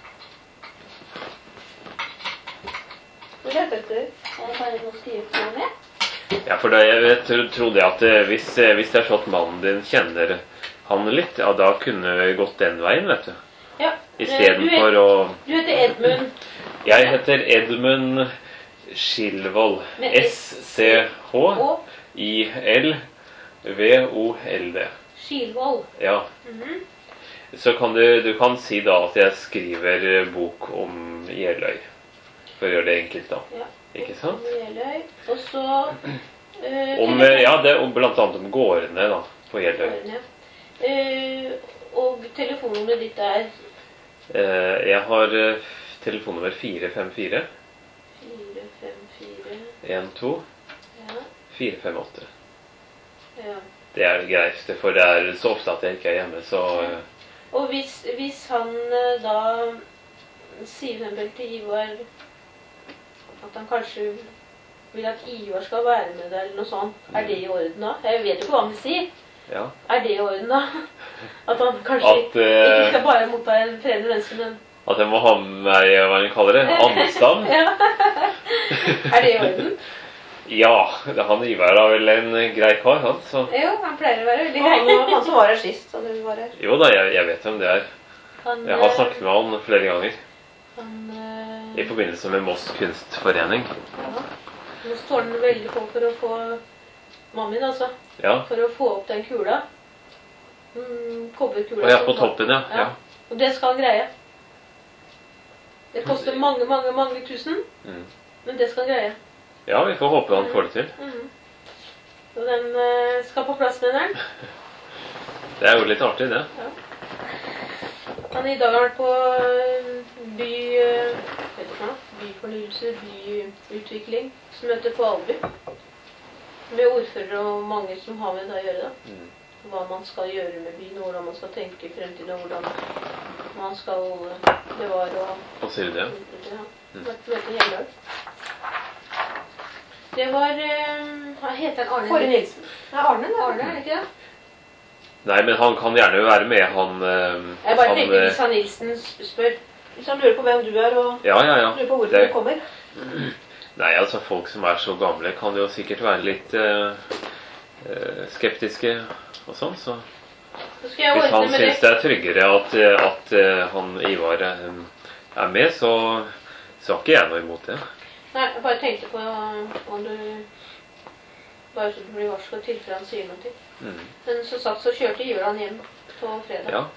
Hvor heter det? Jeg har bare noe skrevet på med. Ja, for da jeg vet, trodde jeg at eh, hvis, eh, hvis det er sånn at mannen din kjenner han litt, ja, da kunne vi gått den veien, vet du. Ja. I stedet Du for å... Du heter Edmund. Jeg heter Edmund Skilvold. Med S. S C H I L V O L D. Skilvold. Ja. Mhm. Så kan du, du kan si da at jeg skriver eh, bok om Jeløy. For å gjøre det enkelt da. Ja. Ikke sant? Jeløy. Og så... eh, Om, eh, ja, det er om, blant annet om gårdene da, på Jeløy. telefon- ja. Eh, og telefonnummeret ditt er Eh, jeg har eh, telefonnummer fire fem fire fire fem fire. en to Ja. fire fem åtte. Ja. Det er det greieste, for det er så ofte at jeg ikke er hjemme, så eh, Og hvis, hvis han eh, da sier for eksempel til Ivar at han kanskje vil at Ivar skal være med deg, eller noe sånt, er det i orden da? Jeg vet jo ikke hva han vil si. ja. Er det i orden da? At han kanskje At, ikke eh, skal bare motta en fremmed menneske, men... At jeg må ha med meg, hva han kaller det, andestam. Ja. Er det i orden? Ja, det, han Ivar er vel en grei kar, han, så... Jo, han pleier å være veldig Han, grei. han som var her sist, da du var her. Jo da, jeg, jeg vet hvem det er. Han, Jeg har eh, snakket med han flere ganger. Han, eh, I forbindelse med Moss Kunstforening. ja. Nå står han veldig på for å få mannen min, altså. Ja, For å få opp den kula. Mm, kobberkula. og jeg er som på var- toppen, ja. Ja. Ja. Og det skal han greie. Det koster mange, mange, mange tusen, Mm. men det skal han greie. Ja, vi får håpe han får det til. Mhm. Og den eh, skal på plass, mener han. Det er jo litt artig, det. Han i dag har vært på eh, by, eh, hva heter det for noe? Byfornyelse, byutvikling, som møter på Alby. Med ordfører og mange som har med det å gjøre da. Mm. Hva man skal gjøre med byen, og hvordan man skal tenke i fremtiden, og hvordan man skal eh, bevare og... Hva sier du det? Ja, vært på møte hele dag. Det var, eh, hva heter han Arne? Kåre Nilsen. Nei, Arne, det. Arne, er det ikke det? Nei, men han kan gjerne være med, han... eh, Jeg bare han, tenkte eh, hvis han Nilsen spør. Hvis han lurer på hvem du er, og Ja, ja, ja. lurer på hvorfor Det- du kommer. Nei, altså folk som er så gamle kan jo sikkert være litt eh, eh, skeptiske og sånn, så Så skal jeg hvis han ordne med synes det. det er tryggere at, eh, at eh, han Ivar eh, er med, så, så har ikke jeg noe imot det. Nei, jeg bare tenkte på om du... Bare så du blir varslet i tilfelle han sier noe til. Mm. Men som sagt så kjørte Ivar han hjem på fredag. Ja.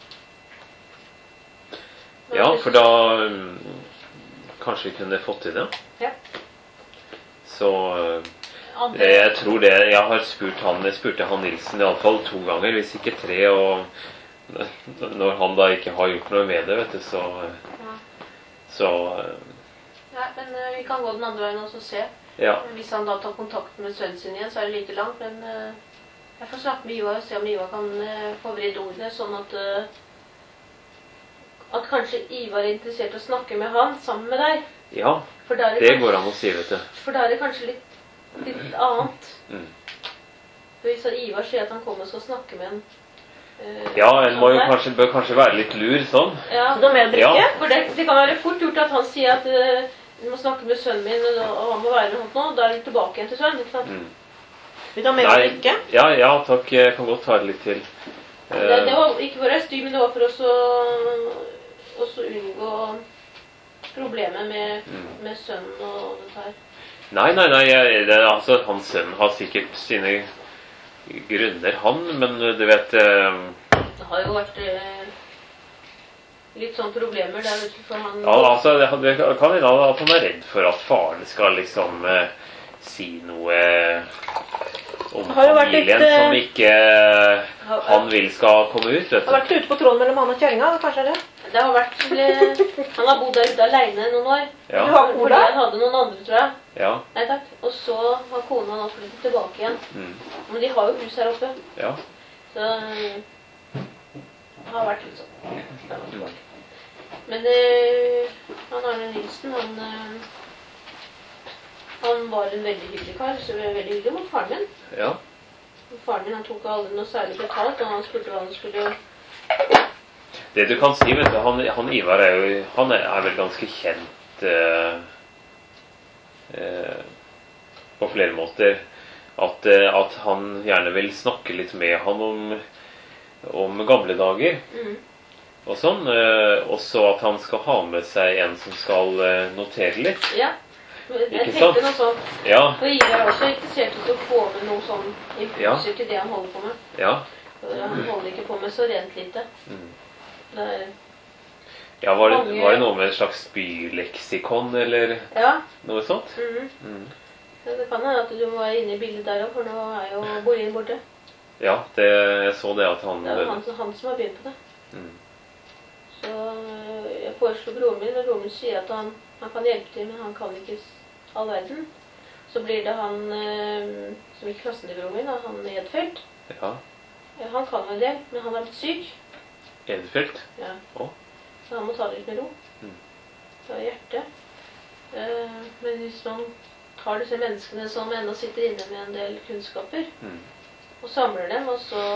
ja, for da mm, kanskje vi kunne fått til det. Ja. Så eh, Andre, jeg tror det, jeg har spurt han, jeg spurte han Nilsen i alle fall to ganger, hvis ikke tre, og når han da ikke har gjort noe med det, vet du, så, ja. så eh, Nei, men eh, vi kan gå den andre veien også og se. ja. Hvis han da tar kontakt med sønnen sin igjen, så er det like langt, men eh, jeg får snakke med Ivar og se om Ivar kan eh, få vridd ordene, sånn at eh, at kanskje Ivar er interessert i å snakke med han sammen med deg. Ja, For da er det, det kanskje, går an å si, vet du. for da er det kanskje litt, litt annet. Mm. For hvis Ivar sier at han kommer og skal snakke med en eh, Ja, en må jo sånn der. kanskje, bør kanskje være litt lur sånn. Ja, Så da med drikke? Ja. for det, det kan være fort gjort at han sier at eh, du må snakke med sønnen min, og, og han må være med sånt nå. Da er du tilbake igjen til sønnen, ikke sant? Mm. Vil du ha mer å Nei, drikke? ja, ja, takk, jeg kan godt ta det litt til. Det, det Eh, var ikke for å være styr, men det var for oss å, oss å unngå problemet med, Mm. med sønnen og dette her. Nei, nei, nei, jeg, det, altså, hans sønn har sikkert sine grunner, han, men du vet... Eh, Det har jo vært eh, litt sånn problemer der, vet du, for han... ja, altså, det, det kan hende at han er redd for at faren skal liksom eh, si noe om Har jo vært litt, familien eh, som ikke han vil skal komme ut, vet Det har du. vært ute på tråden mellom han og kjæringa, kanskje er det? Det har vært... eh, han har bodd der ute alene noen år. Du Ja, har kor Fordi da? han hadde noen andre, tror jeg. ja, Nei, takk. Og så har kona nå flyttet tilbake igjen. mm, Men de har jo hus her oppe. ja. Så eh, det har vært litt sånn. frem og tilbake. Men eh, han Arne Nilsen, han, eh, han var en veldig hyggelig kar, så veldig hyggelig mot faren min. Ja, faren min han tok aldri noe særlig betalt, og han spurte hva han skulle... Det du kan si, vet du, han, han Ivar er jo, han er, er vel ganske kjent eh, eh, på flere måter, at, eh, at han gjerne vil snakke litt med han om, om gamle dager, Mm. og sånn, eh, også at han skal ha med seg en som skal eh, notere litt. Ja, jeg Ikke tenkte sant? noe sånt. Ja, Og Ivar er også interessert i å få med noe sånn impulser Ja. til det han holder på med. ja. For Han holder ikke på med så rent lite. Mm. Det er, Ja, var det, Mange- var det noe med et slags byleksikon, eller ja, noe sånt? mhm. Mm. Ja, det kan hende at du må være inne i bildet der også, for nå er jo Borin borte. Ja, det, jeg så det at han... Det er jo han, som- han som har begynt på det. Mm. Så øh, jeg foreslo broren min, og broren min sier at han, han kan hjelpe til, men han kan ikke s- all verden. Så blir det han øh, som gikk klassen til broren min, og han Edfeldt. Ja, Ja, han kan jo en del, men han er blitt syk. Edfeldt. Ja. Å. Så han må ta det litt med ro. Mm. Det er hjertet. Eh, men hvis man tar disse menneskene som ennå sitter inne med en del kunnskaper, Mm. og samler dem, og så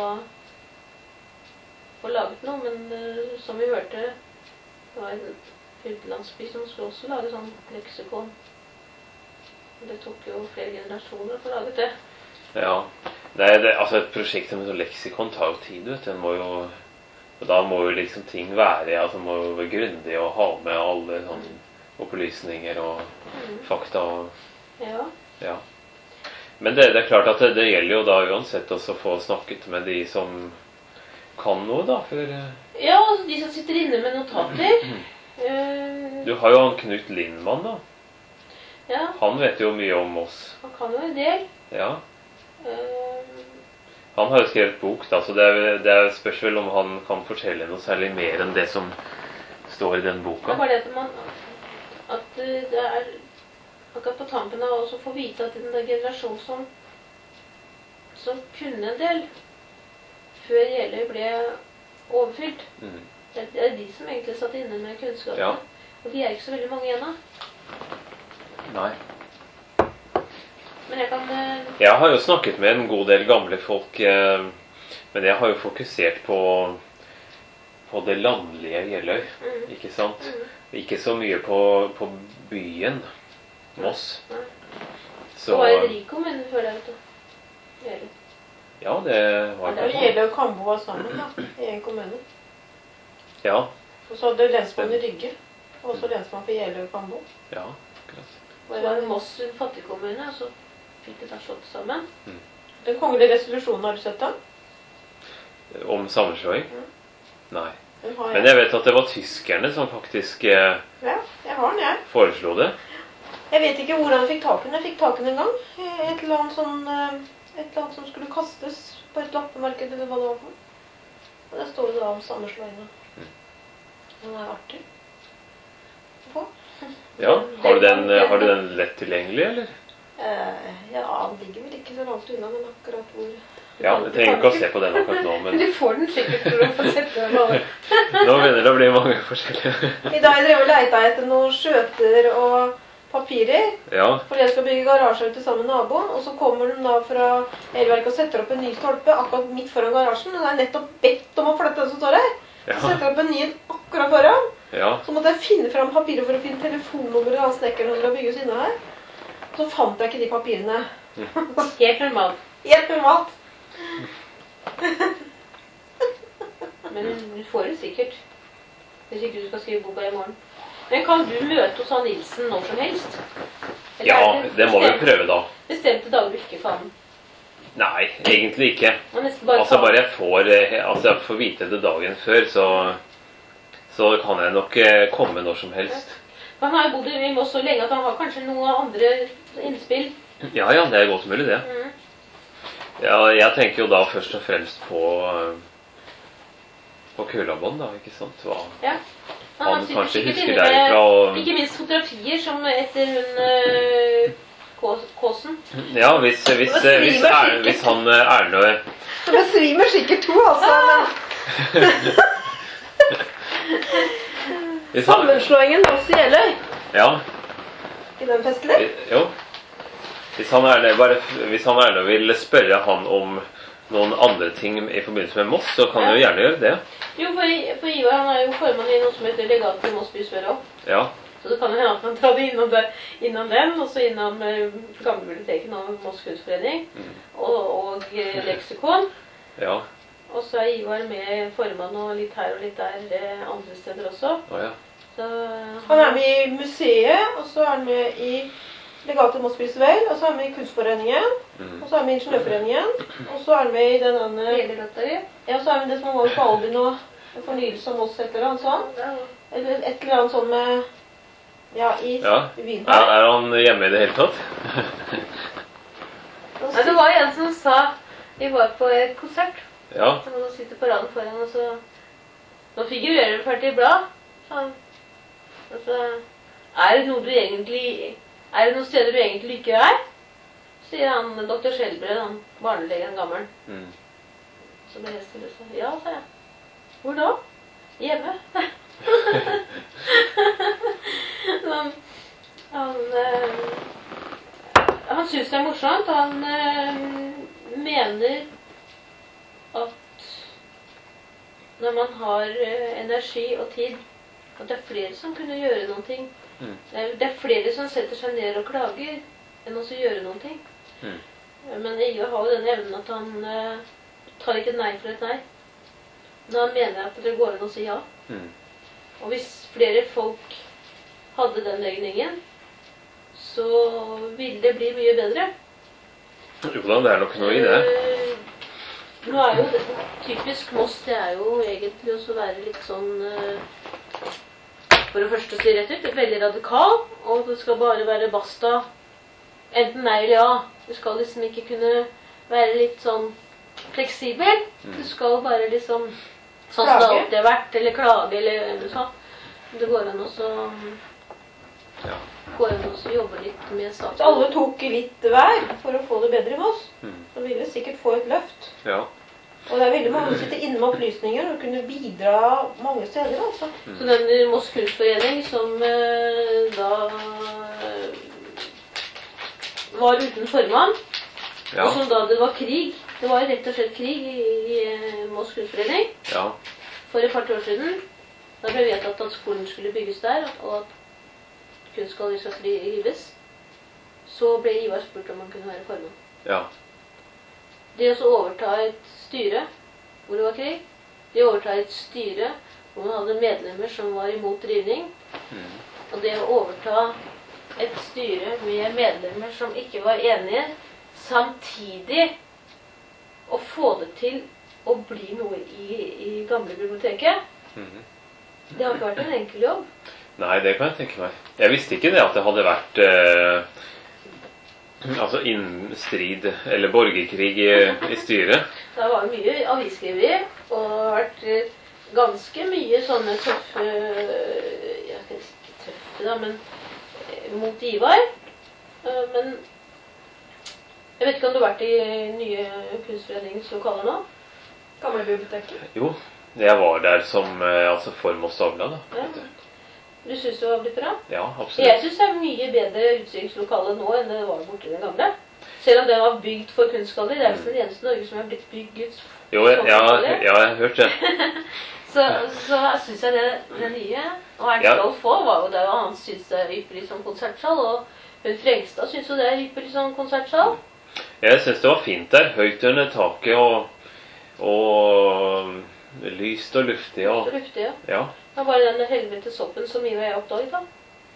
får laget noe, men eh, som vi hørte, det var en utenlandsby som skulle også lage sånn leksikon. Det tok jo flere generasjoner å få laget det. Ja, Nei, det, altså et prosjekt som et leksikon tar jo tid, vet du. Den må jo, og da må jo liksom ting være, altså må jo være grundig og ha med alle sånne opplysninger og Mm. fakta og, Ja. ja. Men det, det er klart at det, det gjelder jo da uansett også å få snakket med de som kan noe da, for eh, Ja, altså de som sitter inne med notater. eh, du har jo han Knut Lindmann da. Ja, Han vet jo mye om oss. han kan jo en del. Ja. Eh, Han har jo skrevet bok da, så det, er, det er spørs vel om han kan fortelle noe særlig mer enn det som står i den Det boka. er bare det at man at eh, det er akkurat på tampen av også få vite at den der generasjonen som som kunne en del før Jeløy ble overfylt, Mm. det er- det er de som egentlig satt inne med kunnskapene. Ja. Og de er ikke så veldig mange igjen av. Nei. Men jeg kan eh, Jeg har jo snakket med en god del gamle folk, eh, men jeg har jo fokusert på, på det landlige Jeløy, mm, ikke sant? mm, Ikke så mye på, på byen, Moss. nei. Så, Det var en rik kommune før det, vet du. Jeløy. ja, det var Ja, det er kanskje. Jeløy og Kambo var sammen da, i en kommune. Ja, Og så hadde lensmannen i Rygge, og også lensmann for Jeløy og Kambo. ja, akkurat. Så var det Moss en fattig kommune, og så fikk det da slått sammen. Den kongelige resolusjonen, har du sett den? Om sammenslåing? Mm. Nei. Den har Men jeg. jeg vet at det var tyskerne som faktisk eh, Ja, jeg har den, jeg. foreslo det. Jeg vet ikke hvor han fikk tak i den. Jeg fikk tak i den en gang. Et eller annet sånn, eh, et eller annet som skulle kastes på et lappemarked, eller hva det var for. Og der står det da om sammenslåingen. Den er artig. På. Ja, har du den, eh, har du den lett tilgjengelig, eller? Eh, ja, den ligger vel ikke så langt unna, men akkurat hvor. Ja, jeg trenger ikke å se på den akkurat nå, men Du får den sikkert for å få sette den over. nå begynner det å bli mange forskjellige. I dag drev jeg og leita etter noen skjøter og papirer. Ja, Fordi jeg skal bygge garasje ute sammen med naboen. Og så kommer de da fra elverket og setter opp en ny stolpe akkurat midt foran garasjen. Og da har jeg nettopp bedt om å flytte den som står her. Så ja, setter jeg opp en ny akkurat foran. ja. Så måtte jeg finne fram papirer for å finne telefonnummeret av snekkeren som skal bygge oss inne her. Så fant jeg ikke de papirene. Helt normalt. Helt normalt. Men du får det sikkert. Hvis ikke du skal skrive boka i morgen. Men kan du møte hos han Nilsen når som helst? Eller Ja, er det må vi bestemt- prøve da. Bestemte dager du ikke kan? Nei, egentlig ikke. Man nesten bare Altså kan- bare jeg får, eh, altså jeg får vite det dagen før, så, så kan jeg nok eh, komme når som helst. Han har jo bodd i Moss så lenge at han har kanskje noen andre innspill. Ja, ja, det er godt mulig det. Mm. Ja, jeg tenker jo da først og fremst på, eh, på Kullabånd da, ikke sant? Hva? Ja. Han sitter kanskje sikkert husker inne med derfra og... Ikke minst fotografier som etter hun øh, Kås- Kåsen. Ja, hvis, hvis, Det hvis, besvimer er, sikkert. hvis han eh, Erne... Det besvimer sikkert to, altså. Men Hvis han, sammenslåingen Moss i Jeløy ja, i den festen. jo. Hvis han Erne, bare, hvis han Erne vil spørre han om noen andre ting i forbindelse med Moss, så kan du jo gjerne gjøre det. Jo, for, for Ivar han er jo formann i noe som heter legat til Moss bysføre også. Ja. Så det kan jo hende at han tar det innom, det, innom den, og så innom eh, Gamlebiblioteket og Moss kunstforening, Mm. og, og eh, leksikon. Ja. Og så er Ivar med formann og litt her og litt der eh, andre steder også. Å ja. Så, Han er med i museet, og så er han med i Legatet Moss Bysvel, og så er han med i Kunstforeningen, Mm. og så er han med i Ingeniørforeningen, og så er han med i den andre... hele Rotary. Ja, og så er han med det som var på Albin og en fornyelse av Moss et eller annet sånt. Eller et eller annet sånn med... Ja, i, Ja. i byen Er, her. er han hjemme i det hele tatt? Ja, det var en som sa, vi var på et konsert, Ja. så nå sitter på raden foran, og så, nå figurerer du ferdig i blad. Sånn. Og så, er det noe du egentlig, er det noen steder du egentlig ikke er? Sier han, doktor Skjelbred, han barnelegen gammel. Mm. Så ble jeg stille, så, ja, sa jeg. Hvor da? Hjemme. han, han, øh, han synes det er morsomt, han øh, mener at når man har øh, energi og tid, at det er flere som kunne gjøre noen ting. Mm. Det, er, det er flere som setter seg ned og klager, enn også gjøre noen ting. Mm. Men Ivar har jo den evnen at han øh, tar ikke nei for et nei. Men han mener at det går an å si ja. Mm. Og hvis flere folk hadde den legningen, så ville det bli mye bedre. Jo da, det er nok noe i det. Eh, Nå er jo det typisk Moss, det er jo egentlig også være litt sånn, eh, for det første å si rett ut, veldig radikal, og det skal bare være basta, enten nei eller ja. Du skal liksom ikke kunne være litt sånn fleksibel. Du skal bare liksom, sånn som det alltid har vært, eller klage, eller noe sånt. Det går an også, Ja. går an også å jobbe litt med Hvis saker. alle tok litt hver for å få det bedre i Moss, Mm. så ville vi sikkert få et løft. Ja. Og det er veldig mange som sitter inne med opplysninger og kunne bidra mange steder, altså. Så den Moss kunstforening som eh, da eh, var uten formann, Ja. og som da det var krig, det var rett og slett krig i, i eh, Moss kunstforening Ja. for et par år siden. Da ble vedtatt at skolen skulle bygges der, og at kunstgalleri skal rives. Så ble Ivar spurt om han kunne være formann. Ja. Det å overta et styre hvor det var krig, det å overta et styre hvor man hadde medlemmer som var imot rivning, Mm. og det å overta et styre med medlemmer som ikke var enige, samtidig å få det til å bli noe i, i gamle biblioteket, Mhm. det har ikke vært en enkel jobb. Nei, det kan jeg tenke meg. Jeg visste ikke det at det hadde vært eh, altså innen strid eller borgerkrig i, i styret. Det var mye avisskriveri, og det har vært eh, ganske mye sånne tøffe, jeg skal ikke tøffe da, men eh, mot Ivar. Eh, Men jeg vet ikke om du har vært i nye kunstforeningens lokaler nå? Gamle biblioteket. Jo, jeg var der som eh, altså for Moss Dagblad, da. Ja. vet du. Du synes det var blitt bra? Ja, Jeg absolutt. synes det er mye bedre utstillingslokale nå enn det var borte i det gamle. Selv om det var bygd for kunstgalleri, det er visst den eneste i Norge som er blitt bygget. Jo, jeg, ja, ja, jeg har hørt det. Så, så synes jeg det, det nye, og Ernst Ja. Rolf også var jo det, og han synes det er ypperlig som konsertsal, og hun Frengstad synes jo det er ypperlig som konsertsal. Jeg synes det var fint der. Høyt under taket og, og lyst og luftig og Så luftig, ja. ja. Det var bare den helvete soppen som Ivar og jeg oppdaget da.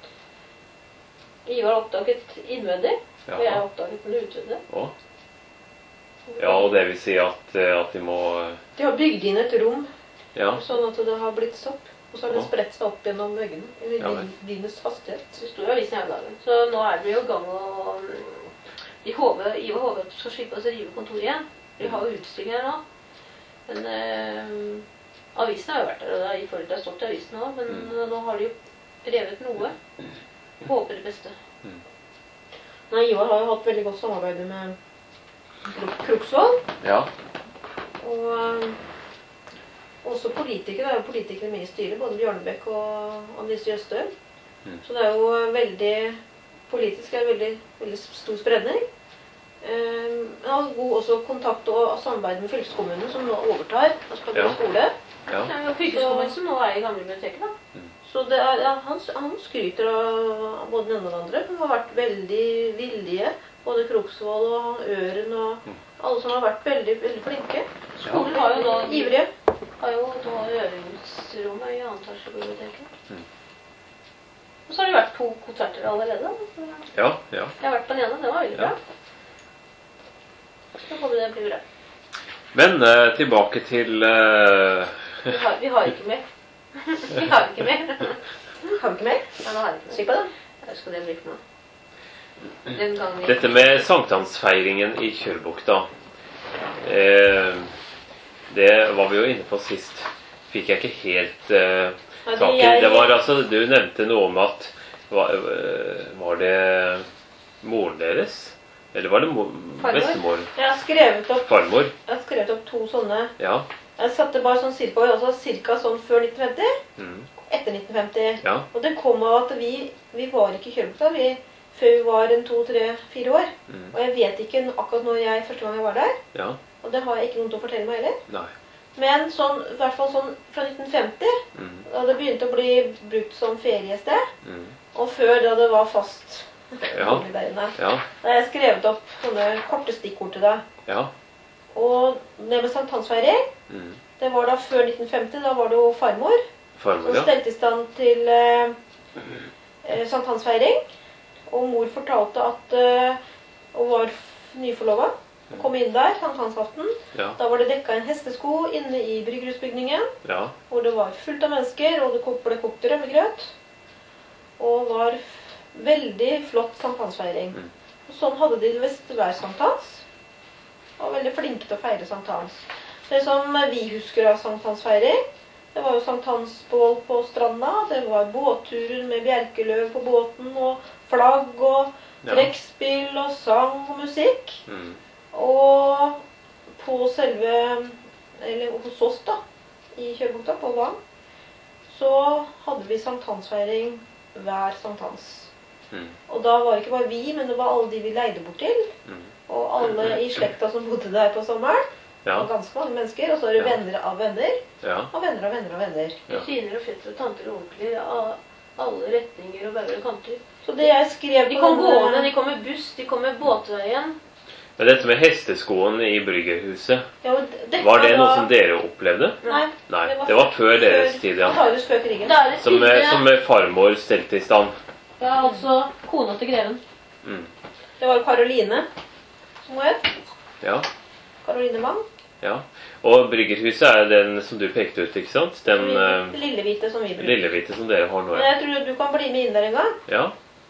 Ivar oppdaget innvendig, og jeg Ja. oppdaget den utvendig. Og, ja, og det vil si at, eh, at de må De har bygd inn et rom, Ja. sånn at det har blitt sopp. Og så har det Ja. spredt seg opp gjennom veggene, i Ja, vel. lynets hastighet. Så sto jo avisen her dagen. Så nå er vi jo i gang å de håper, Ivar håper at vi skal slippe oss å rive kontoret igjen. Vi har jo utstilling her nå. Men eh, avisen har jo vært der, og det er i forhold til det har stått i avisen nå. Men Mm. nå har de jo revet noe. Håper det beste. Nei, Ivar har jo hatt veldig godt samarbeid med Krok- Kroksvold. Ja. Og øh, også politikere. Det er jo politikere med i styret, både Bjørnebekk og Annelise Jøstøl. Mm. Så det er jo veldig politisk er det veldig, veldig stor spredning. Um, jeg har god også kontakt og samarbeid med fylkeskommunen som nå overtar og skal bli Ja. skole. Ja. Det er jo fylkeskommunen som nå er i gamle biblioteket, da. Så det er, ja, han, han skryter av både den ene og den andre. De har vært veldig villige. Både Kroksvoll og han Øren og alle som har vært veldig, veldig flinke. Skolen har jo da Ivrige. har jo da øvingsrommet i annetasjebiblioteket. Mm. Og så har det vært to konserter allerede. Så Ja, ja. jeg har vært på den ene, det var veldig Ja. bra. Så håper det blir bra. Men eh, tilbake til eh, Vi har, vi har ikke mer. Vi har ikke mer. Har vi ikke mer? Nei, nå har jeg ikke mer. Slik på det. Jeg skal det bruke nå. Den gangen dette med sankthansfeiringen i Kjølbukta. Eh, det var vi jo inne på sist. Fikk jeg ikke helt eh, Ja, det saken. jeg- Det var altså, du nevnte noe om at var, eh, var det moren deres? Eller var det mo Farmor. bestemoren? Jeg har skrevet opp, Farmor? jeg har skrevet opp to sånne. Ja. Jeg satte bare sånn cirka, altså cirka sånn før nitten femti, Mm. etter nitten femti. Ja. Og det kom av at vi, vi var ikke i Kjølbukta vi, før vi var en to, tre, fire år. Mm. Og jeg vet ikke akkurat når jeg, første gang jeg var der. Ja. Og det har jeg ikke noen til å fortelle meg heller. Nei. Men sånn, i hvert fall sånn fra nitten femti, Mm. da det begynte å bli brukt som feriested, Mm. og før da det var fast Ja. bolig der inne. Ja. Da har jeg skrevet opp sånne korte stikkord til deg. Ja. Og det med sankthansfeiring, Mm. det var da før nitten femti, da var det jo farmor Farmor, som ja. stelte i stand til eh, eh, sankthansfeiring. Og mor fortalte at eh, hun var f- nyforlova. Hun kom inn der, sankthansaften. Ja. Da var det dekka en hestesko inne i bryggerhusbygningen, Ja. hvor det var fullt av mennesker, og det ko- ble kokt rømmegrøt. Og var f- veldig flott sankthansfeiring. Mm. Og sånn hadde de visst hver sankthans. Og var veldig flinke til å feire sankthansDet som vi husker av sankthansfeiring, det var jo sankthansbål på stranda, det var båtturer med bjerkeløv på båten, og flagg, og Ja. trekkspill, og sang og musikk. Mm. Og på selve, eller hos oss da, i Kjølbukta, på Vang, så hadde vi sankthansfeiring hver sankthans. Mm. Og da var det ikke bare vi, men det var alle de vi leide bort til. Mm. Og alle i slekta som bodde der på sommeren. Ja. Og ganske mange mennesker. Og så er det Ja. venner av venner. Ja. Og venner av venner av venner. Ja. kusiner og fetter og tanter og onkler av alle retninger og bauger og kanter. Så det jeg skrev De på kom denne- gående, de kom med buss, de kom med båtveien. Men dette med hesteskoen i bryggerhuset, Ja, og dette var det da- noe som dere opplevde? Nei, Nei, det var før deres tid, ja. Antageligvis før krigen. Det er et Som, bilde, eh, som eh, farmor stelte i stand. ja, altså kona til greven. Mm. Det var Karoline som var het. Ja. Karoline Mang. Ja. Og bryggerhuset er den som du pekte ut, ikke sant? Den eh, Det lillehvite som vi bruker. lillehvite som dere har nå. Men Ja. jeg tror du kan bli med inn der en gang. Ja.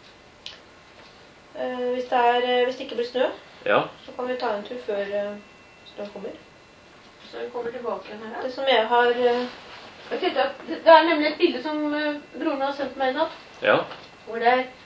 Eh, hvis, det er, eh, hvis det ikke blir snø, Ja. så kan vi ta en tur før eh, snøen kommer. Så vi kommer tilbake igjen her. Det som jeg har eh, Jeg tenkte at det det er nemlig et bilde som eh, broren har sendt meg i natt. Ja. Hvor det er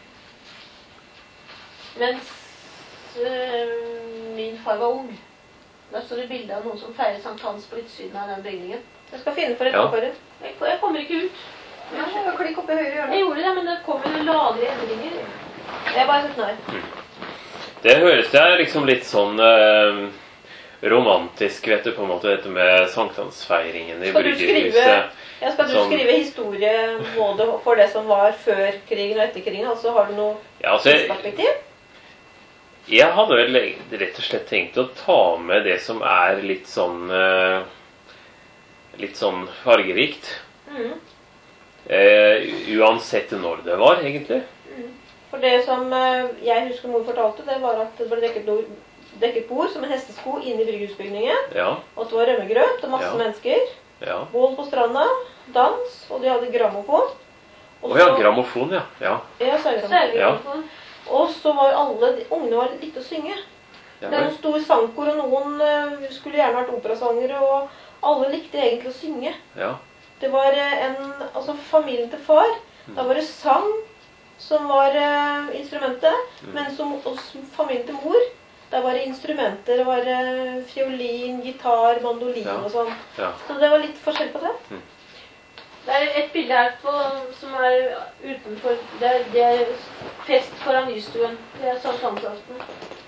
mens eh, min far var ung. Der står det bilde av noen som feirer sankthans på utsiden av den bygningen. Jeg skal finne for et Ja. oppføre. Jeg, jeg kommer ikke ut. Ja, jeg kan klikke opp i høyre Jeg hjørne. gjorde det, men det kommer lagre endringer. Jeg bare setter den her. Det høres jeg liksom litt sånn eh, romantisk, vet du, på en måte, dette med sankthansfeiringen i Skal du bryggerhuset. skrive, ja, skal du Sånn- skrive historie både for det som var før krigen og etter krigen? Altså har du noe Ja, altså, jeg, tidsperspektiv? jeg hadde vel rett og slett tenkt å ta med det som er litt sånn eh, litt sånn fargerikt. Mm. Eh, uansett når det var, egentlig. For det som eh, jeg husker mor fortalte, det var at det ble dekket bord, dekket bord som en hestesko inne i brygghusbygningen. Ja, Og at det var rømmegrøt og masse Ja. mennesker. ja. Bål på stranda, dans, og de hadde grammofon. Og Å ja, så- grammofon, ja. Ja, Ja, saugrammofon. Særlig Og så var alle, de ungene var likte å synge. ja Det er vel. noen stor sangkor, og noen eh, skulle gjerne vært operasangere, og alle likte egentlig å synge. Ja. Det var eh, en, altså familien til far, da var det sang som var eh, instrumentet, Mm. men som hos familien til mor, der var det instrumenter, det var eh, fiolin, gitar, mandolin Ja. og sånn. Ja. Så det var litt forskjell på det. Det er et bilde her på, som er utenfor. Det er, det er fest foran nystuen. Det er sankthansaften.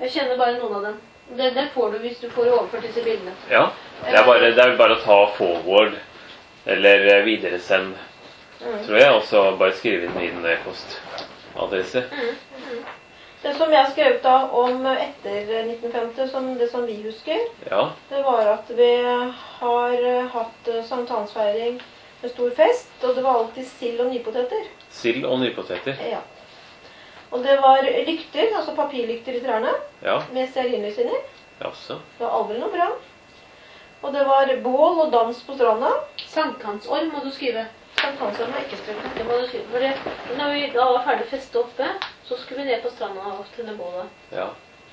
Jeg kjenner bare noen av dem. Den, den får du hvis du får overført disse bildene. Ja, det er bare, det er bare å ta forward, eller videresend, mm. tror jeg, og så bare skrive inn min e-postadresse. Mm. Mm. Det som jeg skrev da om etter nitten femti, som det som vi husker, ja. det var at vi har hatt sankthansfeiring med stor fest, og det var alltid sild og nypoteter. Sild og nypoteter? Ja. Og det var lykter, altså papirlykter i trærne, ja. Med stearinlys inni. Jaså. Det var aldri noe bra. Og det var bål og dans på stranda. Sankthansorm må du skrive. Sankthansorm er ikke skrevet. Det må du skrive. For det, når vi da var ferdig festet oppe, så skulle vi ned på stranda og tenne bålet. Ja.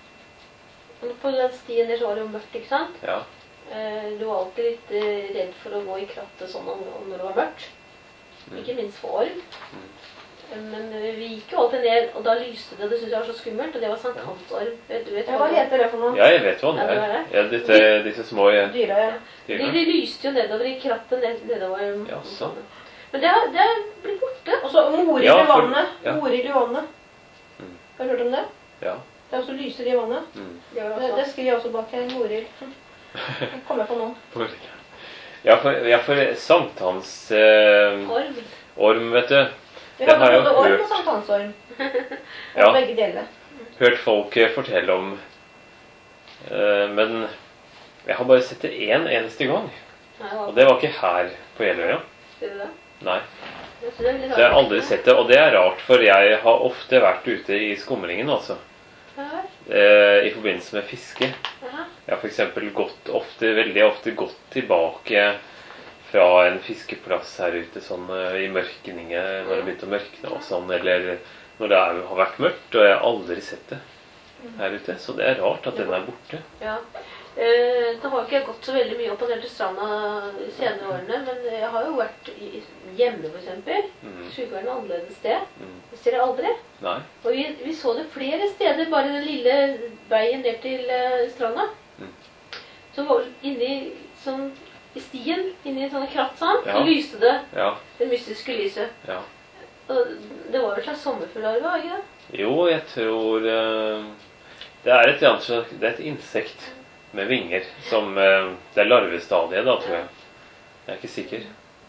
Og på den stien der så var det jo mørkt, ikke sant? Ja. Du var alltid litt redd for å gå i krattet sånn når det var mørkt. Mm. Ikke minst for orm. Mm. Men vi gikk jo alltid ned, og da lyste det, det synes jeg var så skummelt, og det var sankthansorm. Du vet ja, hva heter det for noe? Ja, jeg vet hva det er. Ja, disse, disse små ja. Dyra, ja. De, de lyste jo nedover i krattet, ned, nedover. Ja, så. Men det har, det har blitt borte. Og så moril ja, i vannet. Ja. Moril i vannet. Mm. Har du hørt om det? Ja. Det er også lyser i vannet. Mm. Det, det, det skriver jeg også bak her, moril. Jeg kommer på noen. Ja, for, ja, for sankthans... Eh, orm. Orm, vet du. Vi har både orm hørt, og sankthansorm. Og ja, begge deler. Hørt folk fortelle om, uh, men jeg har bare sett det en eneste gang. Nei, og det var ikke her på Jeløya. Ser du det? Nei. Jeg så jeg har aldri sett det, og det er rart, for jeg har ofte vært ute i skumringen, altså. Uh, I forbindelse med fiske. Aha. Jeg har for eksempel gått ofte, veldig ofte gått tilbake fra en fiskeplass her ute, sånn i mørkningen, når det begynte å mørkne og sånn, eller når det er, har vært mørkt, og jeg har aldri sett det her ute, så det er rart at den er borte. Ja, eh, det har ikke gått så veldig mye opp og ned til stranda de senere årene, men jeg har jo vært i, hjemme for eksempel, mm. Skyggarden annerledes sted, mm. vi ser det aldri. Nei. Og vi, vi så det flere steder, bare den lille veien ned til uh, stranda, mm. så var det inni sånn, i stien, inni en sånn kratt sånn, ja. Så lyste det, ja. Det mystiske lyset. Ja. Og det var jo en slags sommerfuglarve, ikke det? Jo, jeg tror uh, det er et, det er et insekt med vinger, som uh, det er larvestadiet da, tror jeg. Jeg er ikke sikker.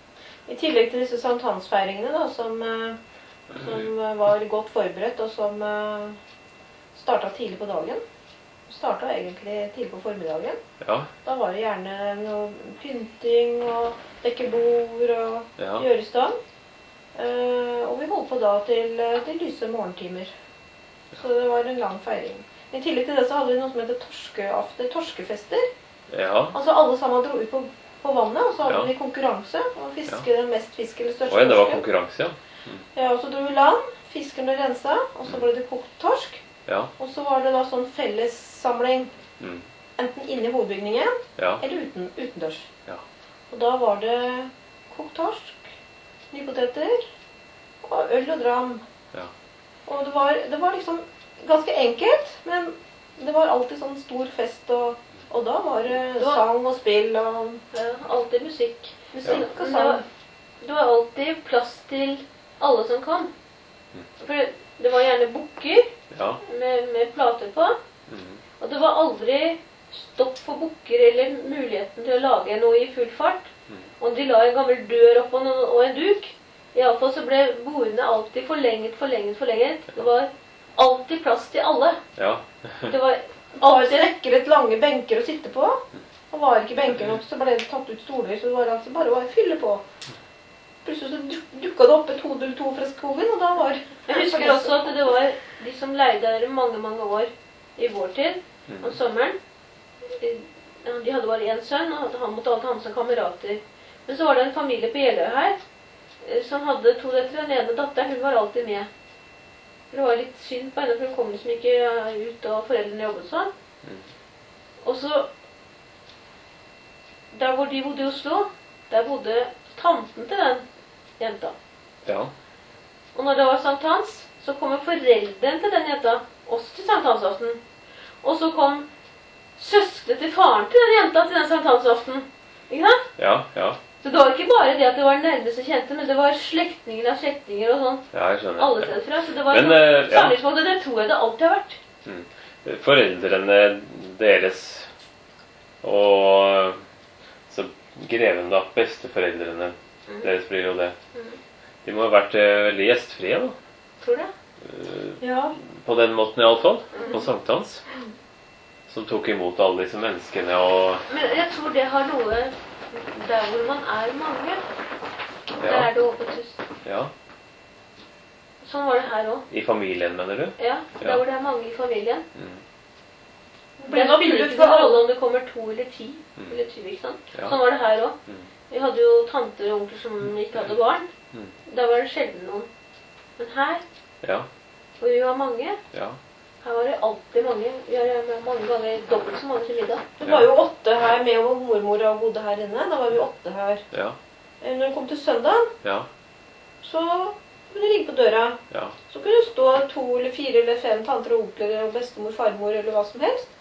I tillegg til disse sankthansfeiringene da, som, uh, som var godt forberedt, og som uh, startet tidlig på dagen. Startet egentlig tidlig på formiddagen. Ja. Da var det gjerne noe pynting og dekke bord og ja. Gjøre stand. Uh, og vi holdt på da til, til lyse morgentimer. Så det var en lang feiring. I tillegg til det så hadde vi noe som heter torskeaften, torskefester. Ja. Altså alle sammen dro ut på, på vannet, og så hadde ja. Vi konkurranse. Og fiske ja. Den mest fisk eller største torsken. Det var konkurranse, ja. Mm. Ja, og så dro vi land, fisken ble renset, og så ble det kokt torsk. Ja. Og så var det da sånn fellessamling, mm. enten inne i hovedbygningen, ja. Eller uten, utendørs. Ja. Og da var det kokt torsk, nypoteter, og øl og dram. Ja. Og det var, det var liksom ganske enkelt, men det var alltid sånn stor fest, og, og da var det, det var, sang og spill, og ja, alltid musikk. musikk ja. Og så, det var alltid plass til alle som kom. For det, det var gjerne bukker, ja. med, med plater på, mm. og det var aldri stopp for bukker eller muligheten til å lage noe i full fart. Mm. Om de la en gammel dør opp og, noe, og en duk, i alle fall så ble bordene alltid forlenget, forlenget, forlenget. Det var alltid plass til alle. Ja. Det var alltid rekker et lange benker å sitte på, og var ikke benker nok, så ble det tatt ut stoler, så det var altså bare å fylle på. Plutselig så dukket det opp et hode eller to fra skogen, og da var... Jeg husker også at det var de som leide der mange, mange år i vår tid, mm. om sommeren. De hadde bare en sønn, og han måtte alltid ha med seg kamerater. Men så var det en familie på Jeløya her, som hadde to døtre, den ene datteren, hun var alltid med. Det var litt synd på henne, for hun kom liksom ikke ut, og foreldrene jobbet sånn. Mm. Og så, der hvor de bodde i Oslo, der bodde tanten til den jenta. Ja. Og når det var Sankt Hans, så kom foreldren til den jenta, også til Sankt Hansaften. Og så kom søskene til faren til den jenta til den Sankt Hansaften. Ikke sant? Ja, ja. Så det var ikke bare det at det var nærmeste kjente, men det var slektninger av slektninger og sånn. Ja, jeg skjønner. Alle steder fra, så det var men, sånn uh, samlingsmåte, det tror jeg det alltid har vært. Mm. foreldrene deres, og så greven da, besteforeldrene Mm. deres blir jo det. Mm. De må ha vært eh, veldig gjestfrie da, Tror du det? Eh, Ja. på den måten i alle fall, Mm. på Sankthans, som tok imot alle disse menneskene, og Men jeg tror det har noe der hvor man er mange. Der ja, er det åpent hus. ja, Sånn var det her også. i familien, mener du? Ja, der Ja. hvor det er mange i familien. Mm. Det blir Det spiller naturlig ikke for noen alle. rolle om det kommer to eller ti. Mm. Eller tyve, ikke sant? Ja. Sånn var det her også. Mm. Vi hadde jo tanter og onkler som ikke hadde barn. Mm. Da var det sjelden noen. Men her, Ja, hvor vi var mange, ja, her var det alltid mange. Vi har mange ganger dobbelt så mange til middag. Det var jo åtte her med og mormor og bodde her inne. Da var vi åtte her. ja, Eh, Når det kom til søndag, ja, så kunne det ringe på døra. ja, Så kunne det stå to eller fire eller fem tanter og onkler og bestemor, farmor eller hva som helst.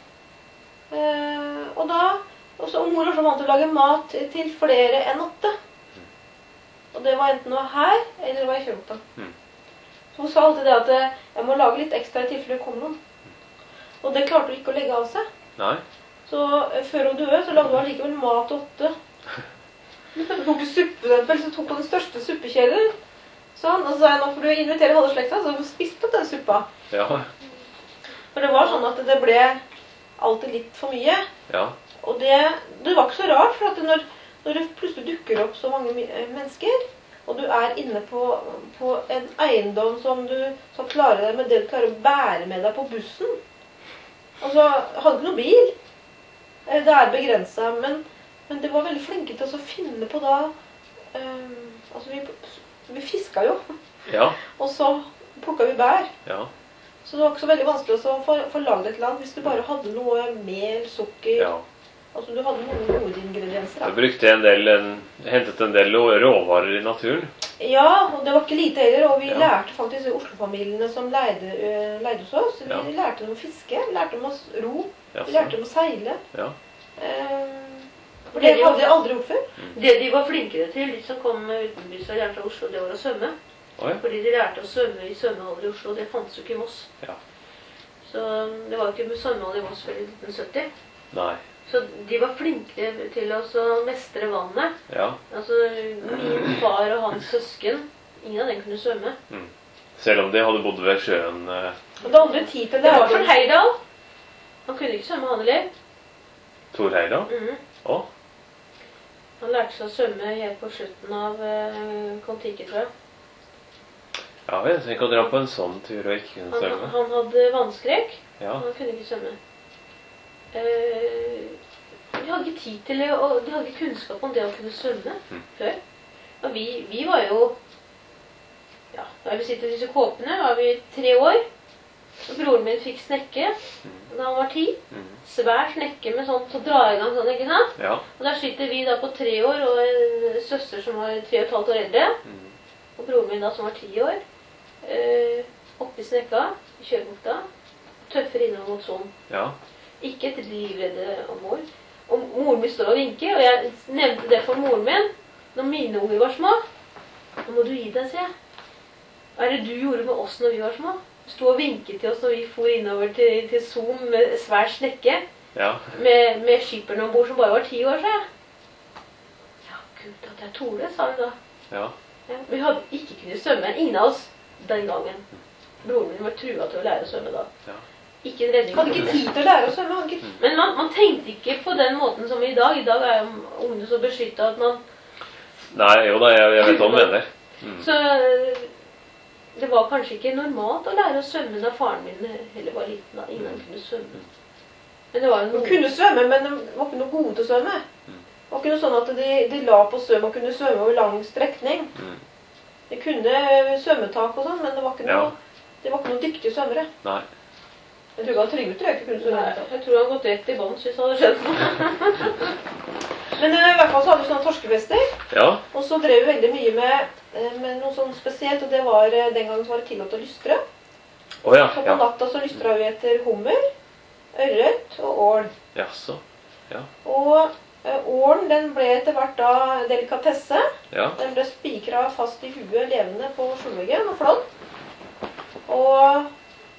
Eh, og da, og så mor var så vant til å lage mat til flere enn åtte. Og det var enten noe her, eller det var i kjølta. Mm. Så hun sa alltid det at eh, jeg må lage litt ekstra i tilfelle det kom noen. Og det klarte hun ikke å legge av seg. nei, Så eh, før hun døde, så lagde hun allikevel mat til åtte. Så tok hun suppe, den, så tok hun den største suppekjelen. Sånn, og så sa jeg, nå får du invitere halve slekta, så hun spiste opp den suppa. ja, For det var sånn at det ble alltid litt for mye. ja, Og det, det var ikke så rart, for at når, når det plutselig dukker opp så mange mi- eh, mennesker, og du er inne på, på en eiendom som du skal klare deg med det du klarer å bære med deg på bussen. Altså, jeg hadde ikke noe bil. Eh, Det er begrenset, men, men det var veldig flinke til å finne på da, eh, altså vi, vi fisket jo, ja, og så plukket vi bær. ja, Så det var ikke så veldig vanskelig å få, få lagd et eller annet hvis du bare hadde noe mel, sukker. ja. Altså du hadde noen hovedingredienser. Jeg Da. brukte en del, en, hentet en del råvarer i naturen. Ja, og det var ikke lite heller. Og vi Ja. lærte faktisk Oslo-familiene som leide, øh, leide hos oss. Vi Ja. lærte dem å fiske, vi lærte dem å s- ro, Ja, vi lærte dem å seile. ja, Eh, for Det det de hadde var- jeg aldri gjort før. Det de var flinkere til, de som kom utenbys og gjerne fra Oslo, det var å svømme. oi, Fordi de lærte å svømme i svømmehaller i Oslo, og det fantes jo ikke i Moss. ja, Så det var jo ikke svømmehall i Moss før i nitten sytti. nei, Så de var flinkere til å så mestre vannet. ja, Altså min far og hans søsken, ingen av dem kunne svømme. mm. Selv om de hadde bodd ved sjøen, eh, Og det hadde aldri tid til Det det. var som Heidal. Han kunne ikke svømme, han heller. Tor Heida. Mhm. Å, Han lærte seg å svømme helt på slutten av uh, Kon-Tiki, tror jeg. ja, jeg tenker å dra på en sånn tur og ikke kunne Han, svømme. han hadde vannskrekk. Ja, Han kunne ikke svømme. Eh, de hadde ikke tid til det, og de hadde ikke kunnskap om det å kunne svømme Mm. før. Og vi, vi var jo, ja, da vi sitter i disse kåpene, var vi tre år. Og broren min fikk snekke da han var ti. mm. Svær snekke med sånn til å dra i gang sånn, ikke sant? ja, Og der sitter vi da på tre år, og en søster som var tre og et halvt år eldre. mm. Og broren min da som var ti år. Eh, oppi snekka, i kjørebukta. Tøffer innover mot sånn. ja, Ikke et livredde om mor. Og moren min står og vinker, og jeg nevnte det for moren min når mine unger var små. Nå må du gi deg, sier jeg. Hva er det du gjorde med oss når vi var små? Du sto og vinket til oss når vi for innover til, til Zoom med svær snekke. ja, Med, med skipperen ombord som bare var ti år, sa jeg. Ja, gud, at jeg torde, sa hun da. ja, Ja, vi hadde ikke kunnet svømme, ingen av oss, den gangen. Broren min var trua til å lære å svømme da. ja, Ikke en redning. Hadde ikke tid til å lære å svømme. Hadde ikke... Men man, man tenkte ikke på den måten som i dag. I dag er jo ungene så beskyttet at man... nei, jo da, jeg, jeg vet hva du mener. Mm. Så det var kanskje ikke normalt å lære å svømme da faren min heller var liten. Da ingen kunne svømme. Men det var jo De noe... kunne svømme, men de var ikke noe gode til å svømme. Det var ikke noe sånn at de, de la på svøm og kunne svømme over lang strekning. Mm. De kunne svømmetak og sånn, men det var ikke noe, Ja. de var ikke noen dyktige svømmere. Nei, Jeg tror ikke at Trygve tror jeg ikke kunne Nei, svømme. jeg tror han gått rett i bånd hvis det hadde skjedd noe. Men eh, i hvert fall så hadde vi sånne torskefester, ja, og så drev vi veldig mye med, eh, med noe sånn spesielt, og det var eh, den gangen så var det tillatt å lystre. å ja, Så på ja, natta så lystra vi etter hummer, ørret og ål. jaså, Og eh, ålen den ble etter hvert da delikatesse. ja, Den ble spikra fast i huet levende på skjulveggen og flådd. Og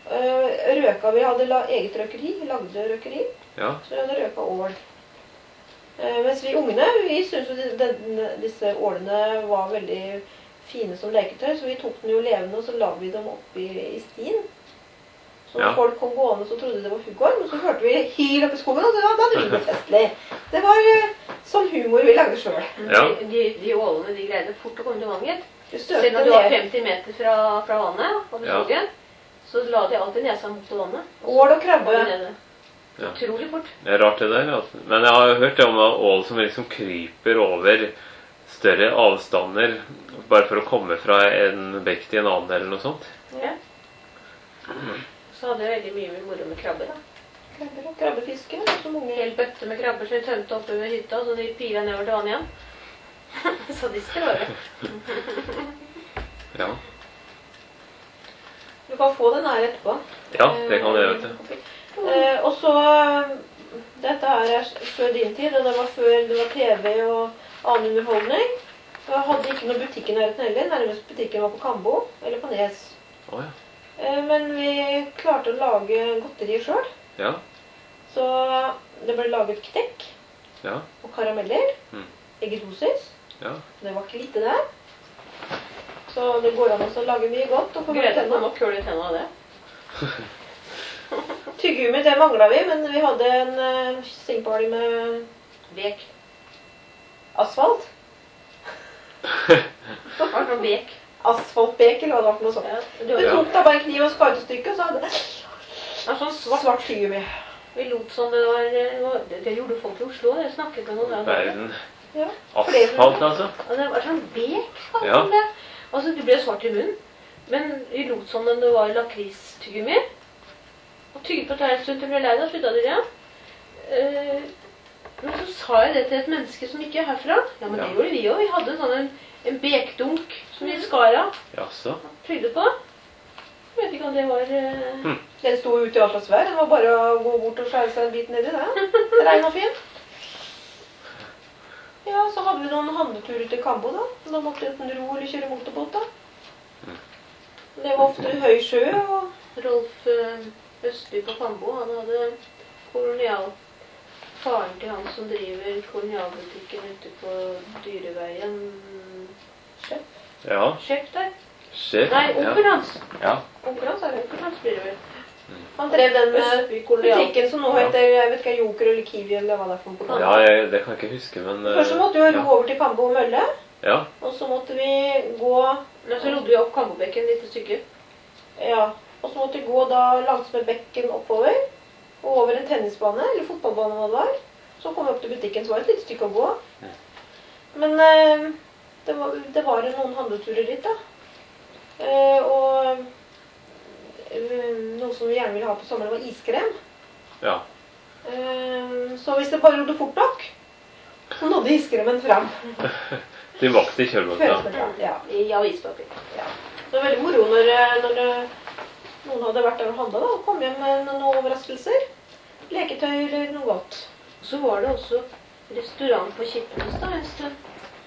Eh, røka, vi hadde la, eget røkeri, lagde røkeri, Ja. så vi hadde røka ål. Eh, mens vi ungene, vi syntes jo de, den, disse ålene var veldig fine som leketøy, så vi tok den jo levende, og så la vi dem opp i, i stien. Så når Ja. folk kom gående, så trodde de det var huggorm, og så hørte vi hyl oppe i skogen, og da, da hadde vi det festlig. Det var eh, sånn humor vi lagde selv. Ja. De, de, de ålene, de greide fort å komme til vannet. Vi Selv støtte når du var ned femti meter fra, fra vannet over Ja. skogen, så la de alltid nesa mot vannet. ål og Og krabbe. nede. Ja. Utrolig fort. Det er rart det der. Altså. Men jeg har hørt det om ål som liksom kryper over større avstander bare for å komme fra en bekk til en annen eller noe sånt. Ja. Så hadde jeg veldig mye moro med krabber, da. Krabber og krabbefiske, som unge. Hel bøtte med krabber som vi tømte oppe ved hytta, så de pila nedover til vannet igjen. Sadister var det. Ja, Du kan få den her etterpå. ja det kan jeg, vet du. Eh, og så, dette her er før din tid, og det var før det var tv og annen underholdning. Jeg hadde ikke noe butikk i nærheten heller. Nærmest butikken var på Kambo, eller på Nes. Å ja. Eh, men vi klarte å lage godterier selv. Ja, Så det ble laget knekk ja, og karameller. Mm. Eggedosis. ja. Det var ikke lite der. Så det går an også å lage mye godt. Og få Greide å tenna. få nok kull i tenna av det. Tyggegummi, det manglet vi, men vi hadde en uh, singparty med Bek. asfalt. Det var sånn bek. Asfaltbek, eller hva det var for noe sånt. Ja, Vi det var tok da bare en kniv og skar ut et stykke, og så hadde det ja, sånn svart. svart tyggegummi. Vi lot som det var Det, det gjorde folk i Oslo. Jeg snakket med noen der. Verden. Ja. Asfalt, altså. Og det var sånn bek. kalte Ja. de det. Altså, du ble svart i munnen. Men vi lot som om det var lakristyggegummi. Og tygget på det en stund til vi ble lei, da slutta de det. Eh, men så sa jeg det til et menneske som ikke er herfra. Ja, men det Ja. gjorde vi òg. Vi hadde en sånn en, en bekdunk som vi skar av. Jaså. og Tygde på. Jeg vet ikke om det var eh, Den sto ute i alt slags vær. Det var bare å gå bort og skjære seg en bit nedi det. Regn og fin. Ja, så hadde vi noen handleturer til Kambo da. Da måtte vi enten ro eller kjøre motorbåt da. Det var ofte høy sjø, og Rolf eh, Østby på Kambo. Han hadde kolonial faren til han som driver kolonialbutikken ute på Dyreveien. Sjef? Ja. Sjef der? Sjef. Nei, Ja. onkelen hans. Ja. Onkelen hans er det. Onkelen hans blir det vel. han drev den eh, Østby kolonial. butikken som nå heter, jeg vet ikke, Joker eller Kiwi eller hva det er for noe på Kambo. Ja, jeg, det kan jeg ikke huske, men eh, Først så måtte vi jo ro ja. over til Kambo og Mølle, Ja. og så måtte vi gå, Men så rodde vi opp Kambobekken et lite stykke. ja, og så måtte vi gå da langs med bekken oppover, og over en tennisbane, eller fotballbane hva det var. Så kom vi opp til butikken, så var det et lite stykke å gå. Men eh, det, var, det var noen handleturer dit da. Eh, og eh, noe som vi gjerne ville ha på sommeren var iskrem. Ja. Eh, så hvis det bare rodde fort nok, så nådde iskremen fram. Tilbake til kjølebukta. Følelsesmessig, ja. I avispapir. Ja. Det var veldig moro når, eh, når det, noen hadde vært der og handlet da, og kom hjem med noen overraskelser. Leketøy eller noe godt. Så var det også restaurant på Kippenes da en stund.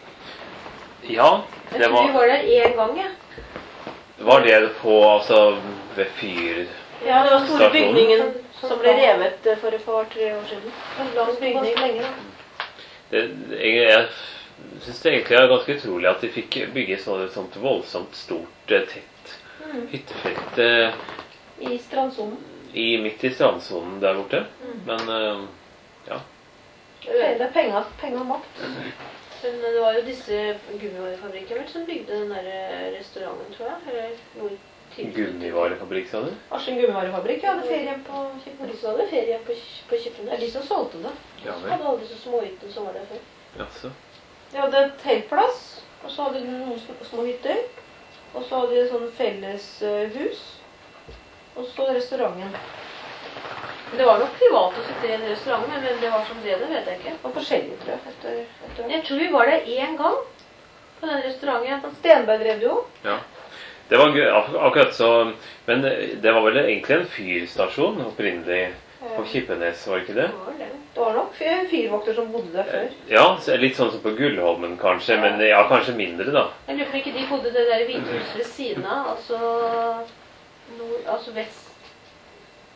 Ja, Jeg det tror vi var, var der én gang, jeg. var det på, altså, ved fyr... Ja, det var store Stasjonen. bygningen som ble revet eh, for et par-tre år siden. En lang bygning lenge da. Det, jeg jeg synes det egentlig er ganske utrolig at de fikk bygge så, et sånt voldsomt stort, eh, tett Mm. hyttefelt eh, I strandsonen. i, midt i strandsonen der borte. Mm. Men eh, ja. Det er penger, penger og makt. Men det var jo disse gummivarefabrikkene vel som bygde den der restauranten, tror jeg. Eller noe tidlig. Gummivarefabrikk, sa du? Asken gummivarefabrikk, jeg hadde ferie på Kippenes. De som hadde ferie på, på Det er Kippenes. de som solgte det. Ja De vel. hadde alle disse småhyttene som var der før. Jaså. De hadde et teltplass, og så hadde de noen små, små hytter. Og så hadde de sånn felleshus. Og så restauranten. Det var nok privat å sitte i en restaurant, men hvem det var som drev det, vet jeg ikke. Og forskjellig, tror jeg. Etter, etter. Jeg tror vi var der én gang på den restauranten. Stenberg drev det jo. Ja. Det var gøy, ak akkurat så. Men det var vel egentlig en fyrstasjon opprinnelig på Kippenes, var det ikke det? Det var det. Det var nok fyr- fyrvokter som bodde der før. Ja, så litt sånn som på Gullholmen kanskje, men ja, kanskje mindre da. Jeg lurer på om ikke de bodde det der hvite huset ved siden av, altså, nord, altså vest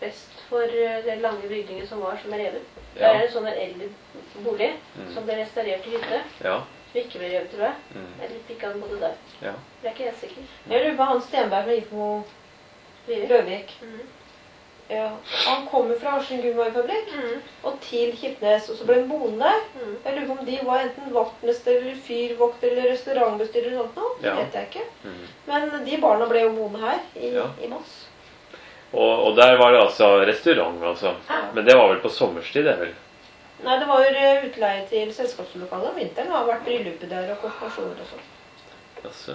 vest for eh, den lange bygningen som var, som er revet. Ja. Der er en sånn der eldre bolig Mm. som ble restaurert til hytte. Ja. Som ikke ble revet, tror jeg. Mm. Eller fikk han bodde der. Ja. Det er ikke helt sikker. Jeg lurer på han Stenberg fra Ifmo Røvik. Røvik. Mm. Ja. Han kommer fra Arsken Gummivarefabrikk Mm. og til Kirkenes, og så ble han boende der. Mm. Jeg lurer på om de var enten vaktmester eller fyrvokter eller restaurantbestyrer eller sånt noe. Det Ja. vet jeg ikke. Mm. Men de barna ble jo boende her i, Ja. i Moss. Og, og der var det altså restaurant, altså. Ja. Men det var vel på sommerstid, det vel? Nei, det var jo eh, utleie til selskapslokalet om vinteren. Det har vært bryllupet der og konfirmasjoner og sånn. Altså.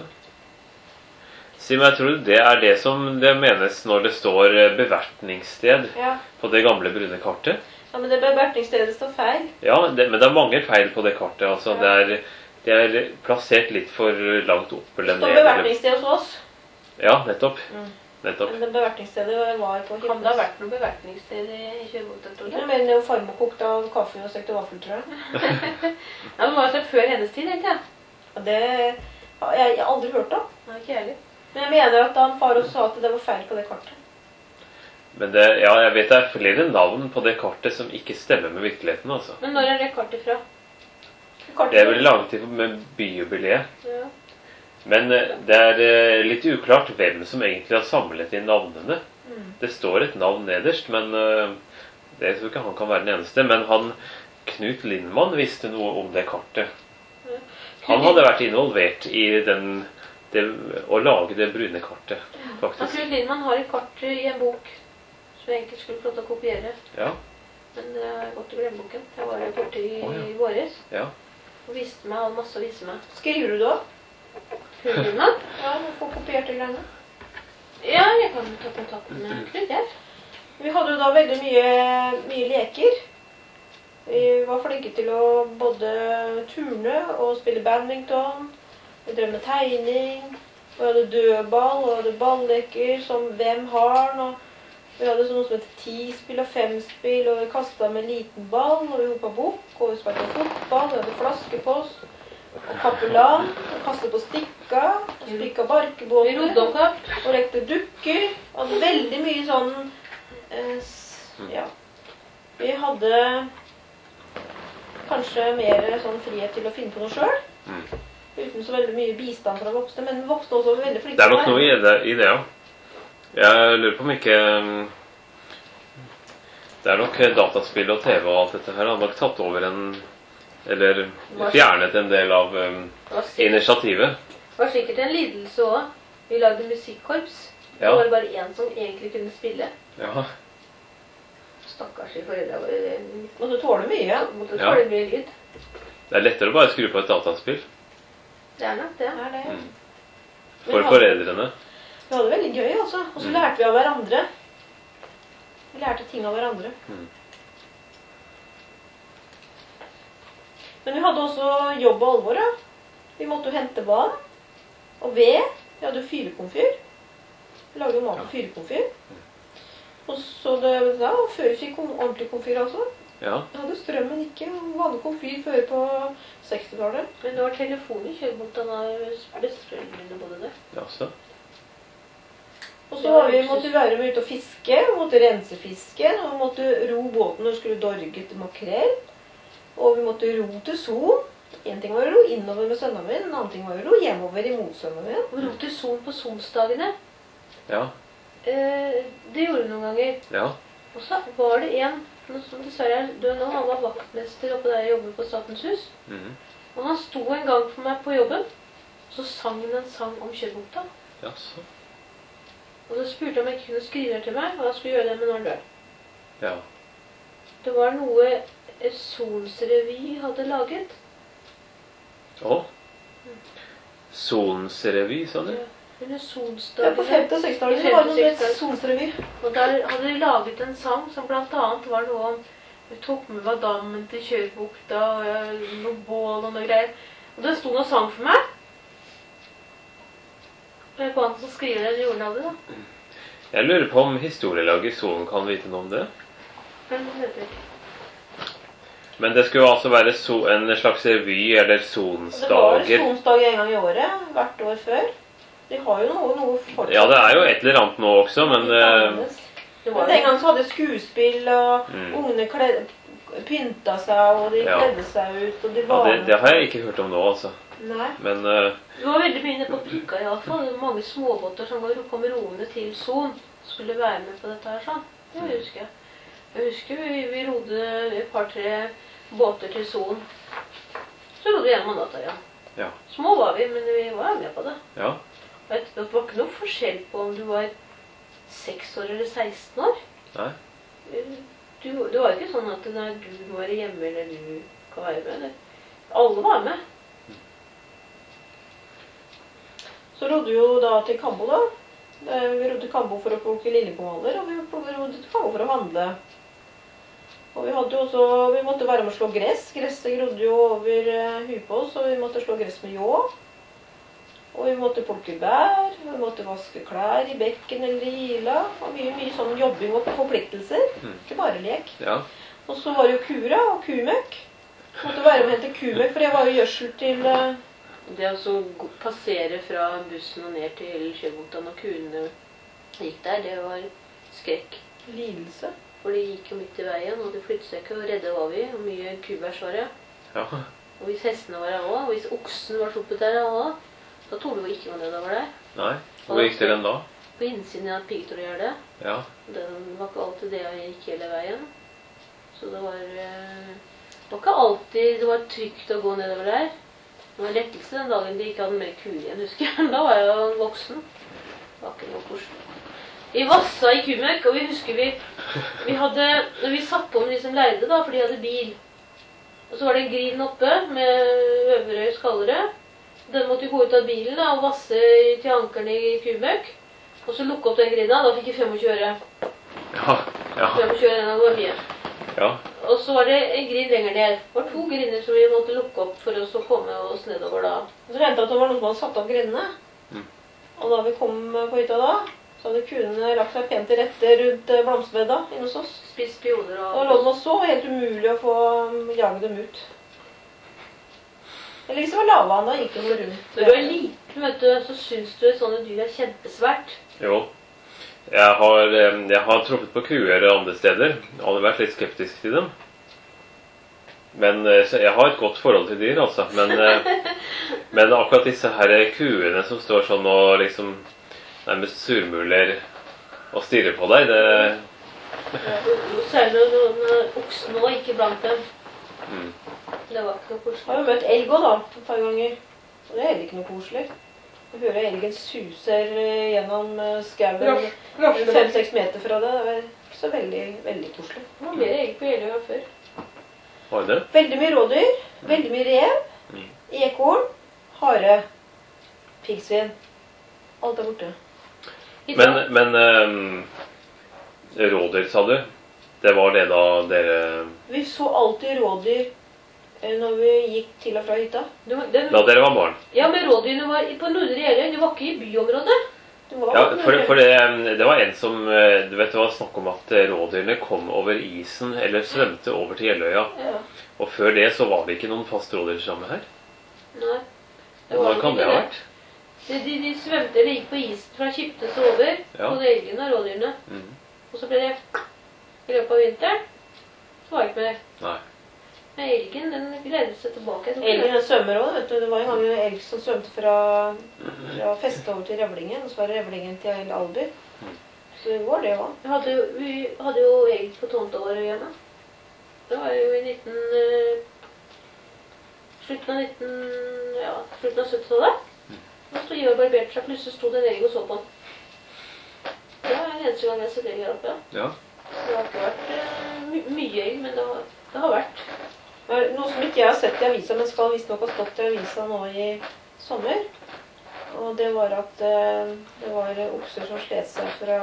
Sim, jeg tror det er det som det menes når det står eh, bevertningssted Ja. på det gamle brune kartet. ja, men det bevertningsstedet står feil. Ja, det, men det er mange feil på det kartet. Altså, Ja. det, er, det er plassert litt for langt opp Det eller står ned. eller- bevertningssted hos oss. Ja, nettopp. Mm. nettopp. Men det bevertningsstedet var på Kan det ha Kirkenes. vært noe bevertningssted i Kjørvågta, tror Jeg du? mener jo farmor kokte av kaffe og stekte vaffel, tror jeg. Ja, det var altså før hennes tid, tenkte jeg. Og det har jeg aldri hørt om. Nei, ikke jeg heller. Men jeg mener at han far også sa at det var feil på det kartet. Men det, ja, jeg vet det er flere navn på det kartet som ikke stemmer med virkeligheten. altså. Men når er det kartet fra? Kartet Det er vel laget til med byjubileet. Ja. Men eh, det er eh, litt uklart hvem som egentlig har samlet inn navnene. Mm. Det står et navn nederst, men eh, det tror ikke han kan være den eneste. Men han, Knut Lindmann visste noe om det kartet. Ja. Han hadde vært involvert i den, det, å lage det brune kartet, Ja, faktisk. Knut Lindmann har et kart i en bok som jeg egentlig skulle få lov til å kopiere. Ja, Men det har gått i glemmeboken. Jeg var der borte i Å, ja. våres ja. og viste meg, hadde masse å vise meg. Skriver du det opp? Knut Lindmann? Ja, du får kopiert det greiene. Ja, jeg kan ta kontakt med Knut, jeg. Vi hadde jo da veldig mye, mye leker. Vi var flinke til å både turne og spille badminton. Vi drev med tegning. Vi hadde dødball og hadde ballleker som Hvem har den? Og vi hadde sånn noe som heter ti-spill og fem-spill, og vi kastet med liten ball, og vi hoppet bukk, og vi spilte fotball, vi hadde flaskepost, og kapellan, og kastet på stikka, og spikket Vi barkebåter, rodde om kapp. og lekte dukker, og veldig mye sånn, eh, s- ja. Vi hadde kanskje mer sånn frihet til å finne på noe selv, Mm. uten så veldig mye bistand fra voksne, men voksne også var veldig flinke. Det er nok til noe i det, i det, ja. Jeg lurer på om ikke um, det er nok dataspill og T V og alt dette her har nok tatt over en eller fjernet en del av um, Det var sikkert, initiativet. det var sikkert en lidelse også. Vi lagde musikkorps. Ja. Det var bare en som egentlig kunne spille. Ja. Stakkars i foreldre våre. det Og du tåler mye. Måtte Ja. tåle mye lyd. Det er lettere å bare skru på et dataspill Det er nok det. Er det. Mm. for foreldrene. Vi hadde det veldig gøy, altså. Og så Mm. lærte vi av hverandre. Vi lærte ting av hverandre. Mm. Men vi hadde også jobb og alvor, da. Vi måtte jo hente vann og ved. Vi hadde jo fyrekomfyr. Vi lagde jo mat på fyrekomfyr. Og så det, ja, før vi fikk kom- ordentlig komfyr, altså. Ja. Vi hadde strømmen ikke. Vanlig komfyr før på sekstitallet. Men det var telefon i Kjørvågta da besteforeldrene bodde der. Jaså. Og så var vi, måtte vi være med ute og fiske. Vi måtte rense fisken. Og vi måtte ro båten når vi skulle dorge etter makrell. Og vi måtte ro til Son. En ting var å ro innover med sønnen min, en annen ting var å ro hjemover imot sønnen min. Og ro til Son på sonsdagene. Ja. Eh, det gjorde vi noen ganger. Ja. Og så var det en nå som dessverre er død nå, han var vaktmester oppe der jeg jobber på Statens hus. Mhm. Og han sto en gang for meg på jobben, så sang han en sang om Kjørvågta. Jaså. Og så spurte han om jeg kunne skrive det til meg, og jeg skulle gjøre det med når han dør. Ja. Det var noe eh, Sonsrevy hadde laget. Å. Sonsrevy, sa du? Under Ja, på Sonsdagene. femte- og sekstitallet så var det noe med Sonsrevy. Og der hadde de laget en sang som blant annet var noe om vi tok med meg dammen til Kjørvågta, og jeg- noe bål og noe greier. Og det sto noe sang for meg. Og jeg ba han som skriver det, eller gjorde han aldri da. Jeg lurer på om historielaget Son kan vite noe om det. Men det vet jeg ikke. Men det skulle jo altså være so en slags revy eller Og det var sonsdager. Sonsdag en gang i året, hvert år før. De har jo noe, noe fortsatt. Ja, det er jo et eller annet nå også, men eh, Det Det Men var den gangen så hadde skuespill, og Mm. ungene kled, pynta seg, og de Ja. kledde seg ut, og de Ja, var det, det har jeg ikke hørt om nå, altså. Nei. Men eh, Det var veldig mye nede på brygga i alle fall. Det var mange småbåter som kom roende til Son. Skulle være med på dette her sånn. Det husker jeg. Jeg husker vi, vi rodde et par-tre båter til Son. Så rodde vi gjennom natta, ja. ja. Små var vi, men vi var med på det. Ja. Vet, det var ikke noe forskjell på om du var seks år eller seksten år. Nei. Du, det var ikke sånn at nei, du må være hjemme eller du kan være med. Det. Alle var med. Så rodde vi jo da til Kambo, da. Eh, Vi rodde til Kambo for å plukke liljepomaler, og vi rodde til Kambo for å handle. Og vi hadde jo også, vi måtte være med å slå gress. Gresset grodde jo over eh, huet på oss, og vi måtte slå gress med ljå. Og vi måtte plukke bær, og vi måtte vaske klær i bekken eller i ila. Og mye, mye sånn jobbing og forpliktelser, Mm. ikke bare lek. Ja. Og så var det jo kura og kumøkk. Måtte være med å hente kumøkk, for det var jo gjødsel til eh, Det å så gå- passere fra bussen og ned til Sjøbukta når kuene gikk der, det var skrekk. lidelse. For de gikk jo midt i veien, og de flyttet seg ikke, og redde var vi, og mye kubæsj var det. Ja. Og hvis hestene var der også, og hvis oksen var sluppet der også, da torde vi ikke gå nedover der. Nei. Hvor gikk dere den da? På innsiden av Pigetorgjerdet. Ja. Den var ikke alltid det jeg gikk hele veien. Så det var, eh, det var ikke alltid det var trygt å gå nedover der. Det var lettelse den dagen de ikke hadde mer kuer igjen, husker jeg. Da var jeg jo voksen. Det var ikke noe koselig. Vi vassa i kumøkk, og vi husker vi, vi hadde, når vi satt på med de som leide da, for de hadde bil. Og så var det en grin oppe med øvre skallere. Den måtte jo gå ut av bilen da, og vasse til ankeren i kumøkk. Og så lukke opp den grina, da fikk vi femogtjue øre. Ja. Ja. femogtjue øre, det var mye. Ja. Og så var det en grin lenger ned. Det var to griner som vi måtte lukke opp for oss å komme oss nedover da. Så hendte det at det var noen som hadde satt opp grindene. Mm. Og da vi kom på hytta da, så hadde kuene lagt seg pent til rette rundt eh, blomsterbedda inne hos oss. Spist spioner Da og... lå de og så, helt umulig å få um, jage dem ut. Eller hvis det var lavvann, da gikk det noe rundt. Når du er liten, vet du, så synes du sånne dyr er kjempesvært. Jo. Jeg har, eh, jeg har truffet på kuer andre steder. Jeg hadde vært litt skeptisk til dem. Men eh, så jeg har et godt forhold til dyr, altså. Men, eh, men akkurat disse her kuene som står sånn og liksom nærmest surmuler og stirrer på deg, det Særlig når når oksen nå ikke blant dem. mm. Det var ikke noe Jeg koselig. har jo møtt elg også da, et par ganger. Og det er heller ikke noe koselig. Jeg hører elgen suser eh, gjennom eh, skauen fem-seks meter fra det. Det er ikke så veldig, veldig koselig. Det var mer egg på Jeløya før. Var det? Veldig mye rådyr, veldig mye rev, Mm. ekorn, hare, piggsvin. Alt er borte. I Men, dag- men eh, rådyr, sa du? Det var det da dere Vi så alltid rådyr eh, når vi gikk til og fra hytta. det var- den, Da dere var barn? ja, men rådyrene var på Nordre Jeløya. De var ikke i byområdet. Det var Ja, for, for det, det var en som eh, Du vet, det var snakk om at eh, rådyrene kom over isen eller svømte over til Jeløya. Ja. Og før det så var det ikke noen fast rådyrstamme her. Nei. Hva kan det ha vært? De, de, de svømte eller gikk på isen fra Kiptes og over. Ja. Både elgene og rådyrene. Mm. Og så ble det i løpet av vinteren. Så var det ikke mer. Nei. Men elgen, den gledet seg tilbake. Jeg tror ikke Elgen den svømmer også, vet du. Det var en gang en elg som svømte fra, fra festet over til revlingen, og så var det revlingen til Alby. Så det går det også. Vi hadde, jo- vi hadde jo elg på tomta vår hjemme. Det var jo i nitten... eh, slutten av nitten... Ja, slutten av syttitallet. Da stod Ivar barbert seg, plutselig stod det en elg og så på den. Det er den eneste gang jeg har sett elg her oppe. Ja. Det har ikke vært eh, my mye elg, men det har, det har vært. Men noe som ikke jeg har sett i avisa, men skal visstnok ha stått i avisa nå i sommer. Og det var at eh, det var okser som slet seg fra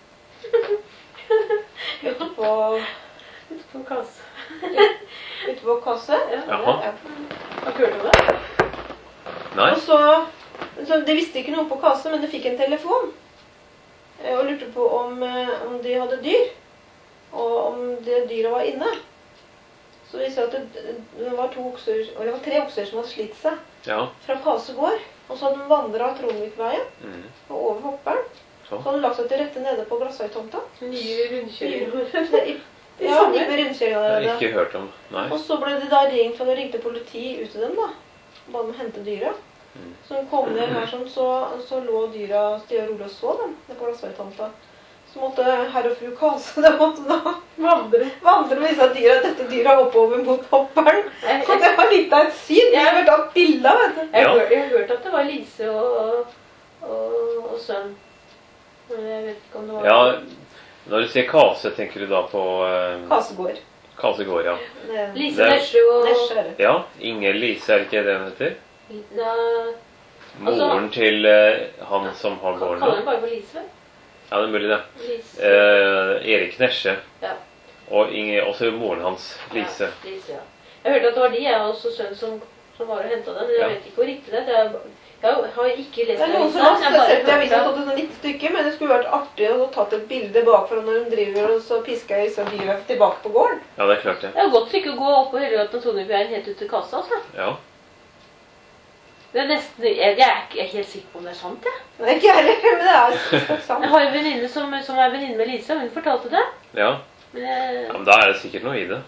ute på, Ute på kasse. ute på kasse. Ja, Jaha. Ja. har du hørt om det? Nei. Og så, så De visste ikke noe på kasse, men de fikk en telefon. eh, Og lurte på om, eh, om de hadde dyr. Og om det dyret var inne. Så vi sa at det, det, var to okser, eller det var tre okser som hadde slitt seg Ja. fra Kase gård. Og så hadde de vandret Trondvikveien Mm. og over hopperen. Så hadde han lagt seg til rette nede på Glassøytomta. Nye rundkjøringer. Ja, gikk med rundkjøringer Det har der. jeg ikke hørt om. Nei. Og så ble det da ringt, for det ringte politi ut til dem da. Ba dem hente dyra. Mm. Så de kom ned her sånn, så, så lå dyra stille og rolig og så dem, nede på Glassøytomta. Så måtte herr og fru Kase, det måtte da Vandre. vandre med disse dyra, dette dyra oppover mot hopperen. Så det var litt av et syn. Jeg har vært av bilder, vet du. Jeg Ja. har hørt, jeg har hørt at det var Lise og, og, og sønn. Men jeg vet ikke om det var... Ja, når du sier Kase, tenker du da på uh, Kasegård. Kasegård, ja. Det, Lise Det- Nesje og... Nesje er det. Ja, Inger Lise, er det ikke det hun heter? Da, Moren til uh, han som har gården kaller nå. den bare for Lise, vel? Ja, det er mulig det. Lise. Uh, Erik Nesje. Ja. Og Inger, også moren hans, Lise. Ja, Lise, ja. Jeg hørte at det var de, jeg og også sønn som, som var og hentet den. Men jeg Ja. vet ikke hvor riktig det er. Jeg har ikke lest Det er noen som avisen, har jeg bare sett i avisen hørte- tatt et sånt lite stykke, men det skulle vært artig å tatt et bilde bakfra når de driver og så pisker disse dyra tilbake på gården. Ja, det er klart det. Det er jo godt stykke å gå opp på Hellegaten og Tronjefjæren helt ut til kassa, altså. Ja. Det er nesten, jeg, jeg er ikke jeg er helt sikker på om det er sant, jeg. Det er ikke heller, men det er sant. Jeg har en venninne som, som er venninne med Lise, og hun fortalte det. Ja. Men jeg, Ja, men da er det sikkert noe i det.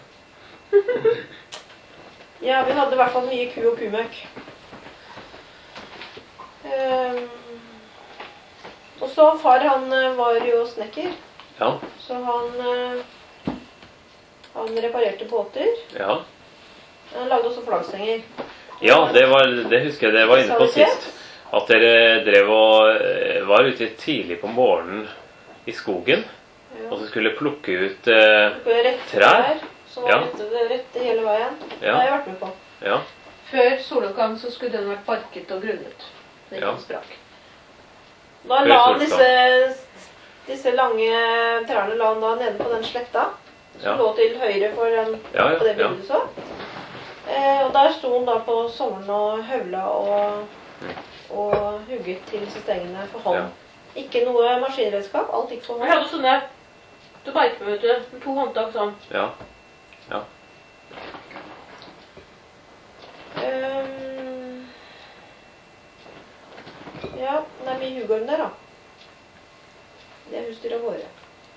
Ja, vi hadde i hvert fall mye ku og kumøk. Ehm, og så far han eh, var jo snekker, Ja. så han, eh, han reparerte båter. Ja. Han lagde også flaggstenger. Ja, det, var, det husker jeg det var inne på sist. At dere drev og eh, var ute tidlig på morgenen i skogen, Ja. og så skulle plukke ut eh, Rette Trær? der, så var Ja. rette, rette hele veien. Det Ja. har jeg vært med på. Ja. før soloppgang så skulle den vært barket og grunnet. Det Ja. ikke sprak. Da Før la han solstad. disse, disse lange trærne la han da nede på den sletta, som Ja. lå til høyre for den, Ja, ja, på det ja. bildet du så. Eh, og der sto han da på sommeren og høvla og, og hugget til disse stengene for hånd. Ja. Ikke noe maskinredskap, alt gikk for Jeg hånd. hadde sånne til beite, vet du, med to håndtak sånn. Ja. Ja. Ehm, ja, det er mye hugorm der da. Det er husdyra våre.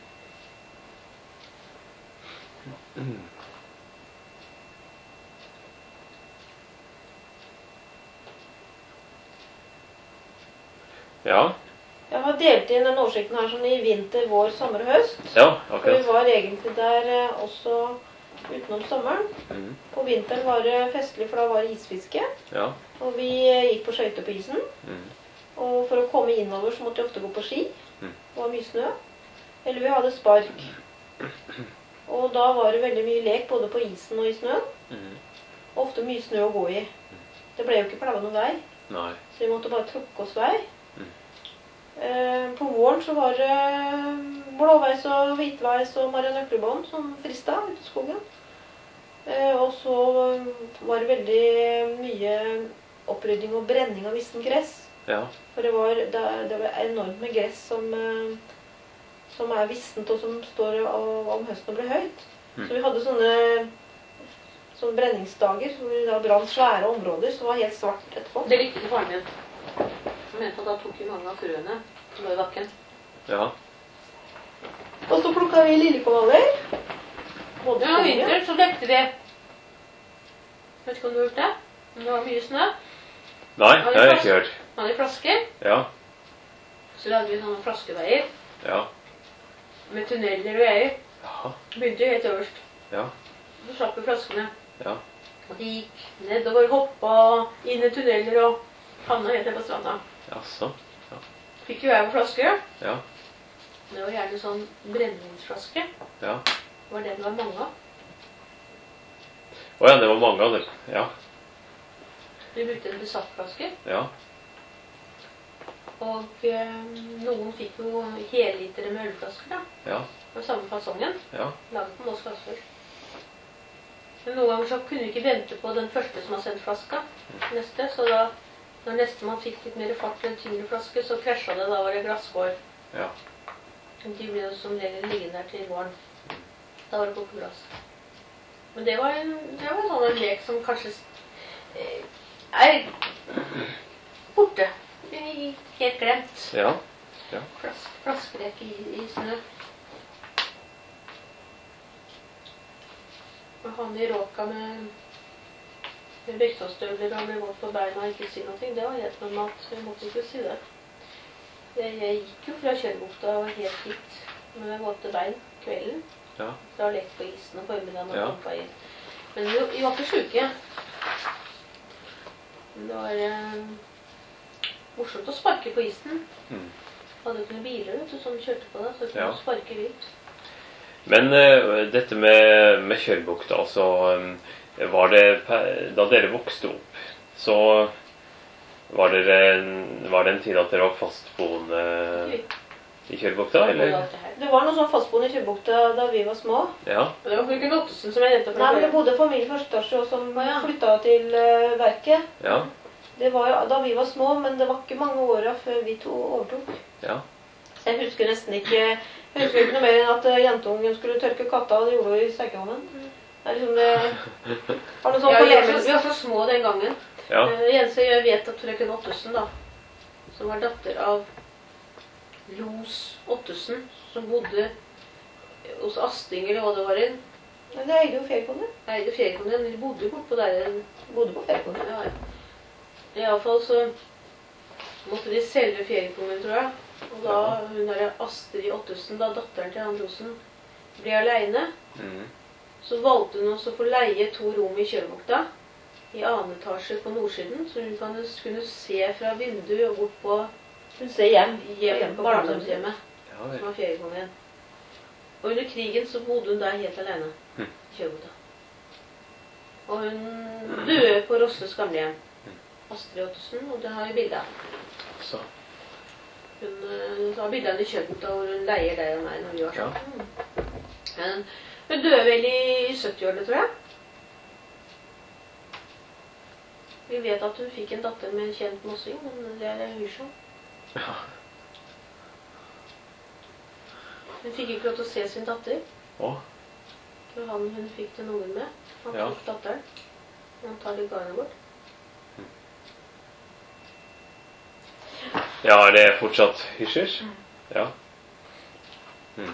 Ja. Jeg har delt inn den oversikten her sånn i vinter, vår, sommer og høst. Ja, For vi akkurat. var egentlig der eh, også utenom sommeren. Mhm. På vinteren var det festlig, for da var det isfiske. Ja. Og vi eh, gikk på skøyter på isen. Mhm. Og for å komme innover så måtte vi ofte gå på ski. Mhm. Det var mye snø. Eller vi hadde spark. Og da var det veldig mye lek både på isen og i snøen. Mhm. Og ofte mye snø å gå i. Det ble jo ikke plaga noen vei, Nei. så vi måtte bare trukke oss vei. Mhm. Eh, på våren så var det blåveis og hvitveis og marianøklebånd som frista ute i skogen. Eh, og så var det veldig mye opprydding og brenning av vissen gress. Ja. For det var, det, er- det var enormt med gress som, eh, som er vissent og som står av, om høsten og blir høyt. Mm. Så vi hadde sånne, sånne brenningsdager hvor vi da brant svære områder som var helt svart etterpå. Det likte ikke faren min. Han mente at da tok vi mange av frøene som lå i bakken. Ja. Og så plukka vi liljekovaller. Både Ja, på om vinteren så lekte vi. Vet ikke om du har gjort det? Men det var mye snø. Nei, det har jeg ikke hørt. Man hadde flasker. Ja. Så lagde vi sånne flaskeveier Ja. med tunneler og veier. Jaha. Begynte helt øverst. Ja. Så slapp vi flaskene. Ja. Og de gikk nedover, hoppa inn i tunneler og havna helt ned på stranda. Jaså. Fikk jo hver flaske. Ja. Det var gjerne sånn brennevinsflaske. Ja. Det var det det var mange av. Å ja, det var mange av dem. Ja. Vi brukte en besattflaske. Ja. Og eh, noen fikk jo hellitere med ølflasker da. Ja. Det var samme fasongen. Ja. Laget på Moss Gassfør. Men noen ganger så kunne vi ikke vente på den første som har sendt flaska. Neste, så da, når nestemann fikk litt mer fart med en tyngre flaske, så krasja det. Da var det glasskår. Ja. De ble jo som regel liggende der til våren. Da var det kokeglass. Men det var en, det var en sånn en lek som kanskje eh, er borte. Helt glemt. Ja. Ja. Flask, flaskedekk i, i snø. Og han i råka med, med Beksåsstøvler og med våt på beina og ikke si noe. Det var helt normalt. Jeg måtte ikke si det. Jeg, jeg gikk jo fra Kjørbukta og var helt hit med våte bein kvelden. Ja. Så har lekt på isen og formiddagen og Ja. kom på inn. Men vi, vi var ikke syke. Det var eh, morsomt å sparke på isen. Mm. Hadde ikke noen biler vet du, som kjørte på det, så kunne Ja. du sparke vilt. Men uh, dette med, med Kjørbukta, altså um, var det da dere vokste opp, så var, dere, var det en tid at dere var fastboende i Kjørbukta, eller? Det var noe sånn fastboende i Kjørbukta da vi var små. Ja. Det var frøken Ottesen som jeg nevnte for Nei, men deg. det bodde familie første etasje og som ja. flyttet til uh, verket. Ja. Det var jo da vi var små, men det var ikke mange årene før vi to overtok. Ja. Så jeg husker nesten ikke, jeg husker ikke noe mer enn at uh, jentungen skulle tørke katta, og det gjorde hun i stekeovnen. Det er liksom det, var noe sånn Ja, på vi, var så, levelsen. vi var så små den gangen. Ja. Uh, Jense, jeg vet at frøken Ottesen da, som var datter av Los Ottesen, som bodde hos Asting eller hva det var inn. Men det eide jo Fjellkongen. Jeg eide Fjellkongen, de bodde bortpå der. Bodde på Fjellkongen. Ja, ja. I alle fall så måtte de selge Fjellkongen, tror jeg. Og da hun der Astrid Ottesen, da datteren til han Losen, ble alene. Mm. Så valgte hun også å få leie to rom i Kjørbukta, i annen etasje på nordsiden, så hun kunne, kunne se fra vinduet og bort på Hun ser hjem. hjem, hjem på barndomshjemmet, Ja, som vel. var Fjellkongen. Og under krigen så bodde hun der helt alene, Hm. i Kjørbukta. Og hun døde på Rosses gamlehjem, Astrid Ottesen, og det har jeg bildet av. Så. Hun uh, har bildene i Kjørbukta, hvor hun leier deg og meg når vi var Ja. sånn. Men hun døde vel i sytti-årene, tror jeg. Vi vet at hun fikk en datter med en kjent mossing, men det er Husjø. Ja. Hun fikk ikke lov til å se sin datter. Å, Det var han hun fikk den ungen med. Han Ja. fikk datteren. Og han tar litt garnet bort. ja, er det fortsatt hysjers? Ja. Mm.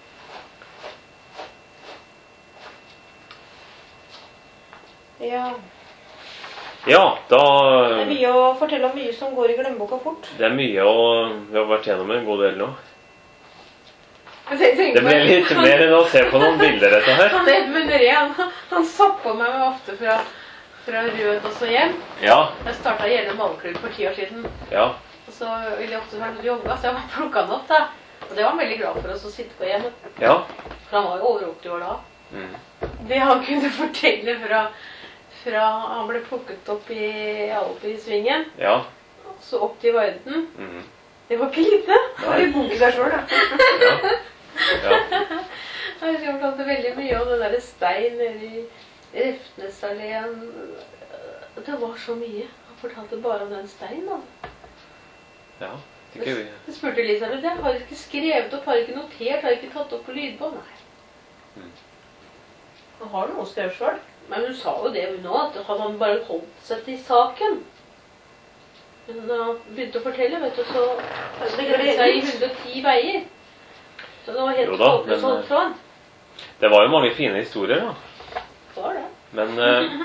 Ja. Ja, da Det er mye å fortelle om, mye som går i glemmeboka fort. Det er mye å Vi har vært gjennom en god del nå. Jeg tenk- tenker Det ble på- litt mer enn å se på noen bilder, dette her. Han Edmund Ree, han, han satt på meg ofte fra, fra Rød og så hjem. Ja, Jeg startet Gjerne malklubb for ti år siden. ja. Og så ville jeg ofte være jogga, så jeg bare plukket han opp da. Og det var han veldig glad for oss å sitte på hjemme. Ja. For han var jo over åtti år da. Mm. Det han kunne fortelle fra, fra han ble plukket opp i Alpi-svingen, Ja. så opp til Varden. Mm. Det var ikke lite. Det var i boken der selv da. Ja. Ja. Jeg husker han fortalte veldig mye om den der stein nede i Refnesalleen. Det var så mye. Han fortalte bare om den steinen da. Ja. Ikke vi. Jeg spurte Elisabeth, jeg har ikke skrevet opp, har ikke notert, har ikke tatt opp på lydbånd. Nei. Han har noe skrevet selv. Men hun sa jo det hun nå, at hadde han bare holdt seg til saken. Men da han begynte å fortelle, vet du, så det gledde seg i hundre og ti veier. Så det var helt Jo da, håpløst men- holdt fra han. Det var jo mange fine historier, da. Det var det. Men eh,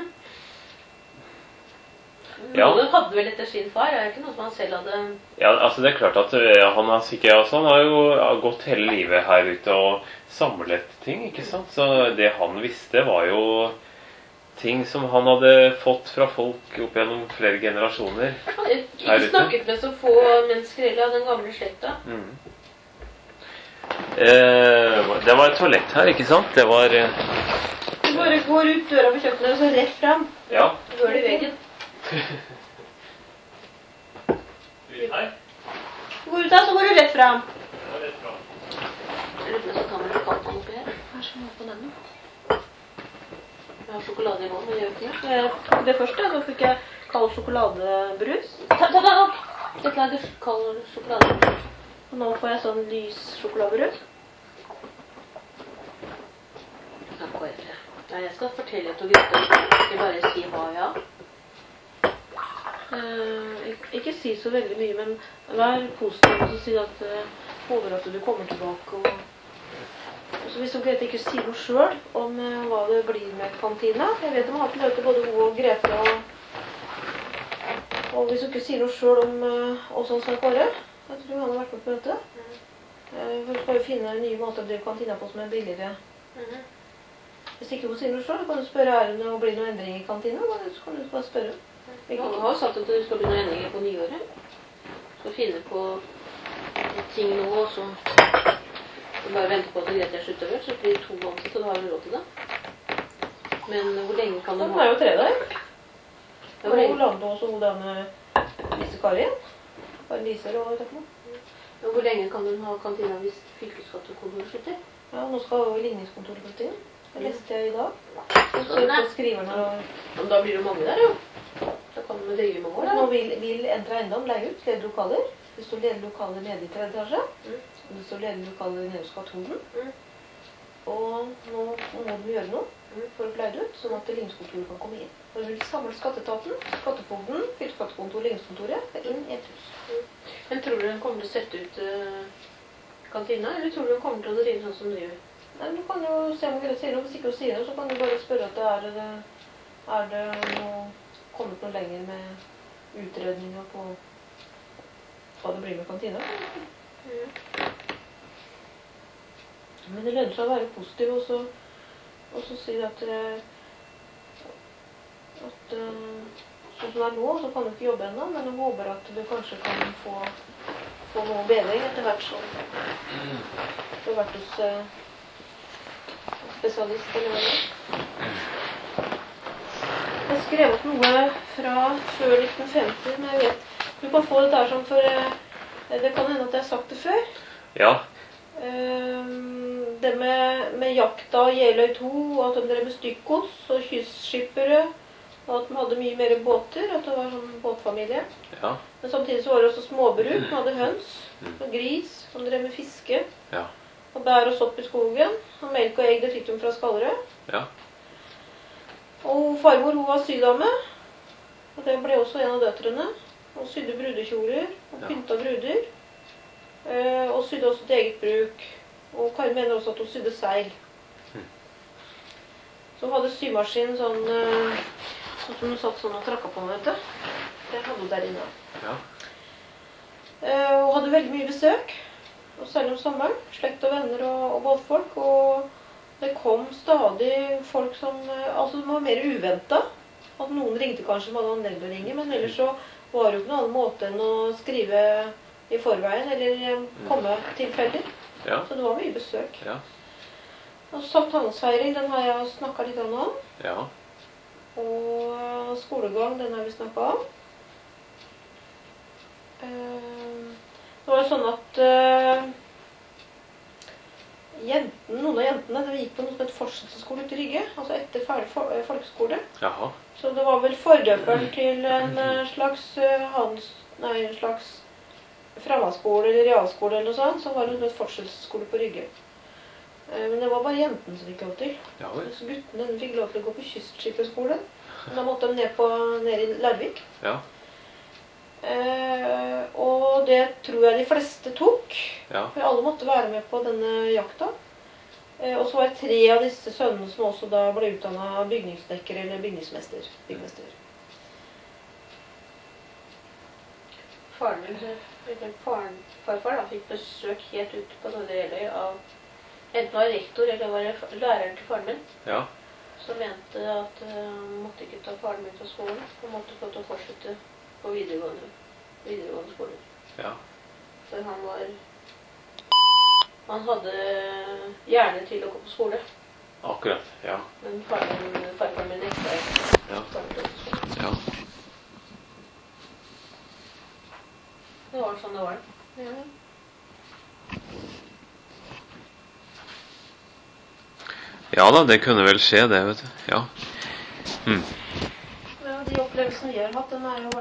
Ja. Noen hadde vel etter sin far, det er ikke noe som han selv hadde... ja, altså det er klart at eh, han har sikkert altså, han har jo gått hele livet her ute og samlet ting, ikke sant? Så det han visste var jo ting som han hadde fått fra folk opp gjennom flere generasjoner. Han Her ikke ute? snakket med så få mennesker eller av den gamle slekta. Mm. Eh, det var et toalett her, ikke sant? Det var eh, Du bare går ut døra på kjøkkenet og så rett frem. Ja. Går det i veggen. Her. Du går ut da, så går du rett frem. Jeg lurer på om jeg skal ta med litt kaldt oppi her. Hva er som er på den? Jeg har sjokolade i vann, men jeg gjør ikke det. Jeg tok det første, så fikk jeg kald sjokoladebrus. Ta, ta det opp! Jeg lager kald sjokolade. Og nå får jeg sånn lys sjokoladebrus. Ja, hva er det? Nei, jeg skal fortelle til gutter. Ikke bare si ha ja. Eh, ikke, ikke ikke si så veldig mye, men vær positiv og si at uh, håper at du kommer tilbake. Og, og så hvis hun Grete ikke sier noe selv om uh, hva det blir med kantina. Jeg vet de har hatt møte både hun og Grete, og, og hvis hun ikke sier noe selv om uh, hvordan skal Kåre, jeg tror han har vært på et møte. Uh, for skal jo finne nye måter å drive kantina på som er billigere. Mhm. Hvis ikke hun sier noe selv, kan du spørre er det å bli noen endring i kantina, så kan du bare spørre. Vi kan jo ha sagt at det skal bli noen endringer på nyåret. Skal finne på ting nå, og så bare vente på at Grete er slutt over, så blir det to ansatte, og da har vi råd til det. Men hvor lenge kan de Den ha? er jo tre der. Ja, hvor Og lenge, Lande også hun dame Lise Karin. Bare Lise og takk noe. ja, hvor lenge kan de ha kantina hvis fylkesskattekontoret slutter? Ja, nå skal jo ligningskontoret flytte inn. Det leste jeg i dag. Og så Sånn, på ja. skriverne og... Men da blir det mange der, jo. Da kan de drive mange år, Nå da. vil, vil Entra Eiendom leie ut ledige lokaler. Det står ledige lokaler nede i tredje etasje. Mm. Og det står ledige lokaler nede hos Katholen. Mm. Og nå må de gjøre noe Mm. for å få leie ut, sånn at ligningskontoret kan komme inn. Og de vil samle skatteetaten, skattefogden, fylkesskattekontor og ligningskontoret inn i et hus. Men tror du de kommer til å sette ut uh, kantina, eller tror du de kommer til å drive sånn som de gjør? Nei, du kan jo se om Grete sier noe. Hvis ikke hun sier noe, så kan du bare spørre at det er, det, er det noe, kommet noe lenger med utredninger på hva det blir med kantina. Mm. Men det lønner seg å være positiv, og så, og så si at, eh, at eh, sånn som det er nå, så kan du ikke jobbe ennå, men jeg håper at du kanskje kan få, få noe bedring etter hvert som du har vært hos eh, spesialist eller hva det er. Jeg skrev opp noe fra før nitten femti, men jeg vet du kan få dette her som for eh, det kan hende at jeg har sagt det før. Ja. Ehm, det med, med jakta og Jeløy to, at de drev med stykkgods og kystskippere, og at de hadde mye mer båter, at det var sånn båtfamilie. Ja. Men samtidig så var det også småbruk, de hadde høns og gris, som drev med fiske, Ja. og bær og sopp i skogen, og melk og egg det fikk de fra Skallerød. Ja. Og farmor hun var sydame, og det ble også en av døtrene. Hun sydde brudekjoler og Ja. pynta bruder, eh, og sydde også til eget bruk. Og Kari mener også at hun sydde seil. Mm. Så hun hadde symaskin sånn, eh, sånn som hun satt sånn og trakka på, vet du. Det hadde hun der inne. Ja. Eh, hun hadde veldig mye besøk, og særlig om sommeren. Slekt og venner og, og båtfolk. Og det kom stadig folk som eh, altså det var mer uventet. At noen ringte kanskje som hadde anledning til å ringe, men ellers så var det jo ikke noen annen måte enn å skrive i forveien, eller eh, komme tilfeldig. Ja. Så det var mye besøk. Ja. Og sankthansfeiring, den har jeg snakket litt om. Ja. Og eh, skolegang, den har vi snakket om. Eh, Det var jo sånn at eh, jenten, noen av jentene de gikk på noe som het fortsettelsesskole ute i Rygge, altså etter ferdig for, eh, folkeskole. Jaha. Så det var vel forløperen til en eh, slags eh, hans, nei, en slags fremmedskole eller realskole eller noe sånt, som var en fortsettelsesskole på Rygge. Eh, Men det var bare jentene som fikk lov til. Ja vel. Så guttene de fikk lov til å gå på kystskipperskole. Da måtte de ned, på, ned i Larvik. Ja. Eh, og det tror jeg de fleste tok. Ja. For alle måtte være med på denne jakta. Eh, og så var det tre av disse sønnene som også da ble utdannet bygningsdekker eller bygningsmester. Byggmester. Faren min, eller faren, farfar, da, fikk besøk helt ut på Nordre Jeløy av enten var rektor eller var det læreren til faren min, Ja. som mente at uh, han måtte ikke ta faren min fra skolen, han måtte få til å fortsette på videregående, videregående skole. Ja. For han var, han hadde hjerne til å gå på skole, Akkurat. Ja. men faren min, farfaren min nekta. Ja. Ja. Det var sånn det var. Ja. Ja da, det kunne vel skje det, vet du. Ja. Mm. Ja, de opplevelsene vi har hatt, den er jo